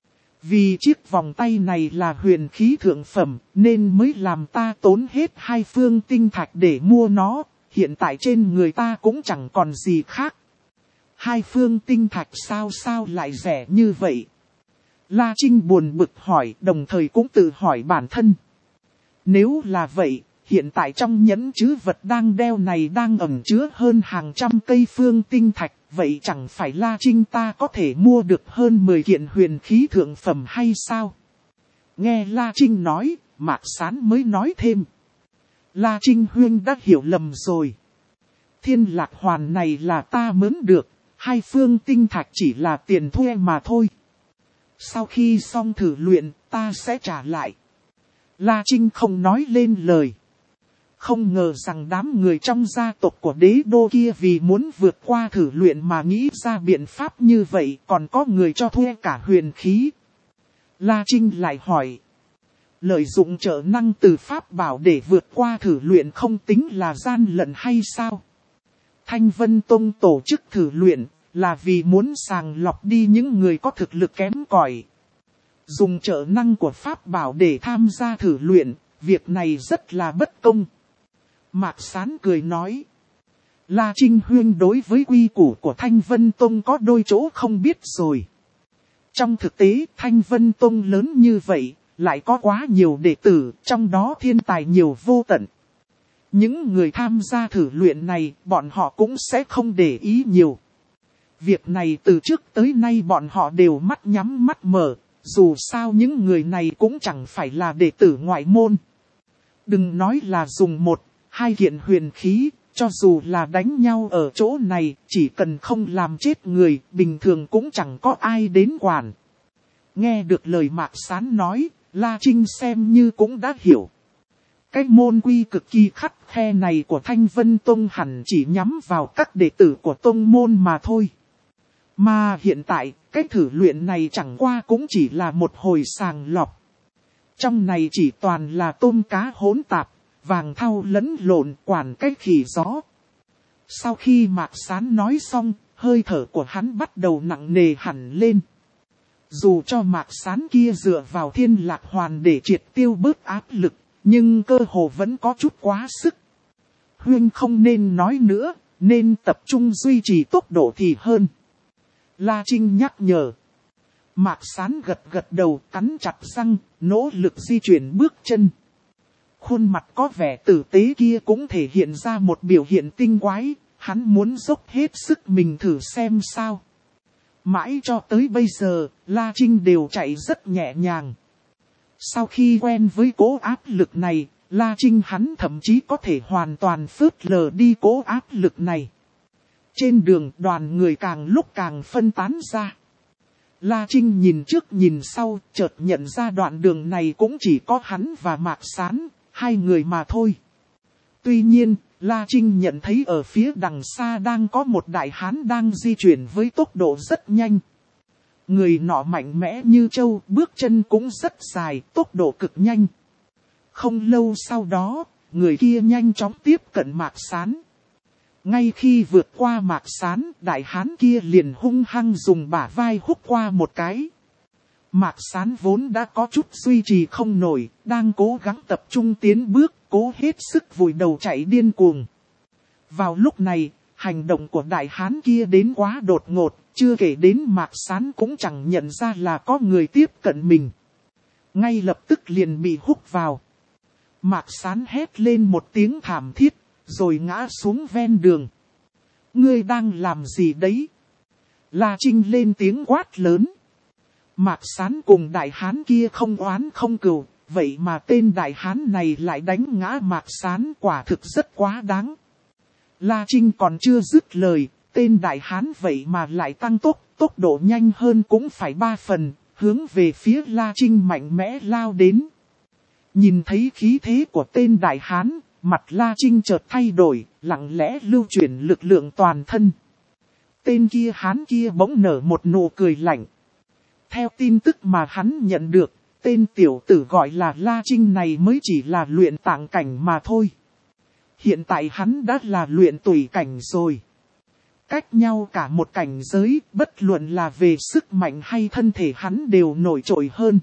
Vì chiếc vòng tay này là huyền khí thượng phẩm, nên mới làm ta tốn hết hai phương tinh thạch để mua nó, hiện tại trên người ta cũng chẳng còn gì khác. Hai phương tinh thạch sao sao lại rẻ như vậy? La Trinh buồn bực hỏi, đồng thời cũng tự hỏi bản thân. Nếu là vậy, hiện tại trong nhẫn trữ vật đang đeo này đang ẩn chứa hơn hàng trăm cây phương tinh thạch, vậy chẳng phải La Trinh ta có thể mua được hơn mười kiện huyền khí thượng phẩm hay sao? Nghe La Trinh nói, Mạc Sán mới nói thêm. La Trinh huynh đã hiểu lầm rồi. Thiên lạc hoàn này là ta mướn được, hai phương tinh thạch chỉ là tiền thuê mà thôi. Sau khi xong thử luyện, ta sẽ trả lại. La Trinh không nói lên lời. Không ngờ rằng đám người trong gia tộc của đế đô kia vì muốn vượt qua thử luyện mà nghĩ ra biện pháp như vậy, còn có người cho thuê cả huyền khí. La Trinh lại hỏi. Lợi dụng trợ năng từ pháp bảo để vượt qua thử luyện không tính là gian lận hay sao? Thanh Vân Tông tổ chức thử luyện là vì muốn sàng lọc đi những người có thực lực kém cỏi. Dùng trợ năng của pháp bảo để tham gia thử luyện, việc này rất là bất công. Mạc Sán cười nói. La Trinh huynh đối với quy củ của Thanh Vân Tông có đôi chỗ không biết rồi. Trong thực tế Thanh Vân Tông lớn như vậy, lại có quá nhiều đệ tử, trong đó thiên tài nhiều vô tận. Những người tham gia thử luyện này, bọn họ cũng sẽ không để ý nhiều. Việc này từ trước tới nay bọn họ đều mắt nhắm mắt mở, dù sao những người này cũng chẳng phải là đệ tử ngoại môn. Đừng nói là dùng một, hai kiện huyền khí, cho dù là đánh nhau ở chỗ này, chỉ cần không làm chết người, bình thường cũng chẳng có ai đến quản. Nghe được lời Mạc Sán nói, La Trinh xem như cũng đã hiểu. Cái môn quy cực kỳ khắt khe này của Thanh Vân Tông hẳn chỉ nhắm vào các đệ tử của tông môn mà thôi. Mà hiện tại, cái thử luyện này chẳng qua cũng chỉ là một hồi sàng lọc. Trong này chỉ toàn là tôm cá hỗn tạp, vàng thau lẫn lộn, quản cái khỉ gió. Sau khi Mạc Sán nói xong, hơi thở của hắn bắt đầu nặng nề hẳn lên. Dù cho Mạc Sán kia dựa vào thiên lạc hoàn để triệt tiêu bớt áp lực, nhưng cơ hồ vẫn có chút quá sức. Huynh không nên nói nữa, nên tập trung duy trì tốc độ thì hơn. La Trinh nhắc nhở. Mạc Sán gật gật đầu, cắn chặt răng, nỗ lực di chuyển bước chân. Khuôn mặt có vẻ tử tế kia cũng thể hiện ra một biểu hiện tinh quái, hắn muốn dốc hết sức mình thử xem sao. Mãi cho tới bây giờ, La Trinh đều chạy rất nhẹ nhàng. Sau khi quen với cố áp lực này, La Trinh hắn thậm chí có thể hoàn toàn phớt lờ đi cố áp lực này. Trên đường đoàn người càng lúc càng phân tán ra. La Trinh nhìn trước nhìn sau, chợt nhận ra đoạn đường này cũng chỉ có hắn và Mạc Sán, hai người mà thôi. Tuy nhiên, La Trinh nhận thấy ở phía đằng xa đang có một đại hán đang di chuyển với tốc độ rất nhanh. Người nọ mạnh mẽ như trâu, bước chân cũng rất dài, tốc độ cực nhanh. Không lâu sau đó, người kia nhanh chóng tiếp cận Mạc Sán. Ngay khi vượt qua Mạc Sán, đại hán kia liền hung hăng dùng bả vai húc qua một cái. Mạc Sán vốn đã có chút duy trì không nổi, đang cố gắng tập trung tiến bước, cố hết sức vùi đầu chạy điên cuồng. Vào lúc này, hành động của đại hán kia đến quá đột ngột, chưa kể đến Mạc Sán cũng chẳng nhận ra là có người tiếp cận mình. Ngay lập tức liền bị húc vào. Mạc Sán hét lên một tiếng thảm thiết, rồi ngã xuống ven đường. Ngươi đang làm gì đấy? La Trinh lên tiếng quát lớn. Mạc Sán cùng đại hán kia không oán không cừu, vậy mà tên đại hán này lại đánh ngã Mạc Sán, quả thực rất quá đáng. La Trinh còn chưa dứt lời, tên đại hán vậy mà lại tăng tốc, tốc độ nhanh hơn cũng phải ba phần, hướng về phía La Trinh mạnh mẽ lao đến. Nhìn thấy khí thế của tên đại hán, mặt La Trinh chợt thay đổi, lặng lẽ lưu chuyển lực lượng toàn thân. Tên kia hán kia bỗng nở một nụ cười lạnh. Theo tin tức mà hắn nhận được, tên tiểu tử gọi là La Trinh này mới chỉ là luyện tạng cảnh mà thôi. Hiện tại hắn đã là luyện tùy cảnh rồi. Cách nhau cả một cảnh giới, bất luận là về sức mạnh hay thân thể hắn đều nổi trội hơn.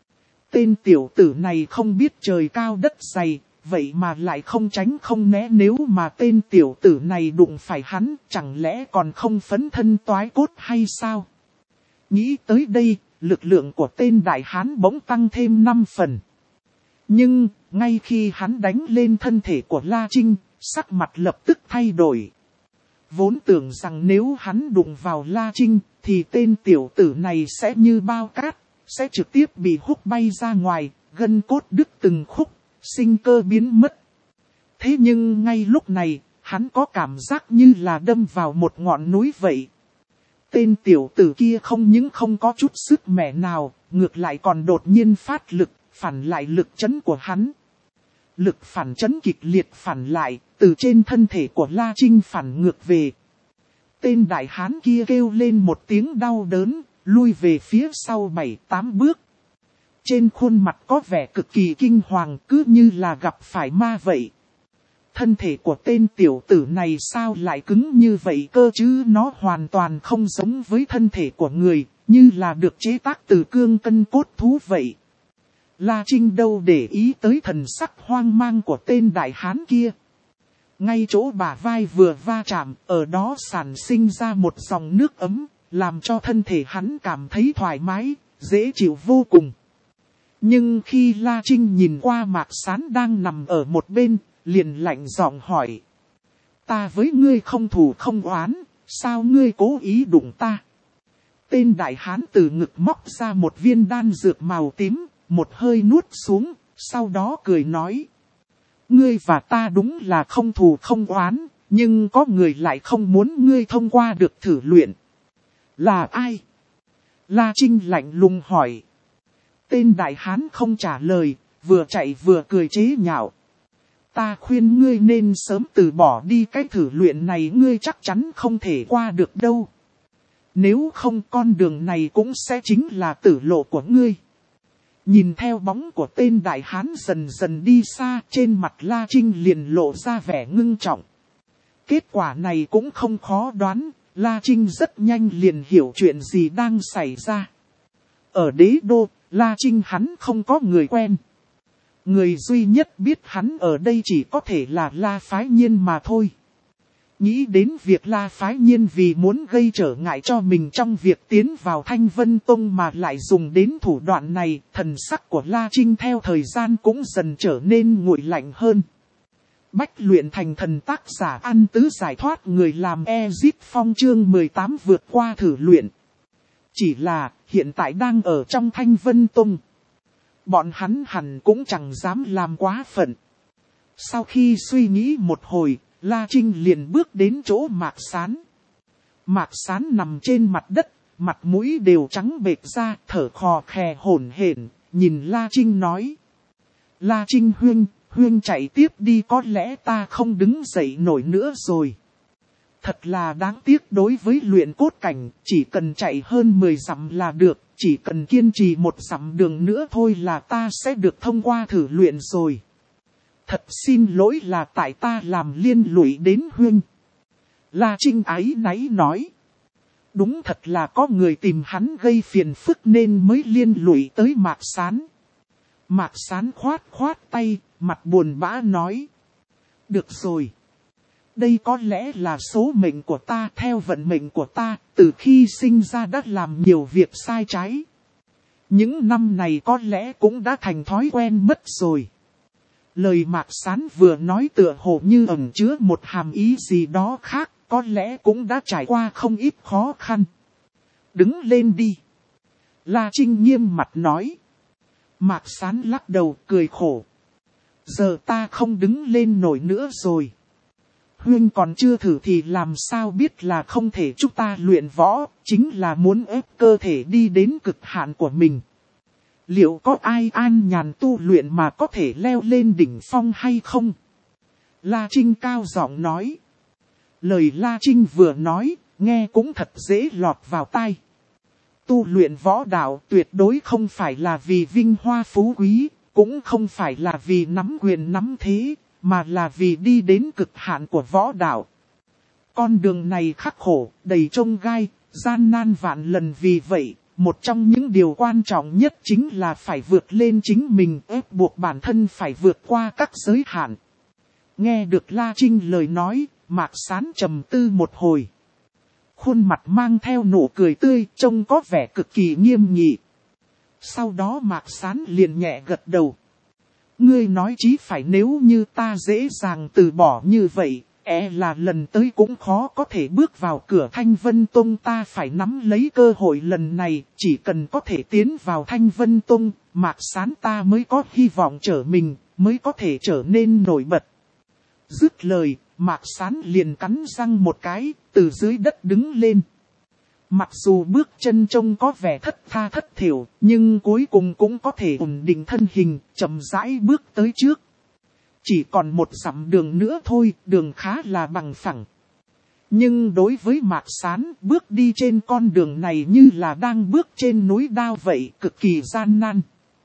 Tên tiểu tử này không biết trời cao đất dày, vậy mà lại không tránh không né, nếu mà tên tiểu tử này đụng phải hắn, chẳng lẽ còn không phấn thân toái cốt hay sao? Nghĩ tới đây, lực lượng của tên đại hán bỗng tăng thêm năm phần. Nhưng, ngay khi hắn đánh lên thân thể của La Trinh, sắc mặt lập tức thay đổi. Vốn tưởng rằng nếu hắn đụng vào La Trinh, thì tên tiểu tử này sẽ như bao cát, sẽ trực tiếp bị húc bay ra ngoài, gân cốt đứt từng khúc, sinh cơ biến mất. Thế nhưng ngay lúc này, hắn có cảm giác như là đâm vào một ngọn núi vậy. Tên tiểu tử kia không những không có chút sức mẻ nào, ngược lại còn đột nhiên phát lực, phản lại lực chấn của hắn. Lực phản chấn kịch liệt phản lại, từ trên thân thể của La Trinh phản ngược về. Tên đại hán kia kêu lên một tiếng đau đớn, lui về phía sau bảy tám bước. Trên khuôn mặt có vẻ cực kỳ kinh hoàng, cứ như là gặp phải ma vậy. Thân thể của tên tiểu tử này sao lại cứng như vậy cơ chứ, nó hoàn toàn không giống với thân thể của người, như là được chế tác từ cương cân cốt thú vậy. La Trinh đâu để ý tới thần sắc hoang mang của tên đại hán kia. Ngay chỗ bả vai vừa va chạm, ở đó sản sinh ra một dòng nước ấm, làm cho thân thể hắn cảm thấy thoải mái, dễ chịu vô cùng. Nhưng khi La Trinh nhìn qua Mạc Sán đang nằm ở một bên, liền lạnh giọng hỏi. Ta với ngươi không thù không oán, sao ngươi cố ý đụng ta? Tên đại hán từ ngực móc ra một viên đan dược màu tím, một hơi nuốt xuống, sau đó cười nói. Ngươi và ta đúng là không thù không oán, nhưng có người lại không muốn ngươi thông qua được thử luyện. Là ai? La Trinh lạnh lùng hỏi. Tên đại hán không trả lời, vừa chạy vừa cười chế nhạo. Ta khuyên ngươi nên sớm từ bỏ đi cái thử luyện này, ngươi chắc chắn không thể qua được đâu. Nếu không con đường này cũng sẽ chính là tử lộ của ngươi. Nhìn theo bóng của tên đại hán dần dần đi xa, trên mặt La Trinh liền lộ ra vẻ ngưng trọng. Kết quả này cũng không khó đoán, La Trinh rất nhanh liền hiểu chuyện gì đang xảy ra. Ở đế đô, La Trinh hắn không có người quen. Người duy nhất biết hắn ở đây chỉ có thể là La Phái Nhiên mà thôi. Nghĩ đến việc La Phái Nhiên vì muốn gây trở ngại cho mình trong việc tiến vào Thanh Vân Tông mà lại dùng đến thủ đoạn này, thần sắc của La Trinh theo thời gian cũng dần trở nên nguội lạnh hơn. Bách luyện thành thần tác giả An Tứ giải thoát người làm Ezit Phong chương mười tám vượt qua thử luyện. Chỉ là hiện tại đang ở trong Thanh Vân Tông. Bọn hắn hẳn cũng chẳng dám làm quá phận. Sau khi suy nghĩ một hồi, La Trinh liền bước đến chỗ Mạc Sán. Mạc Sán nằm trên mặt đất, mặt mũi đều trắng bệch ra, thở khò khè hổn hển, nhìn La Trinh nói. La Trinh huynh, huynh chạy tiếp đi, có lẽ ta không đứng dậy nổi nữa rồi. Thật là đáng tiếc, đối với luyện cốt cảnh, chỉ cần chạy hơn mười dặm là được, chỉ cần kiên trì một dặm đường nữa thôi là ta sẽ được thông qua thử luyện rồi. Thật xin lỗi là tại ta làm liên lụy đến huynh. La Trinh áy náy nói. Đúng thật là có người tìm hắn gây phiền phức nên mới liên lụy tới Mạc Sán. Mạc Sán khoát khoát tay, mặt buồn bã nói. Được rồi. Đây có lẽ là số mệnh của ta, theo vận mệnh của ta, từ khi sinh ra đã làm nhiều việc sai trái. Những năm này có lẽ cũng đã thành thói quen mất rồi. Lời Mạc Sán vừa nói tựa hồ như ẩn chứa một hàm ý gì đó khác, có lẽ cũng đã trải qua không ít khó khăn. Đứng lên đi. La Trinh nghiêm mặt nói. Mạc Sán lắc đầu cười khổ. Giờ ta không đứng lên nổi nữa rồi. Huynh còn chưa thử thì làm sao biết là không thể chúng ta luyện võ, chính là muốn ép cơ thể đi đến cực hạn của mình. Liệu có ai an nhàn tu luyện mà có thể leo lên đỉnh phong hay không? La Trinh cao giọng nói. Lời La Trinh vừa nói, nghe cũng thật dễ lọt vào tai. Tu luyện võ đạo tuyệt đối không phải là vì vinh hoa phú quý, cũng không phải là vì nắm quyền nắm thế, mà là vì đi đến cực hạn của võ đạo. Con đường này khắc khổ, đầy chông gai, gian nan vạn lần, vì vậy, một trong những điều quan trọng nhất chính là phải vượt lên chính mình, ép buộc bản thân phải vượt qua các giới hạn. Nghe được La Trinh lời nói, Mạc Sán trầm tư một hồi. Khuôn mặt mang theo nụ cười tươi, trông có vẻ cực kỳ nghiêm nghị. Sau đó Mạc Sán liền nhẹ gật đầu. Ngươi nói chí phải, nếu như ta dễ dàng từ bỏ như vậy, e là lần tới cũng khó có thể bước vào cửa Thanh Vân Tông. Ta phải nắm lấy cơ hội lần này, chỉ cần có thể tiến vào Thanh Vân Tông, Mạc Sán ta mới có hy vọng trở mình, mới có thể trở nên nổi bật. Dứt lời, Mạc Sán liền cắn răng một cái, từ dưới đất đứng lên. Mặc dù bước chân trông có vẻ thất tha thất thểu, nhưng cuối cùng cũng có thể ổn định thân hình, chậm rãi bước tới trước. Chỉ còn một dặm đường nữa thôi, đường khá là bằng phẳng. Nhưng đối với Mạc Sán, bước đi trên con đường này như là đang bước trên núi đao vậy, cực kỳ gian nan.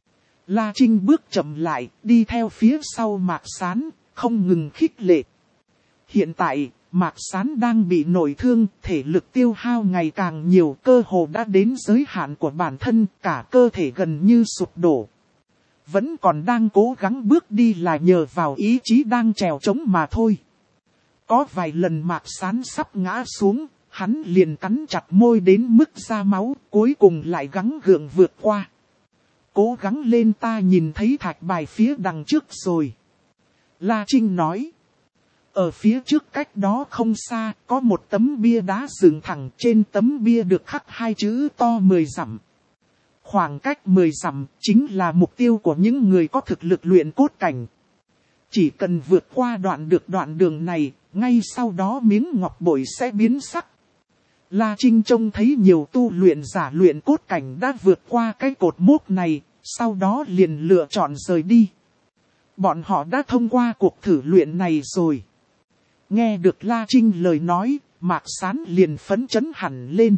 La Trinh bước chậm lại, đi theo phía sau Mạc Sán, không ngừng khích lệ. Hiện tại, Mạc Sán đang bị nội thương, thể lực tiêu hao ngày càng nhiều, cơ hồ đã đến giới hạn của bản thân, cả cơ thể gần như sụp đổ. Vẫn còn đang cố gắng bước đi là nhờ vào ý chí đang trèo trống mà thôi. Có vài lần Mạc Sán sắp ngã xuống, hắn liền cắn chặt môi đến mức ra máu, cuối cùng lại gắng gượng vượt qua. Cố gắng lên, ta nhìn thấy thạch bài phía đằng trước rồi. La Trinh nói. Ở phía trước cách đó không xa, có một tấm bia đá dựng thẳng, trên tấm bia được khắc hai chữ to mười dặm. Khoảng cách mười dặm chính là mục tiêu của những người có thực lực luyện cốt cảnh. Chỉ cần vượt qua đoạn được đoạn đường này, ngay sau đó miếng ngọc bội sẽ biến sắc. La Trinh trông thấy nhiều tu luyện giả luyện cốt cảnh đã vượt qua cái cột mốc này, sau đó liền lựa chọn rời đi. Bọn họ đã thông qua cuộc thử luyện này rồi. Nghe được La Trinh lời nói, Mạc Sán liền phấn chấn hẳn lên.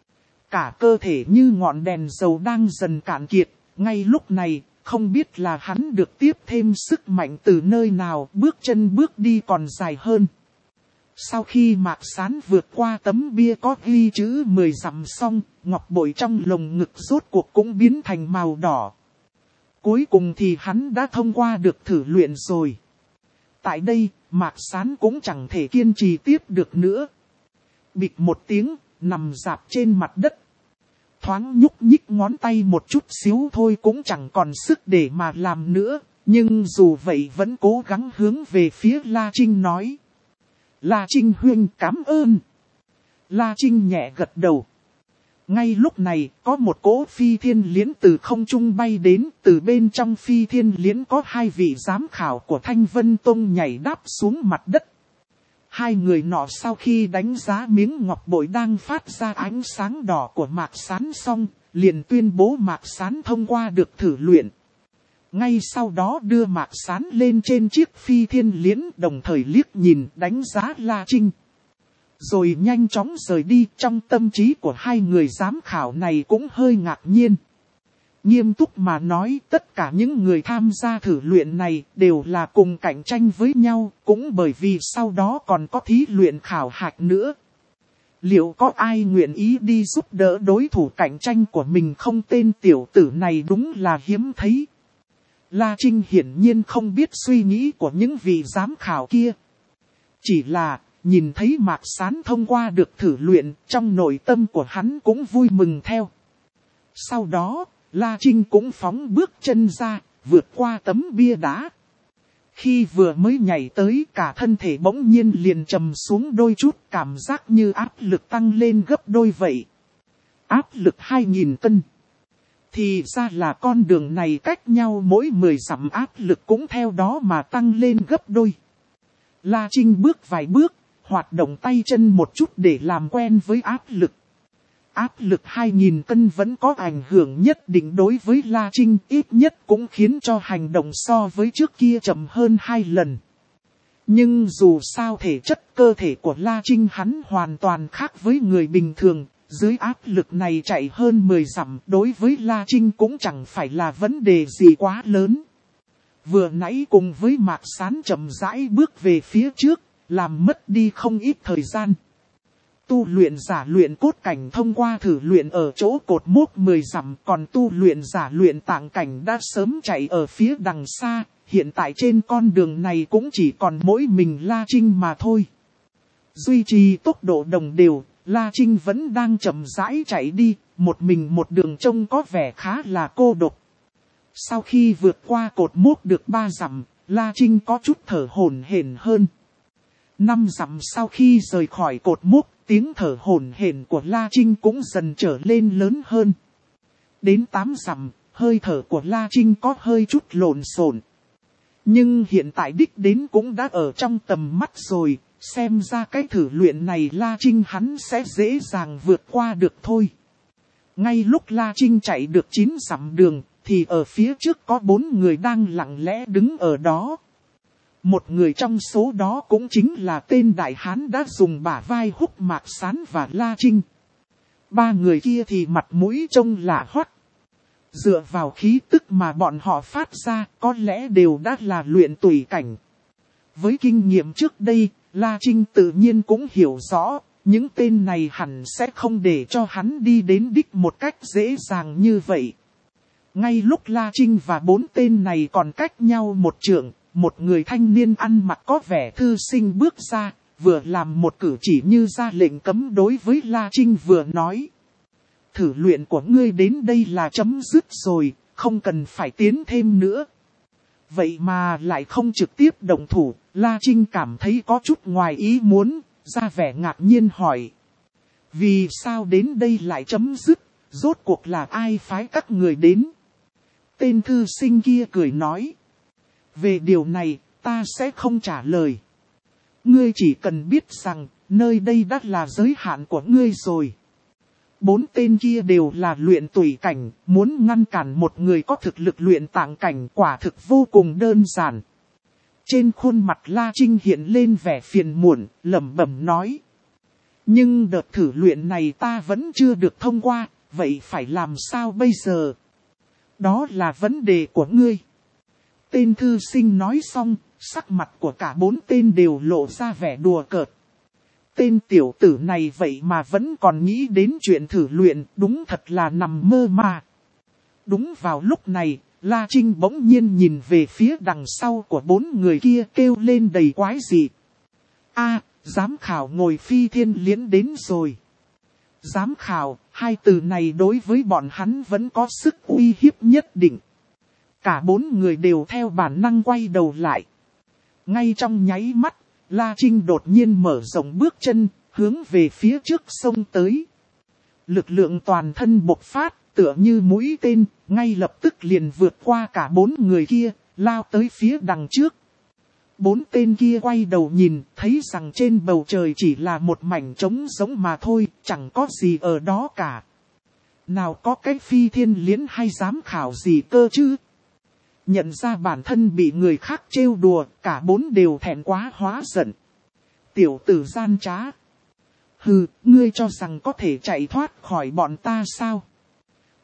Cả cơ thể như ngọn đèn dầu đang dần cạn kiệt, ngay lúc này, không biết là hắn được tiếp thêm sức mạnh từ nơi nào, bước chân bước đi còn dài hơn. Sau khi Mạc Sán vượt qua tấm bia có ghi chữ mười dặm xong, ngọc bội trong lồng ngực rốt cuộc cũng biến thành màu đỏ. Cuối cùng thì hắn đã thông qua được thử luyện rồi. Tại đây, Mạc Sán cũng chẳng thể kiên trì tiếp được nữa. Bịch một tiếng, nằm rạp trên mặt đất. Thoáng nhúc nhích ngón tay một chút xíu thôi cũng chẳng còn sức để mà làm nữa. Nhưng dù vậy vẫn cố gắng hướng về phía La Trinh nói. La Trinh huynh, cảm ơn. La Trinh nhẹ gật đầu. Ngay lúc này, có một cỗ phi thiên liễn từ không trung bay đến, từ bên trong phi thiên liễn có hai vị giám khảo của Thanh Vân Tông nhảy đáp xuống mặt đất. Hai người nọ sau khi đánh giá miếng ngọc bội đang phát ra ánh sáng đỏ của Mạc Sán xong, liền tuyên bố Mạc Sán thông qua được thử luyện. Ngay sau đó đưa Mạc Sán lên trên chiếc phi thiên liễn, đồng thời liếc nhìn đánh giá La Trinh. Rồi nhanh chóng rời đi, trong tâm trí của hai người giám khảo này cũng hơi ngạc nhiên. Nghiêm túc mà nói, tất cả những người tham gia thử luyện này đều là cùng cạnh tranh với nhau, cũng bởi vì sau đó còn có thí luyện khảo hạch nữa. Liệu có ai nguyện ý đi giúp đỡ đối thủ cạnh tranh của mình không? Tên tiểu tử này đúng là hiếm thấy. La Trinh hiển nhiên không biết suy nghĩ của những vị giám khảo kia. Chỉ là, nhìn thấy Mạc Sán thông qua được thử luyện, trong nội tâm của hắn cũng vui mừng theo. Sau đó, La Trinh cũng phóng bước chân ra, vượt qua tấm bia đá. Khi vừa mới nhảy tới, cả thân thể bỗng nhiên liền trầm xuống đôi chút, cảm giác như áp lực tăng lên gấp đôi vậy. Áp lực hai nghìn cân. Thì ra là con đường này cách nhau mỗi mười dặm, áp lực cũng theo đó mà tăng lên gấp đôi. La Trinh bước vài bước, hoạt động tay chân một chút để làm quen với áp lực. Áp lực hai nghìn cân vẫn có ảnh hưởng nhất định đối với La Trinh, ít nhất cũng khiến cho hành động so với trước kia chậm hơn hai lần. Nhưng dù sao thể chất cơ thể của La Trinh hắn hoàn toàn khác với người bình thường, dưới áp lực này chạy hơn mười dặm đối với La Trinh cũng chẳng phải là vấn đề gì quá lớn. Vừa nãy cùng với Mạc Sán chậm rãi bước về phía trước, làm mất đi không ít thời gian. Tu luyện giả luyện cốt cảnh thông qua thử luyện ở chỗ cột mốc mười dặm, còn tu luyện giả luyện tạng cảnh đã sớm chạy ở phía đằng xa, hiện tại trên con đường này cũng chỉ còn mỗi mình La Trinh mà thôi. Duy trì tốc độ đồng đều, La Trinh vẫn đang chậm rãi chạy đi, một mình một đường trông có vẻ khá là cô độc. Sau khi vượt qua cột mốc được ba dặm, La Trinh có chút thở hổn hển hơn. Năm dặm sau khi rời khỏi cột mốc, tiếng thở hổn hển của La Trinh cũng dần trở lên lớn hơn. Đến tám dặm, hơi thở của La Trinh có hơi chút lộn xộn. Nhưng hiện tại đích đến cũng đã ở trong tầm mắt rồi, xem ra cái thử luyện này La Trinh hắn sẽ dễ dàng vượt qua được thôi. Ngay lúc La Trinh chạy được chín dặm đường, thì ở phía trước có bốn người đang lặng lẽ đứng ở đó. Một người trong số đó cũng chính là tên đại hán đã dùng bả vai húc Mạc Sán và La Trinh. Ba người kia thì mặt mũi trông lạ hoắc. Dựa vào khí tức mà bọn họ phát ra, có lẽ đều đã là luyện tùy cảnh. Với kinh nghiệm trước đây, La Trinh tự nhiên cũng hiểu rõ, những tên này hẳn sẽ không để cho hắn đi đến đích một cách dễ dàng như vậy. Ngay lúc La Trinh và bốn tên này còn cách nhau một trượng, một người thanh niên ăn mặc có vẻ thư sinh bước ra, vừa làm một cử chỉ như ra lệnh cấm đối với La Trinh vừa nói. Thử luyện của ngươi đến đây là chấm dứt rồi, không cần phải tiến thêm nữa. Vậy mà lại không trực tiếp động thủ, La Trinh cảm thấy có chút ngoài ý muốn, ra vẻ ngạc nhiên hỏi. Vì sao đến đây lại chấm dứt, rốt cuộc là ai phái các người đến? Tên thư sinh kia cười nói. Về điều này, ta sẽ không trả lời. Ngươi chỉ cần biết rằng, nơi đây đã là giới hạn của ngươi rồi. Bốn tên kia đều là luyện tùy cảnh, muốn ngăn cản một người có thực lực luyện tạng cảnh quả thực vô cùng đơn giản. Trên khuôn mặt La Trinh hiện lên vẻ phiền muộn, lẩm bẩm nói. Nhưng đợt thử luyện này ta vẫn chưa được thông qua, vậy phải làm sao bây giờ? Đó là vấn đề của ngươi. Tên thư sinh nói xong, sắc mặt của cả bốn tên đều lộ ra vẻ đùa cợt. Tên tiểu tử này vậy mà vẫn còn nghĩ đến chuyện thử luyện, đúng thật là nằm mơ mà. Đúng vào lúc này, La Trinh bỗng nhiên nhìn về phía đằng sau của bốn người kia kêu lên đầy quái dị. A, giám khảo ngồi phi thiên liễn đến rồi. Giám khảo, hai từ này đối với bọn hắn vẫn có sức uy hiếp nhất định. Cả bốn người đều theo bản năng quay đầu lại. Ngay trong nháy mắt, La Trinh đột nhiên mở rộng bước chân, hướng về phía trước sông tới. Lực lượng toàn thân bộc phát, tựa như mũi tên, ngay lập tức liền vượt qua cả bốn người kia, lao tới phía đằng trước. Bốn tên kia quay đầu nhìn, thấy rằng trên bầu trời chỉ là một mảnh trống rỗng mà thôi, chẳng có gì ở đó cả. Nào có cái phi thiên liễn hay giám khảo gì cơ chứ? Nhận ra bản thân bị người khác trêu đùa, cả bốn đều thẹn quá hóa giận. Tiểu tử gian trá. Hừ, ngươi cho rằng có thể chạy thoát khỏi bọn ta sao?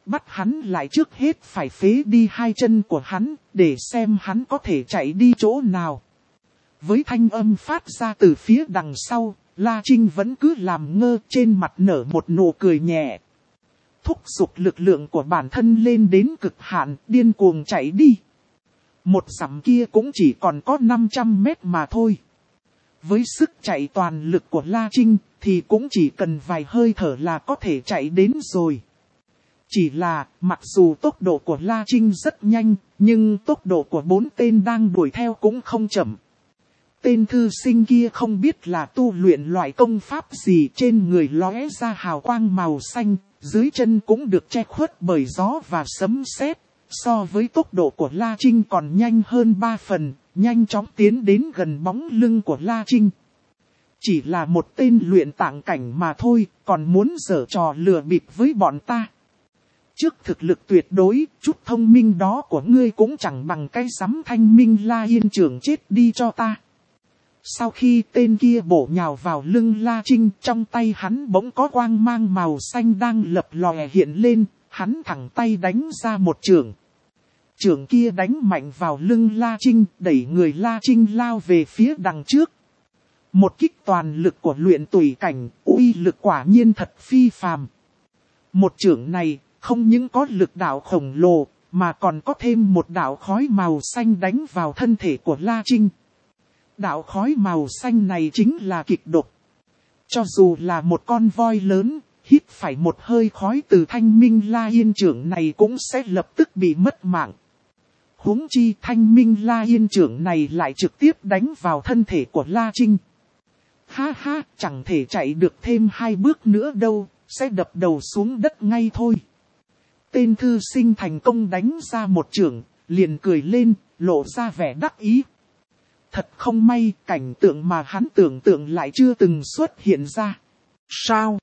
bắt hắn lại trước hết phải phế đi hai chân của hắn, để xem hắn có thể chạy đi chỗ nào. Với thanh âm phát ra từ phía đằng sau, La Trinh vẫn cứ làm ngơ, trên mặt nở một nụ cười nhẹ. Thúc giục lực lượng của bản thân lên đến cực hạn, điên cuồng chạy đi. Một dặm kia cũng chỉ còn có năm trăm mét mà thôi. Với sức chạy toàn lực của La Trinh thì cũng chỉ cần vài hơi thở là có thể chạy đến rồi. Chỉ là, mặc dù tốc độ của La Trinh rất nhanh, nhưng tốc độ của bốn tên đang đuổi theo cũng không chậm. Tên thư sinh kia không biết là tu luyện loại công pháp gì, trên người lóe ra hào quang màu xanh, dưới chân cũng được che khuất bởi gió và sấm sét. So với tốc độ của La Trinh còn nhanh hơn ba phần, nhanh chóng tiến đến gần bóng lưng của La Trinh. Chỉ là một tên luyện tạng cảnh mà thôi, còn muốn giở trò lừa bịp với bọn ta. Trước thực lực tuyệt đối, chút thông minh đó của ngươi cũng chẳng bằng cái sắm Thanh Minh La Yên trưởng chết đi cho ta. Sau khi tên kia bổ nhào vào lưng La Trinh, trong tay hắn bỗng có quang mang màu xanh đang lập lòe hiện lên, hắn thẳng tay đánh ra một chưởng. Chưởng kia đánh mạnh vào lưng La Trinh, đẩy người La Trinh lao về phía đằng trước. Một kích toàn lực của luyện tùy cảnh, uy lực quả nhiên thật phi phàm. Một chưởng này, không những có lực đạo khổng lồ, mà còn có thêm một đạo khói màu xanh đánh vào thân thể của La Trinh. Đạo khói màu xanh này chính là kịch độc. Cho dù là một con voi lớn, hít phải một hơi khói từ Thanh Minh La Yên trưởng này cũng sẽ lập tức bị mất mạng. Huống chi Thanh Minh La Yên trưởng này lại trực tiếp đánh vào thân thể của La Trinh. Ha ha, chẳng thể chạy được thêm hai bước nữa đâu, sẽ đập đầu xuống đất ngay thôi. Tên thư sinh thành công đánh ra một chưởng, liền cười lên, lộ ra vẻ đắc ý. Thật không may, cảnh tượng mà hắn tưởng tượng lại chưa từng xuất hiện ra. Sao?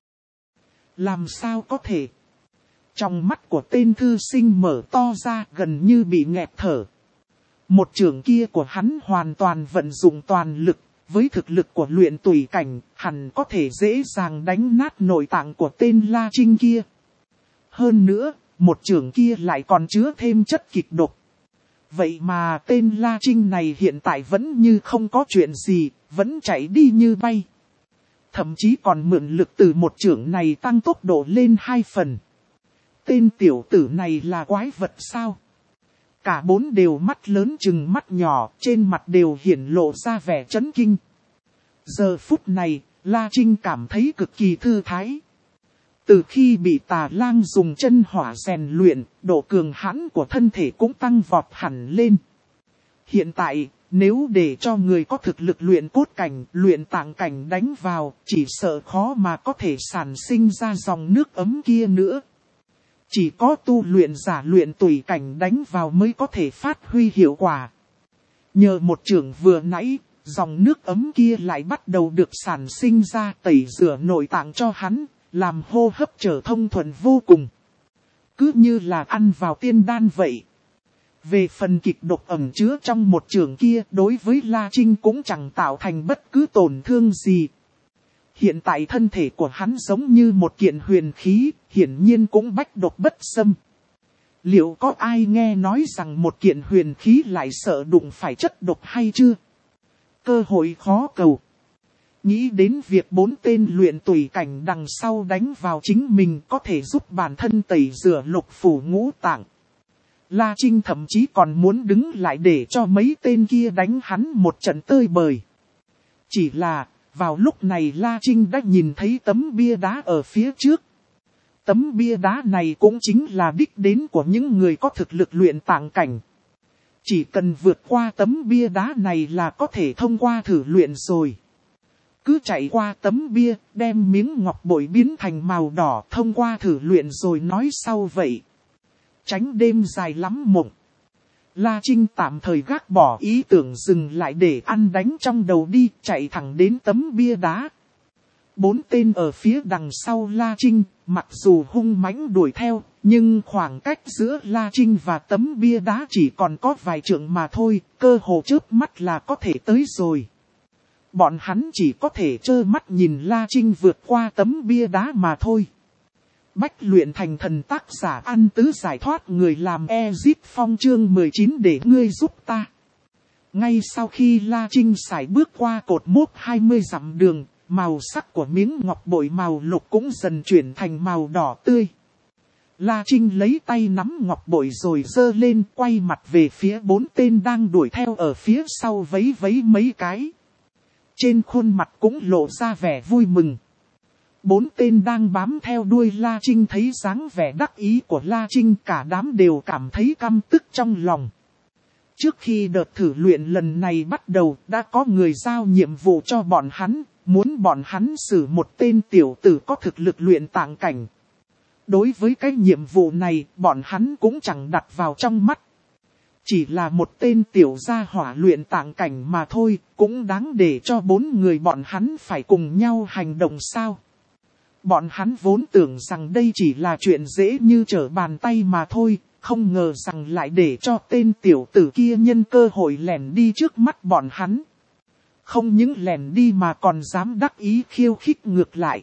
Làm sao có thể? Trong mắt của tên thư sinh mở to ra, gần như bị nghẹt thở. Một chưởng kia của hắn hoàn toàn vận dụng toàn lực, với thực lực của luyện tùy cảnh, hẳn có thể dễ dàng đánh nát nội tạng của tên La Trinh kia. Hơn nữa, một chưởng kia lại còn chứa thêm chất kịch độc. Vậy mà tên La Trinh này hiện tại vẫn như không có chuyện gì, vẫn chạy đi như bay. Thậm chí còn mượn lực từ một chưởng này tăng tốc độ lên hai phần. Tên tiểu tử này là quái vật sao? Cả bốn đều mắt lớn chừng mắt nhỏ, trên mặt đều hiển lộ ra vẻ chấn kinh. Giờ phút này, La Trinh cảm thấy cực kỳ thư thái. Từ khi bị Tà Lang dùng chân hỏa rèn luyện, độ cường hãn của thân thể cũng tăng vọt hẳn lên. Hiện tại, nếu để cho người có thực lực luyện cốt cảnh, luyện tạng cảnh đánh vào, chỉ sợ khó mà có thể sản sinh ra dòng nước ấm kia nữa. Chỉ có tu luyện giả luyện tùy cảnh đánh vào mới có thể phát huy hiệu quả. Nhờ một chưởng vừa nãy, dòng nước ấm kia lại bắt đầu được sản sinh ra, tẩy rửa nội tạng cho hắn, làm hô hấp trở thông thuận vô cùng. Cứ như là ăn vào tiên đan vậy. Về phần kịch độc ẩn chứa trong một chưởng kia, đối với La Trinh cũng chẳng tạo thành bất cứ tổn thương gì. Hiện tại thân thể của hắn giống như một kiện huyền khí, hiển nhiên cũng bách độc bất xâm. Liệu có ai nghe nói rằng một kiện huyền khí lại sợ đụng phải chất độc hay chưa? Cơ hội khó cầu. Nghĩ đến việc bốn tên luyện tùy cảnh đằng sau đánh vào chính mình có thể giúp bản thân tẩy rửa lục phủ ngũ tạng. La Trinh thậm chí còn muốn đứng lại để cho mấy tên kia đánh hắn một trận tơi bời. Chỉ là, vào lúc này La Trinh đã nhìn thấy tấm bia đá ở phía trước. Tấm bia đá này cũng chính là đích đến của những người có thực lực luyện tạng cảnh. Chỉ cần vượt qua tấm bia đá này là có thể thông qua thử luyện rồi. Cứ chạy qua tấm bia, đem miếng ngọc bội biến thành màu đỏ, thông qua thử luyện rồi nói sau vậy. Tránh đêm dài lắm mộng. La Trinh tạm thời gác bỏ ý tưởng dừng lại để ăn đánh trong đầu đi, chạy thẳng đến tấm bia đá. Bốn tên ở phía đằng sau La Trinh, mặc dù hung mãnh đuổi theo, nhưng khoảng cách giữa La Trinh và tấm bia đá chỉ còn có vài trượng mà thôi, cơ hồ chớp mắt là có thể tới rồi. Bọn hắn chỉ có thể trơ mắt nhìn La Trinh vượt qua tấm bia đá mà thôi. Bách luyện thành thần tác giả An Tứ giải thoát người làm Ezip Phong chương mười chín để ngươi giúp ta. Ngay sau khi La Trinh sải bước qua cột mốc hai mươi dặm đường, màu sắc của miếng ngọc bội màu lục cũng dần chuyển thành màu đỏ tươi. La Trinh lấy tay nắm ngọc bội rồi giơ lên, quay mặt về phía bốn tên đang đuổi theo ở phía sau, vấy vấy mấy cái. Trên khuôn mặt cũng lộ ra vẻ vui mừng. Bốn tên đang bám theo đuôi La Trinh thấy dáng vẻ đắc ý của La Trinh, cả đám đều cảm thấy căm tức trong lòng. Trước khi đợt thử luyện lần này bắt đầu, đã có người giao nhiệm vụ cho bọn hắn, muốn bọn hắn xử một tên tiểu tử có thực lực luyện tạng cảnh. Đối với cái nhiệm vụ này, bọn hắn cũng chẳng đặt vào trong mắt. Chỉ là một tên tiểu gia hỏa luyện tạng cảnh mà thôi, cũng đáng để cho bốn người bọn hắn phải cùng nhau hành động sao. Bọn hắn vốn tưởng rằng đây chỉ là chuyện dễ như trở bàn tay mà thôi, không ngờ rằng lại để cho tên tiểu tử kia nhân cơ hội lẻn đi trước mắt bọn hắn. Không những lẻn đi mà còn dám đắc ý khiêu khích ngược lại.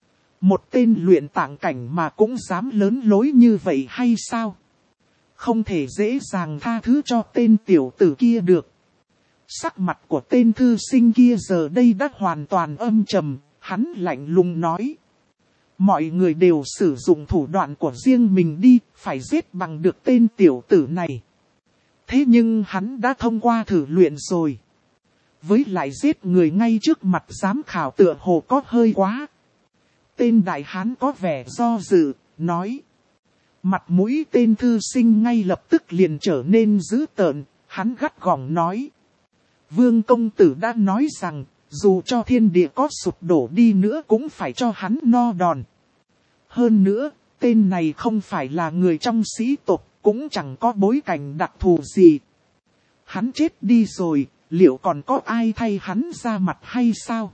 Một tên luyện tạng cảnh mà cũng dám lớn lối như vậy hay sao? Không thể dễ dàng tha thứ cho tên tiểu tử kia được. Sắc mặt của tên thư sinh kia giờ đây đã hoàn toàn âm trầm, hắn lạnh lùng nói. Mọi người đều sử dụng thủ đoạn của riêng mình đi, phải giết bằng được tên tiểu tử này. Thế nhưng hắn đã thông qua thử luyện rồi. Với lại giết người ngay trước mặt giám khảo tựa hồ có hơi quá. Tên đại hán có vẻ do dự, nói. Mặt mũi tên thư sinh ngay lập tức liền trở nên dữ tợn, hắn gắt gỏng nói. Vương công tử đã nói rằng, dù cho thiên địa có sụp đổ đi nữa cũng phải cho hắn no đòn. Hơn nữa, tên này không phải là người trong sĩ tộc, cũng chẳng có bối cảnh đặc thù gì. Hắn chết đi rồi, liệu còn có ai thay hắn ra mặt hay sao?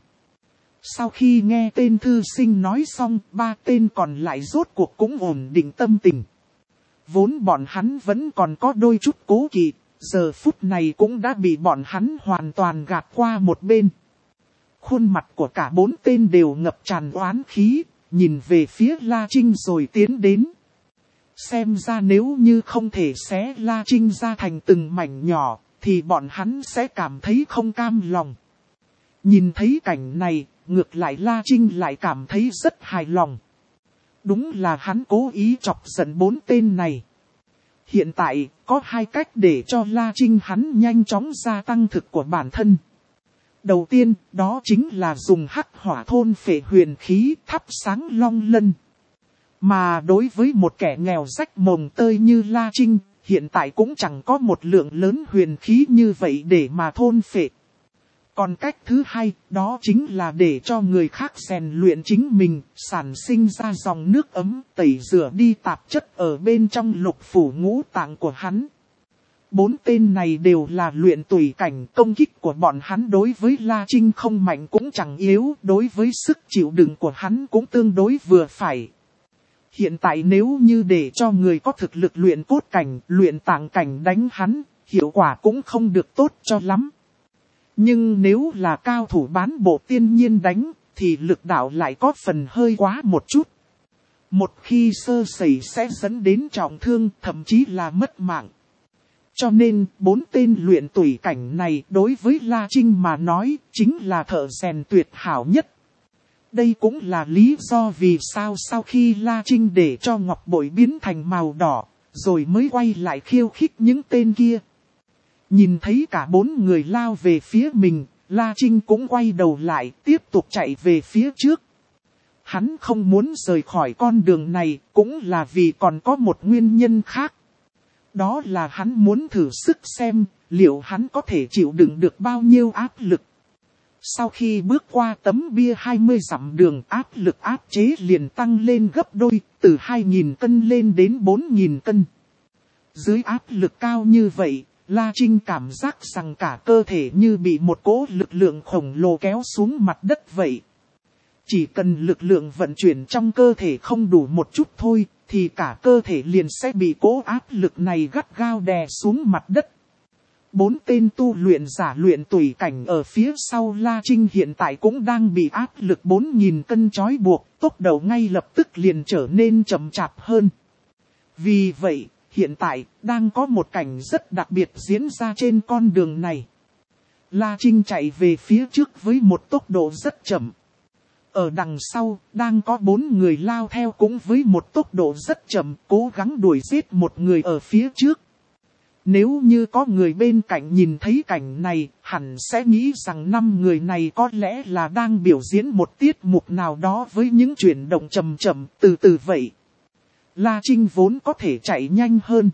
Sau khi nghe tên thư sinh nói xong, ba tên còn lại rốt cuộc cũng ổn định tâm tình. Vốn bọn hắn vẫn còn có đôi chút cố kỵ, giờ phút này cũng đã bị bọn hắn hoàn toàn gạt qua một bên. Khuôn mặt của cả bốn tên đều ngập tràn oán khí, nhìn về phía La Trinh rồi tiến đến. Xem ra nếu như không thể xé La Trinh ra thành từng mảnh nhỏ, thì bọn hắn sẽ cảm thấy không cam lòng. Nhìn thấy cảnh này, ngược lại La Trinh lại cảm thấy rất hài lòng. Đúng là hắn cố ý chọc giận bốn tên này. Hiện tại, có hai cách để cho La Trinh hắn nhanh chóng gia tăng thực của bản thân. Đầu tiên, đó chính là dùng hắc hỏa thôn phệ huyền khí thắp sáng long lân. Mà đối với một kẻ nghèo rách mồng tơi như La Trinh, hiện tại cũng chẳng có một lượng lớn huyền khí như vậy để mà thôn phệ. Còn cách thứ hai, đó chính là để cho người khác rèn luyện chính mình, sản sinh ra dòng nước ấm, tẩy rửa đi tạp chất ở bên trong lục phủ ngũ tạng của hắn. Bốn tên này đều là luyện tùy cảnh, công kích của bọn hắn đối với La Trinh không mạnh cũng chẳng yếu, đối với sức chịu đựng của hắn cũng tương đối vừa phải. Hiện tại nếu như để cho người có thực lực luyện cốt cảnh, luyện tạng cảnh đánh hắn, hiệu quả cũng không được tốt cho lắm. Nhưng nếu là cao thủ bán bộ tiên nhiên đánh, thì lực đạo lại có phần hơi quá một chút. Một khi sơ sẩy sẽ dẫn đến trọng thương, thậm chí là mất mạng. Cho nên, bốn tên luyện tùy cảnh này đối với La Trinh mà nói, chính là thợ rèn tuyệt hảo nhất. Đây cũng là lý do vì sao sau khi La Trinh để cho ngọc bội biến thành màu đỏ, rồi mới quay lại khiêu khích những tên kia. Nhìn thấy cả bốn người lao về phía mình, La Trinh cũng quay đầu lại, tiếp tục chạy về phía trước. Hắn không muốn rời khỏi con đường này, cũng là vì còn có một nguyên nhân khác. Đó là hắn muốn thử sức xem, liệu hắn có thể chịu đựng được bao nhiêu áp lực. Sau khi bước qua tấm bia hai mươi dặm đường, áp lực áp chế liền tăng lên gấp đôi, từ hai nghìn cân lên đến bốn nghìn cân. Dưới áp lực cao như vậy, La Trinh cảm giác rằng cả cơ thể như bị một cỗ lực lượng khổng lồ kéo xuống mặt đất vậy. Chỉ cần lực lượng vận chuyển trong cơ thể không đủ một chút thôi, thì cả cơ thể liền sẽ bị cỗ áp lực này gắt gao đè xuống mặt đất. Bốn tên tu luyện giả luyện tùy cảnh ở phía sau La Trinh hiện tại cũng đang bị áp lực bốn nghìn cân trói buộc, tốc độ ngay lập tức liền trở nên chậm chạp hơn. Vì vậy, hiện tại, đang có một cảnh rất đặc biệt diễn ra trên con đường này. La Trinh chạy về phía trước với một tốc độ rất chậm. Ở đằng sau, đang có bốn người lao theo cũng với một tốc độ rất chậm, cố gắng đuổi giết một người ở phía trước. Nếu như có người bên cạnh nhìn thấy cảnh này, hẳn sẽ nghĩ rằng năm người này có lẽ là đang biểu diễn một tiết mục nào đó với những chuyển động chậm chậm, từ từ vậy. La Trinh vốn có thể chạy nhanh hơn.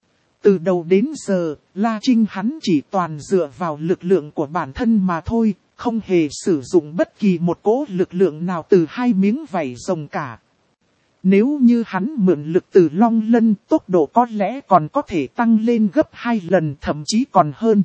Từ đầu đến giờ, La Trinh hắn chỉ toàn dựa vào lực lượng của bản thân mà thôi, không hề sử dụng bất kỳ một cỗ lực lượng nào từ hai miếng vảy rồng cả. Nếu như hắn mượn lực từ Long Lân, tốc độ có lẽ còn có thể tăng lên gấp hai lần, thậm chí còn hơn.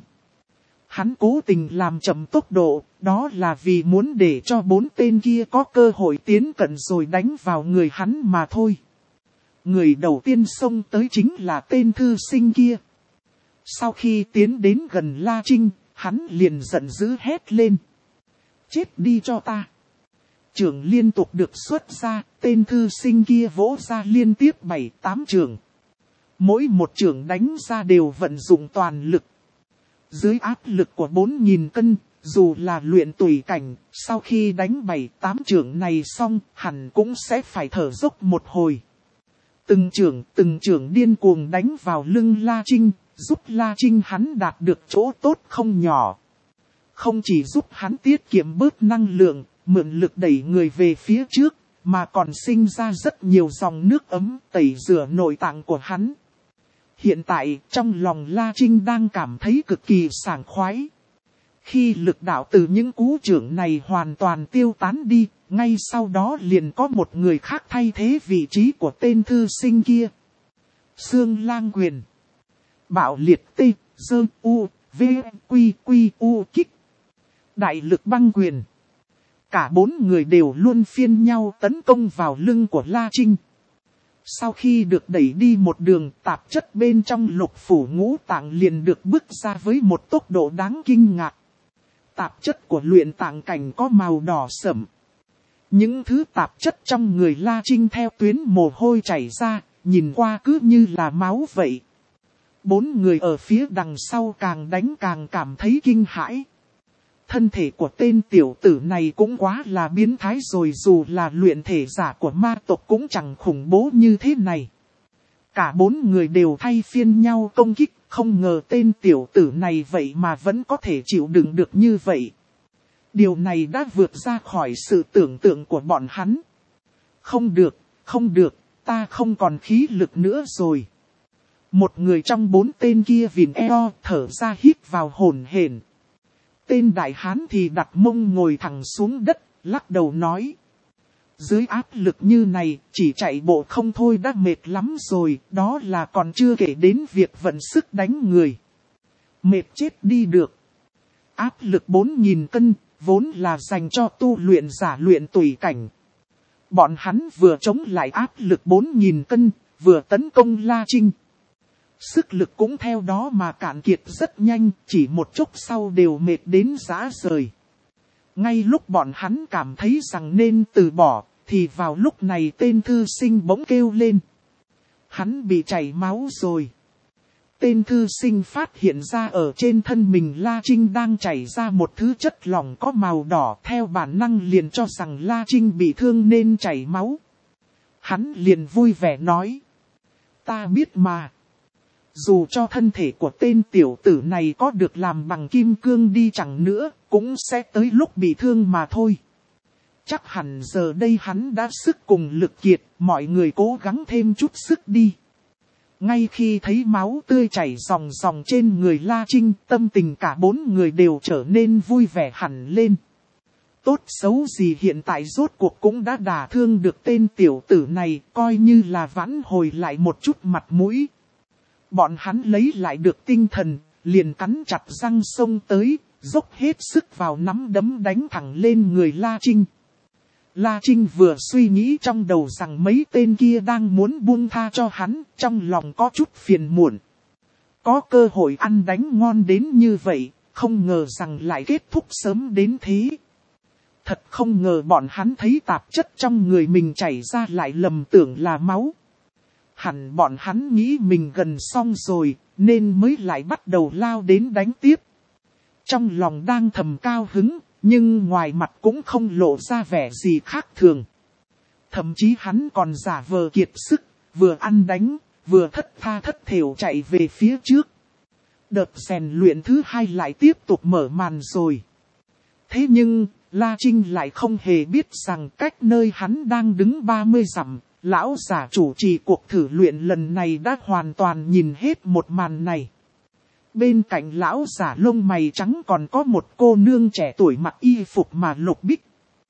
Hắn cố tình làm chậm tốc độ, đó là vì muốn để cho bốn tên kia có cơ hội tiến cận rồi đánh vào người hắn mà thôi. Người đầu tiên xông tới chính là tên thư sinh kia. Sau khi tiến đến gần La Trinh, hắn liền giận dữ hét lên. Chết đi cho ta! Chưởng liên tục được xuất ra, tên thư sinh kia vỗ ra liên tiếp bảy tám chưởng. Mỗi một chưởng đánh ra đều vận dụng toàn lực. Dưới áp lực của bốn nghìn cân, dù là luyện tùy cảnh, sau khi đánh bảy tám chưởng này xong, hẳn cũng sẽ phải thở dốc một hồi. Từng chưởng, từng chưởng điên cuồng đánh vào lưng La Trinh, giúp La Trinh hắn đạt được chỗ tốt không nhỏ. Không chỉ giúp hắn tiết kiệm bớt năng lượng, mượn lực đẩy người về phía trước, mà còn sinh ra rất nhiều dòng nước ấm tẩy rửa nội tạng của hắn. Hiện tại, trong lòng La Trinh đang cảm thấy cực kỳ sảng khoái. Khi lực đạo từ những cú chưởng này hoàn toàn tiêu tán đi, ngay sau đó liền có một người khác thay thế vị trí của tên thư sinh kia. Xương Lang Quyền. Bạo liệt T, Dơ U, V, Quy, Quy, U, Kích. Đại lực Băng Quyền. Cả bốn người đều luôn phiên nhau tấn công vào lưng của La Trinh. Sau khi được đẩy đi một đường, tạp chất bên trong lục phủ ngũ tạng liền được bứt ra với một tốc độ đáng kinh ngạc. Tạp chất của luyện tạng cảnh có màu đỏ sẫm. Những thứ tạp chất trong người La Trinh theo tuyến mồ hôi chảy ra, nhìn qua cứ như là máu vậy. Bốn người ở phía đằng sau càng đánh càng cảm thấy kinh hãi. Thân thể của tên tiểu tử này cũng quá là biến thái rồi, dù là luyện thể giả của ma tộc cũng chẳng khủng bố như thế này. Cả bốn người đều thay phiên nhau công kích, không ngờ tên tiểu tử này vậy mà vẫn có thể chịu đựng được như vậy. Điều này đã vượt ra khỏi sự tưởng tượng của bọn hắn. Không được, không được, ta không còn khí lực nữa rồi. Một người trong bốn tên kia vìn eo thở ra hít vào hổn hển. Tên đại hán thì đặt mông ngồi thẳng xuống đất, lắc đầu nói. Dưới áp lực như này, chỉ chạy bộ không thôi đã mệt lắm rồi, đó là còn chưa kể đến việc vận sức đánh người. Mệt chết đi được. Áp lực bốn nghìn cân, vốn là dành cho tu luyện giả luyện tùy cảnh. Bọn hắn vừa chống lại áp lực bốn nghìn cân, vừa tấn công La Trinh. Sức lực cũng theo đó mà cạn kiệt rất nhanh, chỉ một chút sau đều mệt đến rã rời. Ngay lúc bọn hắn cảm thấy rằng nên từ bỏ, thì vào lúc này tên thư sinh bỗng kêu lên. Hắn bị chảy máu rồi. Tên thư sinh phát hiện ra ở trên thân mình La Trinh đang chảy ra một thứ chất lỏng có màu đỏ, theo bản năng liền cho rằng La Trinh bị thương nên chảy máu. Hắn liền vui vẻ nói. Ta biết mà. Dù cho thân thể của tên tiểu tử này có được làm bằng kim cương đi chẳng nữa, cũng sẽ tới lúc bị thương mà thôi. Chắc hẳn giờ đây hắn đã sức cùng lực kiệt, mọi người cố gắng thêm chút sức đi. Ngay khi thấy máu tươi chảy ròng ròng trên người La Trinh, tâm tình cả bốn người đều trở nên vui vẻ hẳn lên. Tốt xấu gì hiện tại rốt cuộc cũng đã đả thương được tên tiểu tử này, coi như là vãn hồi lại một chút mặt mũi. Bọn hắn lấy lại được tinh thần, liền cắn chặt răng xông tới, dốc hết sức vào nắm đấm đánh thẳng lên người La Trinh. La Trinh vừa suy nghĩ trong đầu rằng mấy tên kia đang muốn buông tha cho hắn, trong lòng có chút phiền muộn. có cơ hội ăn đánh ngon đến như vậy, không ngờ rằng lại kết thúc sớm đến thế. Thật không ngờ bọn hắn thấy tạp chất trong người mình chảy ra lại lầm tưởng là máu. Hẳn bọn hắn nghĩ mình gần xong rồi, nên mới lại bắt đầu lao đến đánh tiếp. Trong lòng đang thầm cao hứng, nhưng ngoài mặt cũng không lộ ra vẻ gì khác thường. Thậm chí hắn còn giả vờ kiệt sức, vừa ăn đánh, vừa thất tha thất thểu chạy về phía trước. Đợt rèn luyện thứ hai lại tiếp tục mở màn rồi. Thế nhưng, La Trinh lại không hề biết rằng cách nơi hắn đang đứng ba mươi dặm, lão giả chủ trì cuộc thử luyện lần này đã hoàn toàn nhìn hết một màn này. Bên cạnh lão giả lông mày trắng còn có một cô nương trẻ tuổi mặc y phục mà lục bích.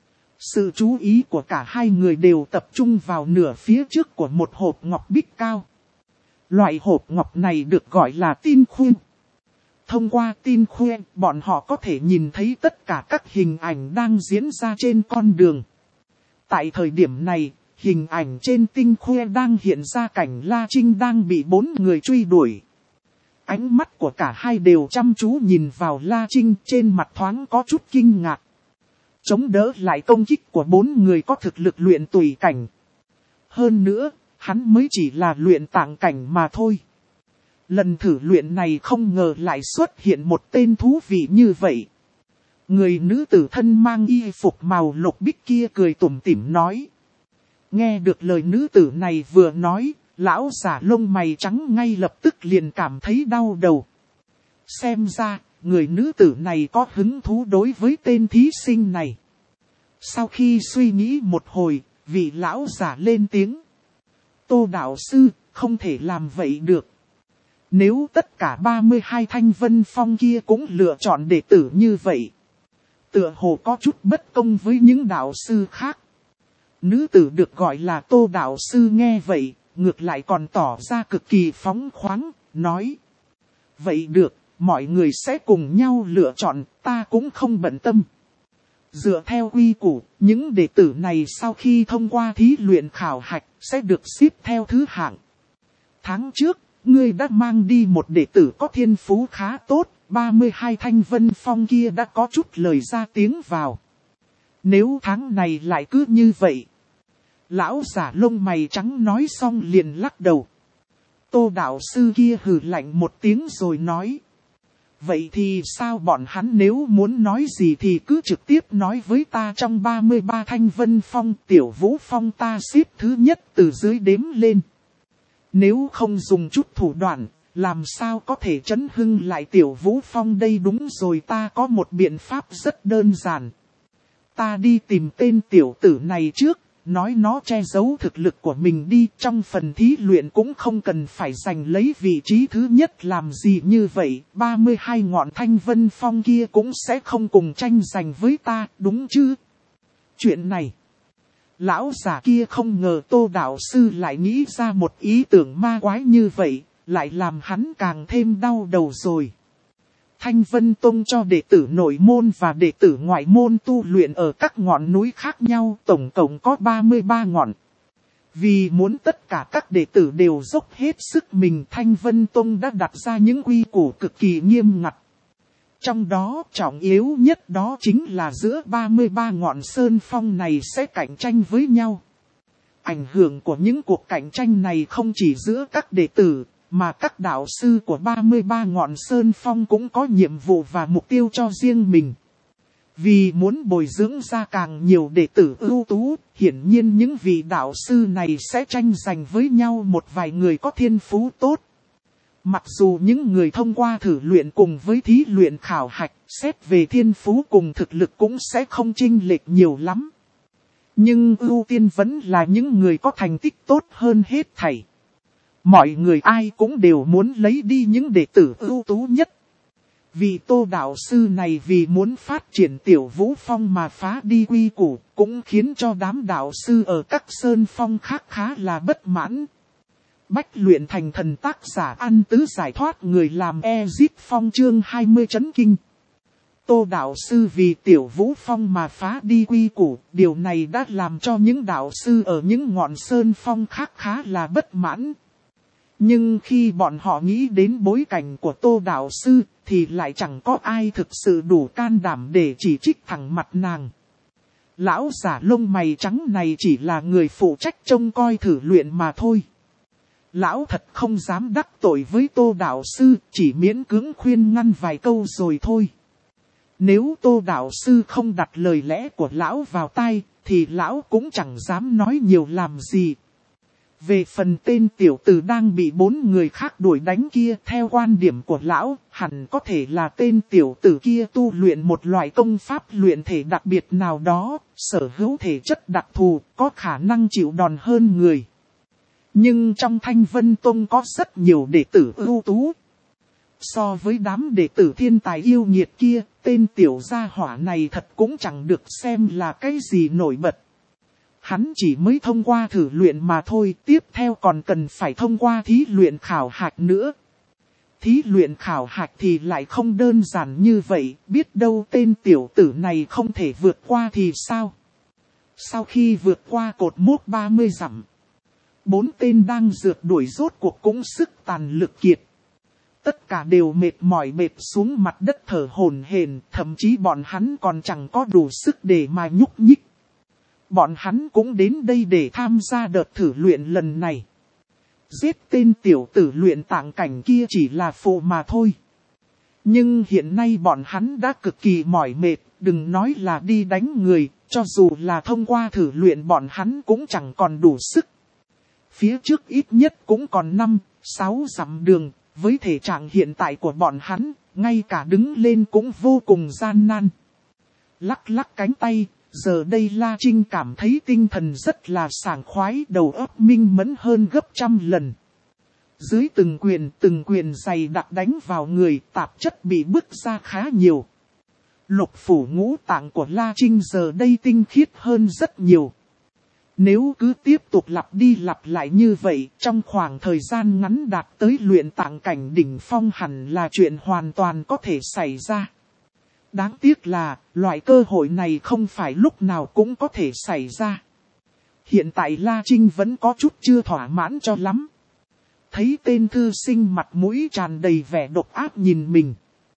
Sự chú ý của cả hai người đều tập trung vào nửa phía trước của một hộp ngọc bích cao. Loại hộp ngọc này được gọi là tin khuyên. Thông qua tin khuyên, bọn họ có thể nhìn thấy tất cả các hình ảnh đang diễn ra trên con đường. Tại thời điểm này, hình ảnh trên tinh khuyên đang hiện ra cảnh La Trinh đang bị bốn người truy đuổi. Ánh mắt của cả hai đều chăm chú nhìn vào La Trinh, trên mặt thoáng có chút kinh ngạc. Chống đỡ lại công kích của bốn người có thực lực luyện tùy cảnh. Hơn nữa, hắn mới chỉ là luyện tạng cảnh mà thôi. Lần thử luyện này không ngờ lại xuất hiện một tên thú vị như vậy. Người nữ tử thân mang y phục màu lục bích kia cười tủm tỉm nói. Nghe được lời nữ tử này vừa nói, lão giả lông mày trắng ngay lập tức liền cảm thấy đau đầu. Xem ra, người nữ tử này có hứng thú đối với tên thí sinh này. Sau khi suy nghĩ một hồi, vị lão giả lên tiếng. Tô đạo sư, không thể làm vậy được. Nếu tất cả ba mươi hai thanh vân phong kia cũng lựa chọn đệ tử như vậy, tựa hồ có chút bất công với những đạo sư khác. Nữ tử được gọi là Tô đạo sư nghe vậy, ngược lại còn tỏ ra cực kỳ phóng khoáng, nói. Vậy được, mọi người sẽ cùng nhau lựa chọn, ta cũng không bận tâm. Dựa theo quy củ, những đệ tử này sau khi thông qua thí luyện khảo hạch, sẽ được xếp theo thứ hạng. Tháng trước, ngươi đã mang đi một đệ tử có thiên phú khá tốt, ba mươi hai thanh vân phong kia đã có chút lời ra tiếng vào. Nếu tháng này lại cứ như vậy. Lão giả lông mày trắng nói xong liền lắc đầu. Tô đạo sư kia hừ lạnh một tiếng rồi nói. Vậy thì sao bọn hắn nếu muốn nói gì thì cứ trực tiếp nói với ta. Trong ba mươi ba thanh vân phong, tiểu vũ phong ta xếp thứ nhất từ dưới đếm lên. Nếu không dùng chút thủ đoạn, làm sao có thể chấn hưng lại tiểu vũ phong đây? Đúng rồi, ta có một biện pháp rất đơn giản. Ta đi tìm tên tiểu tử này trước, nói nó che giấu thực lực của mình đi. Trong phần thí luyện cũng không cần phải giành lấy vị trí thứ nhất làm gì như vậy. ba mươi hai ngọn thanh vân phong kia cũng sẽ không cùng tranh giành với ta, đúng chứ? Chuyện này, lão giả kia không ngờ Tô đạo sư lại nghĩ ra một ý tưởng ma quái như vậy, lại làm hắn càng thêm đau đầu rồi. Thanh Vân Tông cho đệ tử nội môn và đệ tử ngoại môn tu luyện ở các ngọn núi khác nhau, tổng cộng có ba mươi ba ngọn. Vì muốn tất cả các đệ tử đều dốc hết sức mình, Thanh Vân Tông đã đặt ra những quy củ cực kỳ nghiêm ngặt. Trong đó trọng yếu nhất đó chính là giữa ba mươi ba ngọn sơn phong này sẽ cạnh tranh với nhau. Ảnh hưởng của những cuộc cạnh tranh này không chỉ giữa các đệ tử, mà các đạo sư của ba mươi ba ngọn sơn phong cũng có nhiệm vụ và mục tiêu cho riêng mình. Vì muốn bồi dưỡng ra càng nhiều đệ tử ưu tú, hiển nhiên những vị đạo sư này sẽ tranh giành với nhau một vài người có thiên phú tốt. Mặc dù những người thông qua thử luyện cùng với thí luyện khảo hạch, xét về thiên phú cùng thực lực cũng sẽ không chênh lệch nhiều lắm. Nhưng ưu tiên vẫn là những người có thành tích tốt hơn hết thảy. Mọi người ai cũng đều muốn lấy đi những đệ tử ưu tú nhất. Vì Tô đạo sư này vì muốn phát triển tiểu vũ phong mà phá đi quy củ, cũng khiến cho đám đạo sư ở các sơn phong khác khá là bất mãn. Bách luyện thành thần tác giả ăn tứ giải thoát người làm Ezit Phong chương hai mươi chấn kinh. Tô đạo sư vì tiểu vũ phong mà phá đi quy củ, điều này đã làm cho những đạo sư ở những ngọn sơn phong khác khá là bất mãn. Nhưng khi bọn họ nghĩ đến bối cảnh của Tô đạo sư, thì lại chẳng có ai thực sự đủ can đảm để chỉ trích thẳng mặt nàng. Lão giả lông mày trắng này chỉ là người phụ trách trông coi thử luyện mà thôi. Lão thật không dám đắc tội với Tô đạo sư, chỉ miễn cưỡng khuyên ngăn vài câu rồi thôi. Nếu Tô đạo sư không đặt lời lẽ của lão vào tai, thì lão cũng chẳng dám nói nhiều làm gì. Về phần tên tiểu tử đang bị bốn người khác đuổi đánh kia, theo quan điểm của lão, hẳn có thể là tên tiểu tử kia tu luyện một loại công pháp luyện thể đặc biệt nào đó, sở hữu thể chất đặc thù, có khả năng chịu đòn hơn người. Nhưng trong Thanh Vân Tông có rất nhiều đệ tử ưu tú. So với đám đệ tử thiên tài yêu nghiệt kia, tên tiểu gia hỏa này thật cũng chẳng được xem là cái gì nổi bật. Hắn chỉ mới thông qua thử luyện mà thôi, tiếp theo còn cần phải thông qua thí luyện khảo hạch nữa. Thí luyện khảo hạch thì lại không đơn giản như vậy, biết đâu tên tiểu tử này không thể vượt qua thì sao? Sau khi vượt qua cột mốc ba mươi dặm, bốn tên đang rượt đuổi rốt cuộc cũng sức tàn lực kiệt. Tất cả đều mệt mỏi mệt xuống mặt đất thở hổn hển, thậm chí bọn hắn còn chẳng có đủ sức để mà nhúc nhích. Bọn hắn cũng đến đây để tham gia đợt thử luyện lần này. Giết tên tiểu tử luyện tạng cảnh kia chỉ là phụ mà thôi. Nhưng hiện nay bọn hắn đã cực kỳ mỏi mệt, đừng nói là đi đánh người, cho dù là thông qua thử luyện bọn hắn cũng chẳng còn đủ sức. Phía trước ít nhất cũng còn năm, sáu dặm đường, với thể trạng hiện tại của bọn hắn, ngay cả đứng lên cũng vô cùng gian nan. Lắc lắc cánh tay, giờ đây La Trinh cảm thấy tinh thần rất là sảng khoái, đầu óc minh mẫn hơn gấp trăm lần. Dưới từng quyền từng quyền dày đặc đánh vào người, tạp chất bị bức ra khá nhiều. Lục phủ ngũ tạng của La Trinh giờ đây tinh khiết hơn rất nhiều. Nếu cứ tiếp tục lặp đi lặp lại như vậy, trong khoảng thời gian ngắn đạt tới luyện tạng cảnh đỉnh phong hẳn là chuyện hoàn toàn có thể xảy ra. Đáng tiếc là, loại cơ hội này không phải lúc nào cũng có thể xảy ra. Hiện tại La Trinh vẫn có chút chưa thỏa mãn cho lắm. Thấy tên thư sinh mặt mũi tràn đầy vẻ độc ác nhìn mình.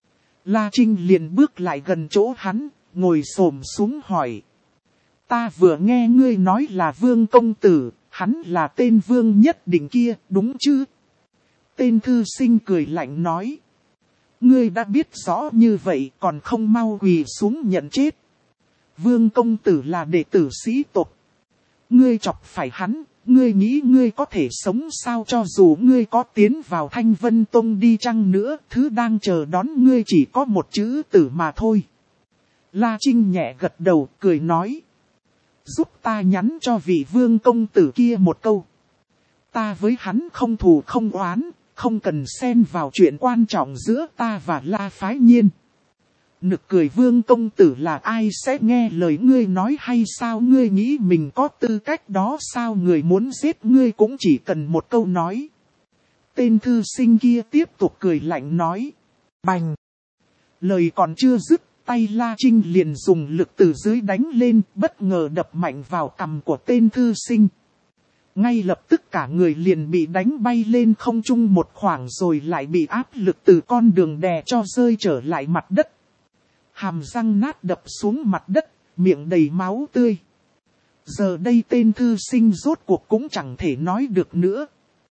La Trinh liền bước lại gần chỗ hắn, ngồi xổm xuống hỏi. Ta vừa nghe ngươi nói là Vương công tử, hắn là tên Vương nhất định kia, đúng chứ? Tên thư sinh cười lạnh nói. Ngươi đã biết rõ như vậy còn không mau quỳ xuống nhận chết. Vương công tử là đệ tử sĩ tộc. Ngươi chọc phải hắn, ngươi nghĩ ngươi có thể sống sao cho dù ngươi có tiến vào Thanh Vân Tông đi chăng nữa, thứ đang chờ đón ngươi chỉ có một chữ tử mà thôi. La Trinh nhẹ gật đầu cười nói. Giúp ta nhắn cho vị vương công tử kia một câu. Ta với hắn không thù không oán, không cần xen vào chuyện quan trọng giữa ta và La Phái Nhiên. Nực cười, vương công tử là ai sẽ nghe lời ngươi nói hay sao? Ngươi nghĩ mình có tư cách đó sao? Người muốn giết ngươi cũng chỉ cần một câu nói. Tên thư sinh kia tiếp tục cười lạnh nói. Bành! Lời còn chưa dứt, tay La Trinh liền dùng lực từ dưới đánh lên, bất ngờ đập mạnh vào cằm của tên thư sinh. Ngay lập tức cả người liền bị đánh bay lên không trung một khoảng rồi lại bị áp lực từ con đường đè cho rơi trở lại mặt đất. Hàm răng nát đập xuống mặt đất, miệng đầy máu tươi. Giờ đây tên thư sinh rốt cuộc cũng chẳng thể nói được nữa.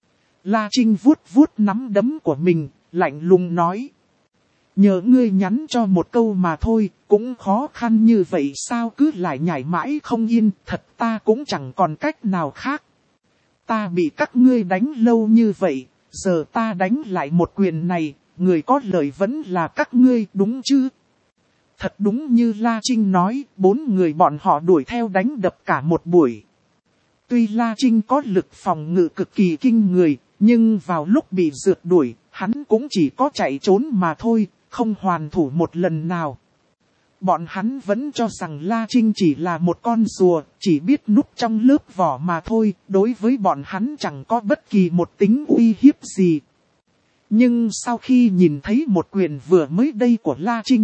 La Trinh vuốt vuốt nắm đấm của mình, lạnh lùng nói. Nhờ ngươi nhắn cho một câu mà thôi, cũng khó khăn như vậy sao cứ lại nhảy mãi không yên, thật ta cũng chẳng còn cách nào khác. Ta bị các ngươi đánh lâu như vậy, giờ ta đánh lại một quyền này, người có lợi vẫn là các ngươi, đúng chứ? Thật đúng như La Trinh nói, bốn người bọn họ đuổi theo đánh đập cả một buổi. Tuy La Trinh có lực phòng ngự cực kỳ kinh người, nhưng vào lúc bị rượt đuổi, hắn cũng chỉ có chạy trốn mà thôi, không hoàn thủ một lần nào. Bọn hắn vẫn cho rằng La Trinh chỉ là một con rùa, chỉ biết núp trong lớp vỏ mà thôi, đối với bọn hắn chẳng có bất kỳ một tính uy hiếp gì. Nhưng sau khi nhìn thấy một quyền vừa mới đây của La Trinh,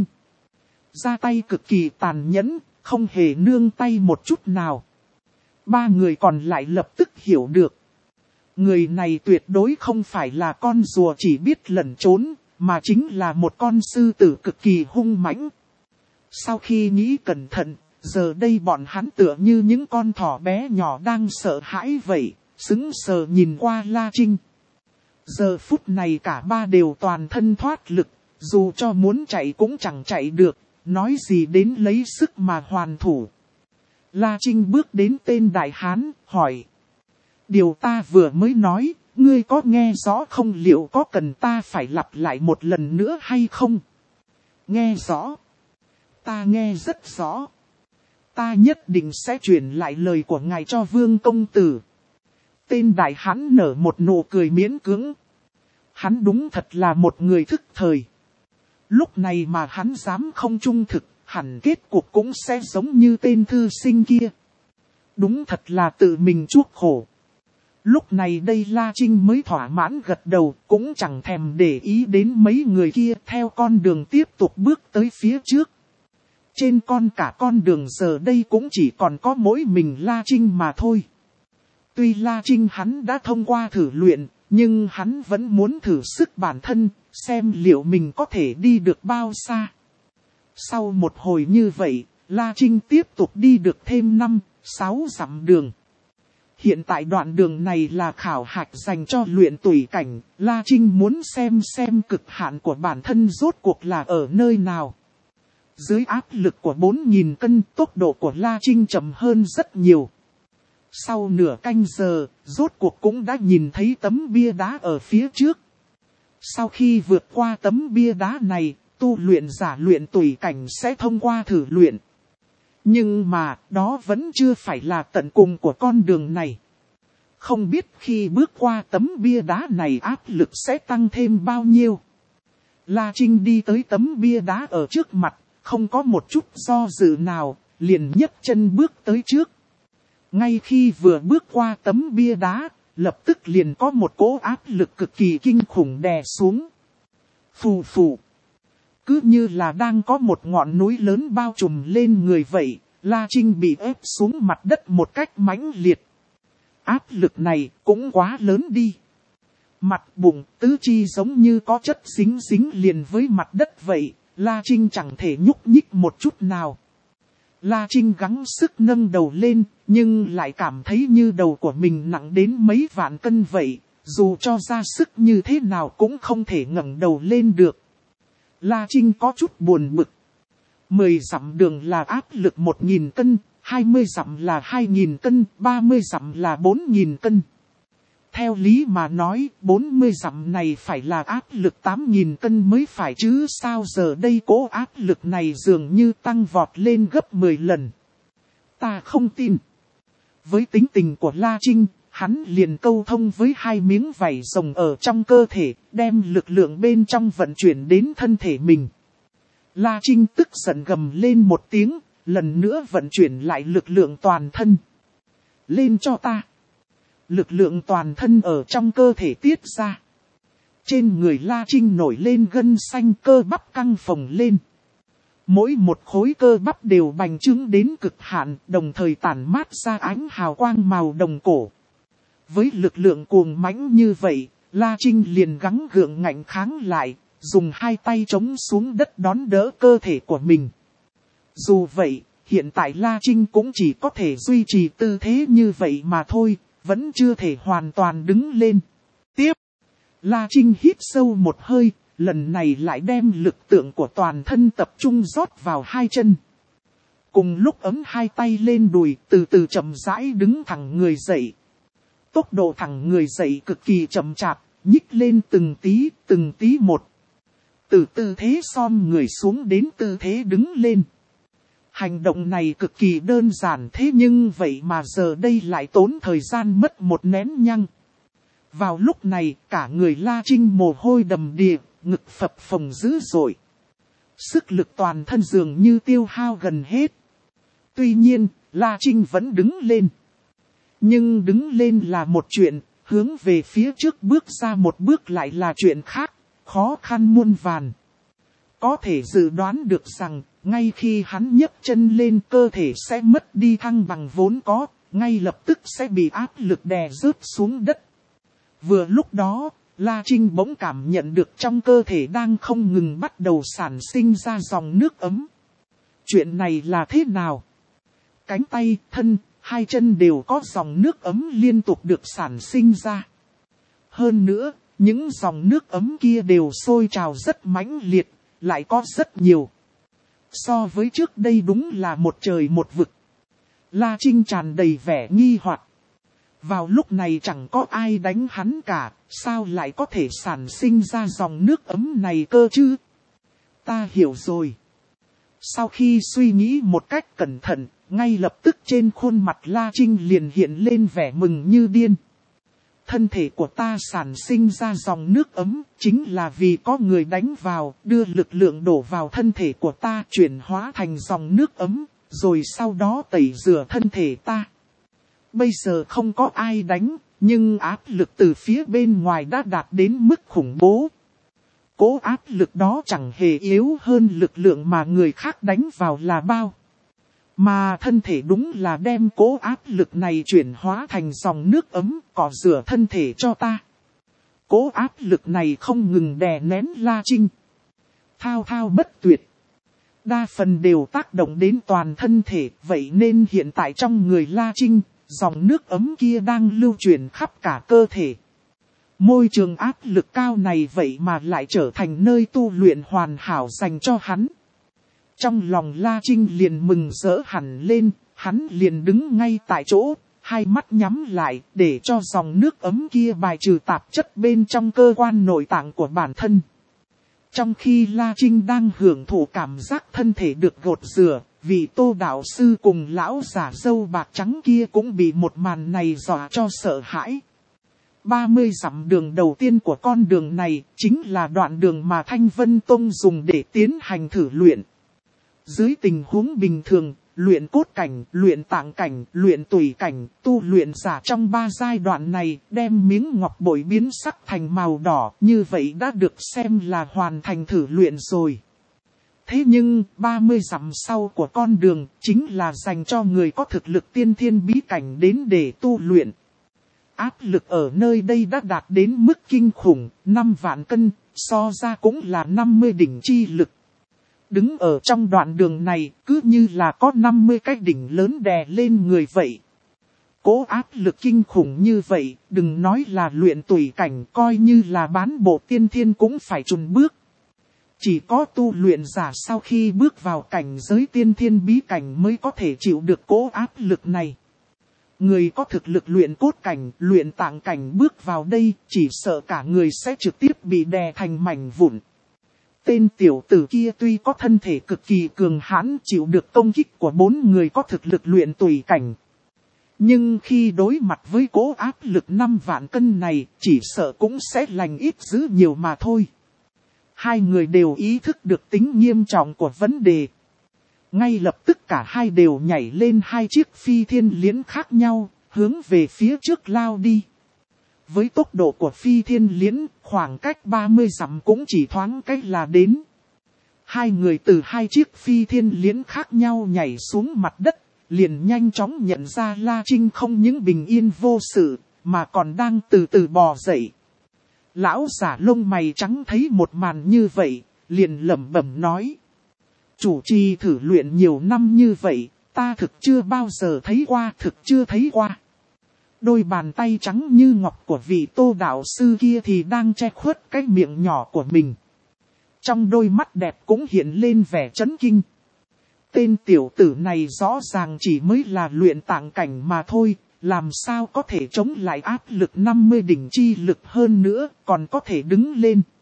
ra tay cực kỳ tàn nhẫn, không hề nương tay một chút nào. Ba người còn lại lập tức hiểu được. Người này tuyệt đối không phải là con rùa chỉ biết lẩn trốn, mà chính là một con sư tử cực kỳ hung mãnh. Sau khi nghĩ cẩn thận, giờ đây bọn hắn tựa như những con thỏ bé nhỏ đang sợ hãi vậy, sững sờ nhìn qua La Trinh. Giờ phút này cả ba đều toàn thân thoát lực, dù cho muốn chạy cũng chẳng chạy được, nói gì đến lấy sức mà hoàn thủ. La Trinh bước đến tên đại hán, hỏi. Điều ta vừa mới nói, ngươi có nghe rõ không, liệu có cần ta phải lặp lại một lần nữa hay không? Nghe rõ. Ta nghe rất rõ. Ta nhất định sẽ truyền lại lời của ngài cho Vương công tử. Tên đại hán nở một nụ cười miễn cưỡng. Hắn đúng thật là một người thức thời. Lúc này mà hắn dám không trung thực, hẳn kết cuộc cũng sẽ giống như tên thư sinh kia. Đúng thật là tự mình chuốc khổ. Lúc này đây La Trinh mới thỏa mãn gật đầu, cũng chẳng thèm để ý đến mấy người kia, theo con đường tiếp tục bước tới phía trước. Trên con cả con đường giờ đây cũng chỉ còn có mỗi mình La Trinh mà thôi. Tuy La Trinh hắn đã thông qua thử luyện, nhưng hắn vẫn muốn thử sức bản thân, xem liệu mình có thể đi được bao xa. Sau một hồi như vậy, La Trinh tiếp tục đi được thêm năm, sáu dặm đường. Hiện tại đoạn đường này là khảo hạch dành cho luyện tùy cảnh, La Trinh muốn xem xem cực hạn của bản thân rốt cuộc là ở nơi nào. Dưới áp lực của bốn nghìn cân, tốc độ của La Trinh chậm hơn rất nhiều. Sau nửa canh giờ, rốt cuộc cũng đã nhìn thấy tấm bia đá ở phía trước. Sau khi vượt qua tấm bia đá này, tu luyện giả luyện tùy cảnh sẽ thông qua thử luyện. Nhưng mà, đó vẫn chưa phải là tận cùng của con đường này. Không biết khi bước qua tấm bia đá này áp lực sẽ tăng thêm bao nhiêu. La Trinh đi tới tấm bia đá ở trước mặt, không có một chút do dự nào, liền nhấc chân bước tới trước. Ngay khi vừa bước qua tấm bia đá, lập tức liền có một cỗ áp lực cực kỳ kinh khủng đè xuống. Phù phù. Cứ như là đang có một ngọn núi lớn bao trùm lên người vậy, La Trinh bị ép xuống mặt đất một cách mãnh liệt. Áp lực này cũng quá lớn đi. Mặt bụng tứ chi giống như có chất dính dính liền với mặt đất vậy, La Trinh chẳng thể nhúc nhích một chút nào. La Trinh gắng sức nâng đầu lên, nhưng lại cảm thấy như đầu của mình nặng đến mấy vạn cân vậy, dù cho ra sức như thế nào cũng không thể ngẩng đầu lên được. La Trinh có chút buồn bực. mười dặm đường là áp lực một nghìn cân, hai mươi dặm là hai nghìn cân, ba mươi dặm là bốn nghìn cân. Theo lý mà nói, bốn mươi dặm này phải là áp lực tám nghìn cân mới phải chứ sao giờ đây cố áp lực này dường như tăng vọt lên gấp mười lần. Ta không tin. Với tính tình của La Trinh, hắn liền câu thông với hai miếng vảy rồng ở trong cơ thể, đem lực lượng bên trong vận chuyển đến thân thể mình. La Trinh tức giận gầm lên một tiếng, lần nữa vận chuyển lại lực lượng toàn thân. Lên cho ta. Lực lượng toàn thân ở trong cơ thể tiết ra. Trên người La Trinh nổi lên gân xanh, cơ bắp căng phồng lên. Mỗi một khối cơ bắp đều bành trướng đến cực hạn, đồng thời tản mát ra ánh hào quang màu đồng cổ. Với lực lượng cuồng mãnh như vậy, La Trinh liền gắng gượng ngạnh kháng lại, dùng hai tay chống xuống đất đón đỡ cơ thể của mình. Dù vậy, hiện tại La Trinh cũng chỉ có thể duy trì tư thế như vậy mà thôi, vẫn chưa thể hoàn toàn đứng lên. Tiếp, La Trinh hít sâu một hơi, lần này lại đem lực lượng của toàn thân tập trung rót vào hai chân. Cùng lúc ấm hai tay lên đùi, từ từ chậm rãi đứng thẳng người dậy. Tốc độ thẳng người dậy cực kỳ chậm chạp, nhích lên từng tí, từng tí một. Từ tư thế xom người xuống đến tư thế đứng lên. Hành động này cực kỳ đơn giản thế nhưng vậy mà giờ đây lại tốn thời gian mất một nén nhăng. Vào lúc này cả người La Trinh mồ hôi đầm đìa, ngực phập phồng dữ dội. Sức lực toàn thân dường như tiêu hao gần hết. Tuy nhiên, La Trinh vẫn đứng lên. Nhưng đứng lên là một chuyện, hướng về phía trước bước ra một bước lại là chuyện khác, khó khăn muôn vàn. Có thể dự đoán được rằng, ngay khi hắn nhấc chân lên cơ thể sẽ mất đi thăng bằng vốn có, ngay lập tức sẽ bị áp lực đè rớt xuống đất. Vừa lúc đó, La Trinh bỗng cảm nhận được trong cơ thể đang không ngừng bắt đầu sản sinh ra dòng nước ấm. Chuyện này là thế nào? Cánh tay, thân, hai chân đều có dòng nước ấm liên tục được sản sinh ra. Hơn nữa, những dòng nước ấm kia đều sôi trào rất mãnh liệt, lại có rất nhiều. So với trước đây đúng là một trời một vực. La Trinh tràn đầy vẻ nghi hoặc. Vào lúc này chẳng có ai đánh hắn cả, sao lại có thể sản sinh ra dòng nước ấm này cơ chứ? Ta hiểu rồi. Sau khi suy nghĩ một cách cẩn thận, ngay lập tức trên khuôn mặt La Trinh liền hiện lên vẻ mừng như điên. Thân thể của ta sản sinh ra dòng nước ấm, chính là vì có người đánh vào, đưa lực lượng đổ vào thân thể của ta chuyển hóa thành dòng nước ấm, rồi sau đó tẩy rửa thân thể ta. Bây giờ không có ai đánh, nhưng áp lực từ phía bên ngoài đã đạt đến mức khủng bố. Cố áp lực đó chẳng hề yếu hơn lực lượng mà người khác đánh vào là bao. Mà thân thể đúng là đem cố áp lực này chuyển hóa thành dòng nước ấm, cọ rửa thân thể cho ta. Cố áp lực này không ngừng đè nén La Trinh. Thao thao bất tuyệt. Đa phần đều tác động đến toàn thân thể, vậy nên hiện tại trong người La Trinh, dòng nước ấm kia đang lưu chuyển khắp cả cơ thể. Môi trường áp lực cao này vậy mà lại trở thành nơi tu luyện hoàn hảo dành cho hắn. Trong lòng La Trinh liền mừng rỡ hẳn lên, hắn liền đứng ngay tại chỗ, hai mắt nhắm lại để cho dòng nước ấm kia bài trừ tạp chất bên trong cơ quan nội tạng của bản thân. Trong khi La Trinh đang hưởng thụ cảm giác thân thể được gột rửa, vị Tô đạo sư cùng lão giả râu bạc trắng kia cũng bị một màn này dọa cho sợ hãi. ba mươi dặm đường đầu tiên của con đường này chính là đoạn đường mà Thanh Vân Tông dùng để tiến hành thử luyện. Dưới tình huống bình thường, luyện cốt cảnh, luyện tạng cảnh, luyện tùy cảnh, tu luyện giả trong ba giai đoạn này đem miếng ngọc bội biến sắc thành màu đỏ, như vậy đã được xem là hoàn thành thử luyện rồi. Thế nhưng, ba mươi dặm sau của con đường chính là dành cho người có thực lực tiên thiên bí cảnh đến để tu luyện. Áp lực ở nơi đây đã đạt đến mức kinh khủng, năm vạn cân, so ra cũng là năm mươi đỉnh chi lực. Đứng ở trong đoạn đường này cứ như là có năm mươi cái đỉnh lớn đè lên người vậy. Cố áp lực kinh khủng như vậy, đừng nói là luyện tùy cảnh, coi như là bán bộ tiên thiên cũng phải chùn bước. Chỉ có tu luyện giả sau khi bước vào cảnh giới tiên thiên bí cảnh mới có thể chịu được cố áp lực này. Người có thực lực luyện cốt cảnh, luyện tạng cảnh bước vào đây, chỉ sợ cả người sẽ trực tiếp bị đè thành mảnh vụn. Tên tiểu tử kia tuy có thân thể cực kỳ cường hãn chịu được công kích của bốn người có thực lực luyện tùy cảnh. Nhưng khi đối mặt với cố áp lực năm vạn cân này, chỉ sợ cũng sẽ lành ít dữ nhiều mà thôi. Hai người đều ý thức được tính nghiêm trọng của vấn đề. Ngay lập tức cả hai đều nhảy lên hai chiếc phi thiên liễn khác nhau, hướng về phía trước lao đi. Với tốc độ của phi thiên liễn, khoảng cách ba mươi dặm cũng chỉ thoáng cách là đến. Hai người từ hai chiếc phi thiên liễn khác nhau nhảy xuống mặt đất, liền nhanh chóng nhận ra La Trinh không những bình yên vô sự, mà còn đang từ từ bò dậy. Lão giả lông mày trắng thấy một màn như vậy, liền lẩm bẩm nói. Chủ trì thử luyện nhiều năm như vậy, ta thực chưa bao giờ thấy qua, thực chưa thấy qua. Đôi bàn tay trắng như ngọc của vị Tô đạo sư kia thì đang che khuất cái miệng nhỏ của mình. Trong đôi mắt đẹp cũng hiện lên vẻ chấn kinh. Tên tiểu tử này rõ ràng chỉ mới là luyện tạng cảnh mà thôi, làm sao có thể chống lại áp lực năm mươi đỉnh chi lực hơn nữa, còn có thể đứng lên.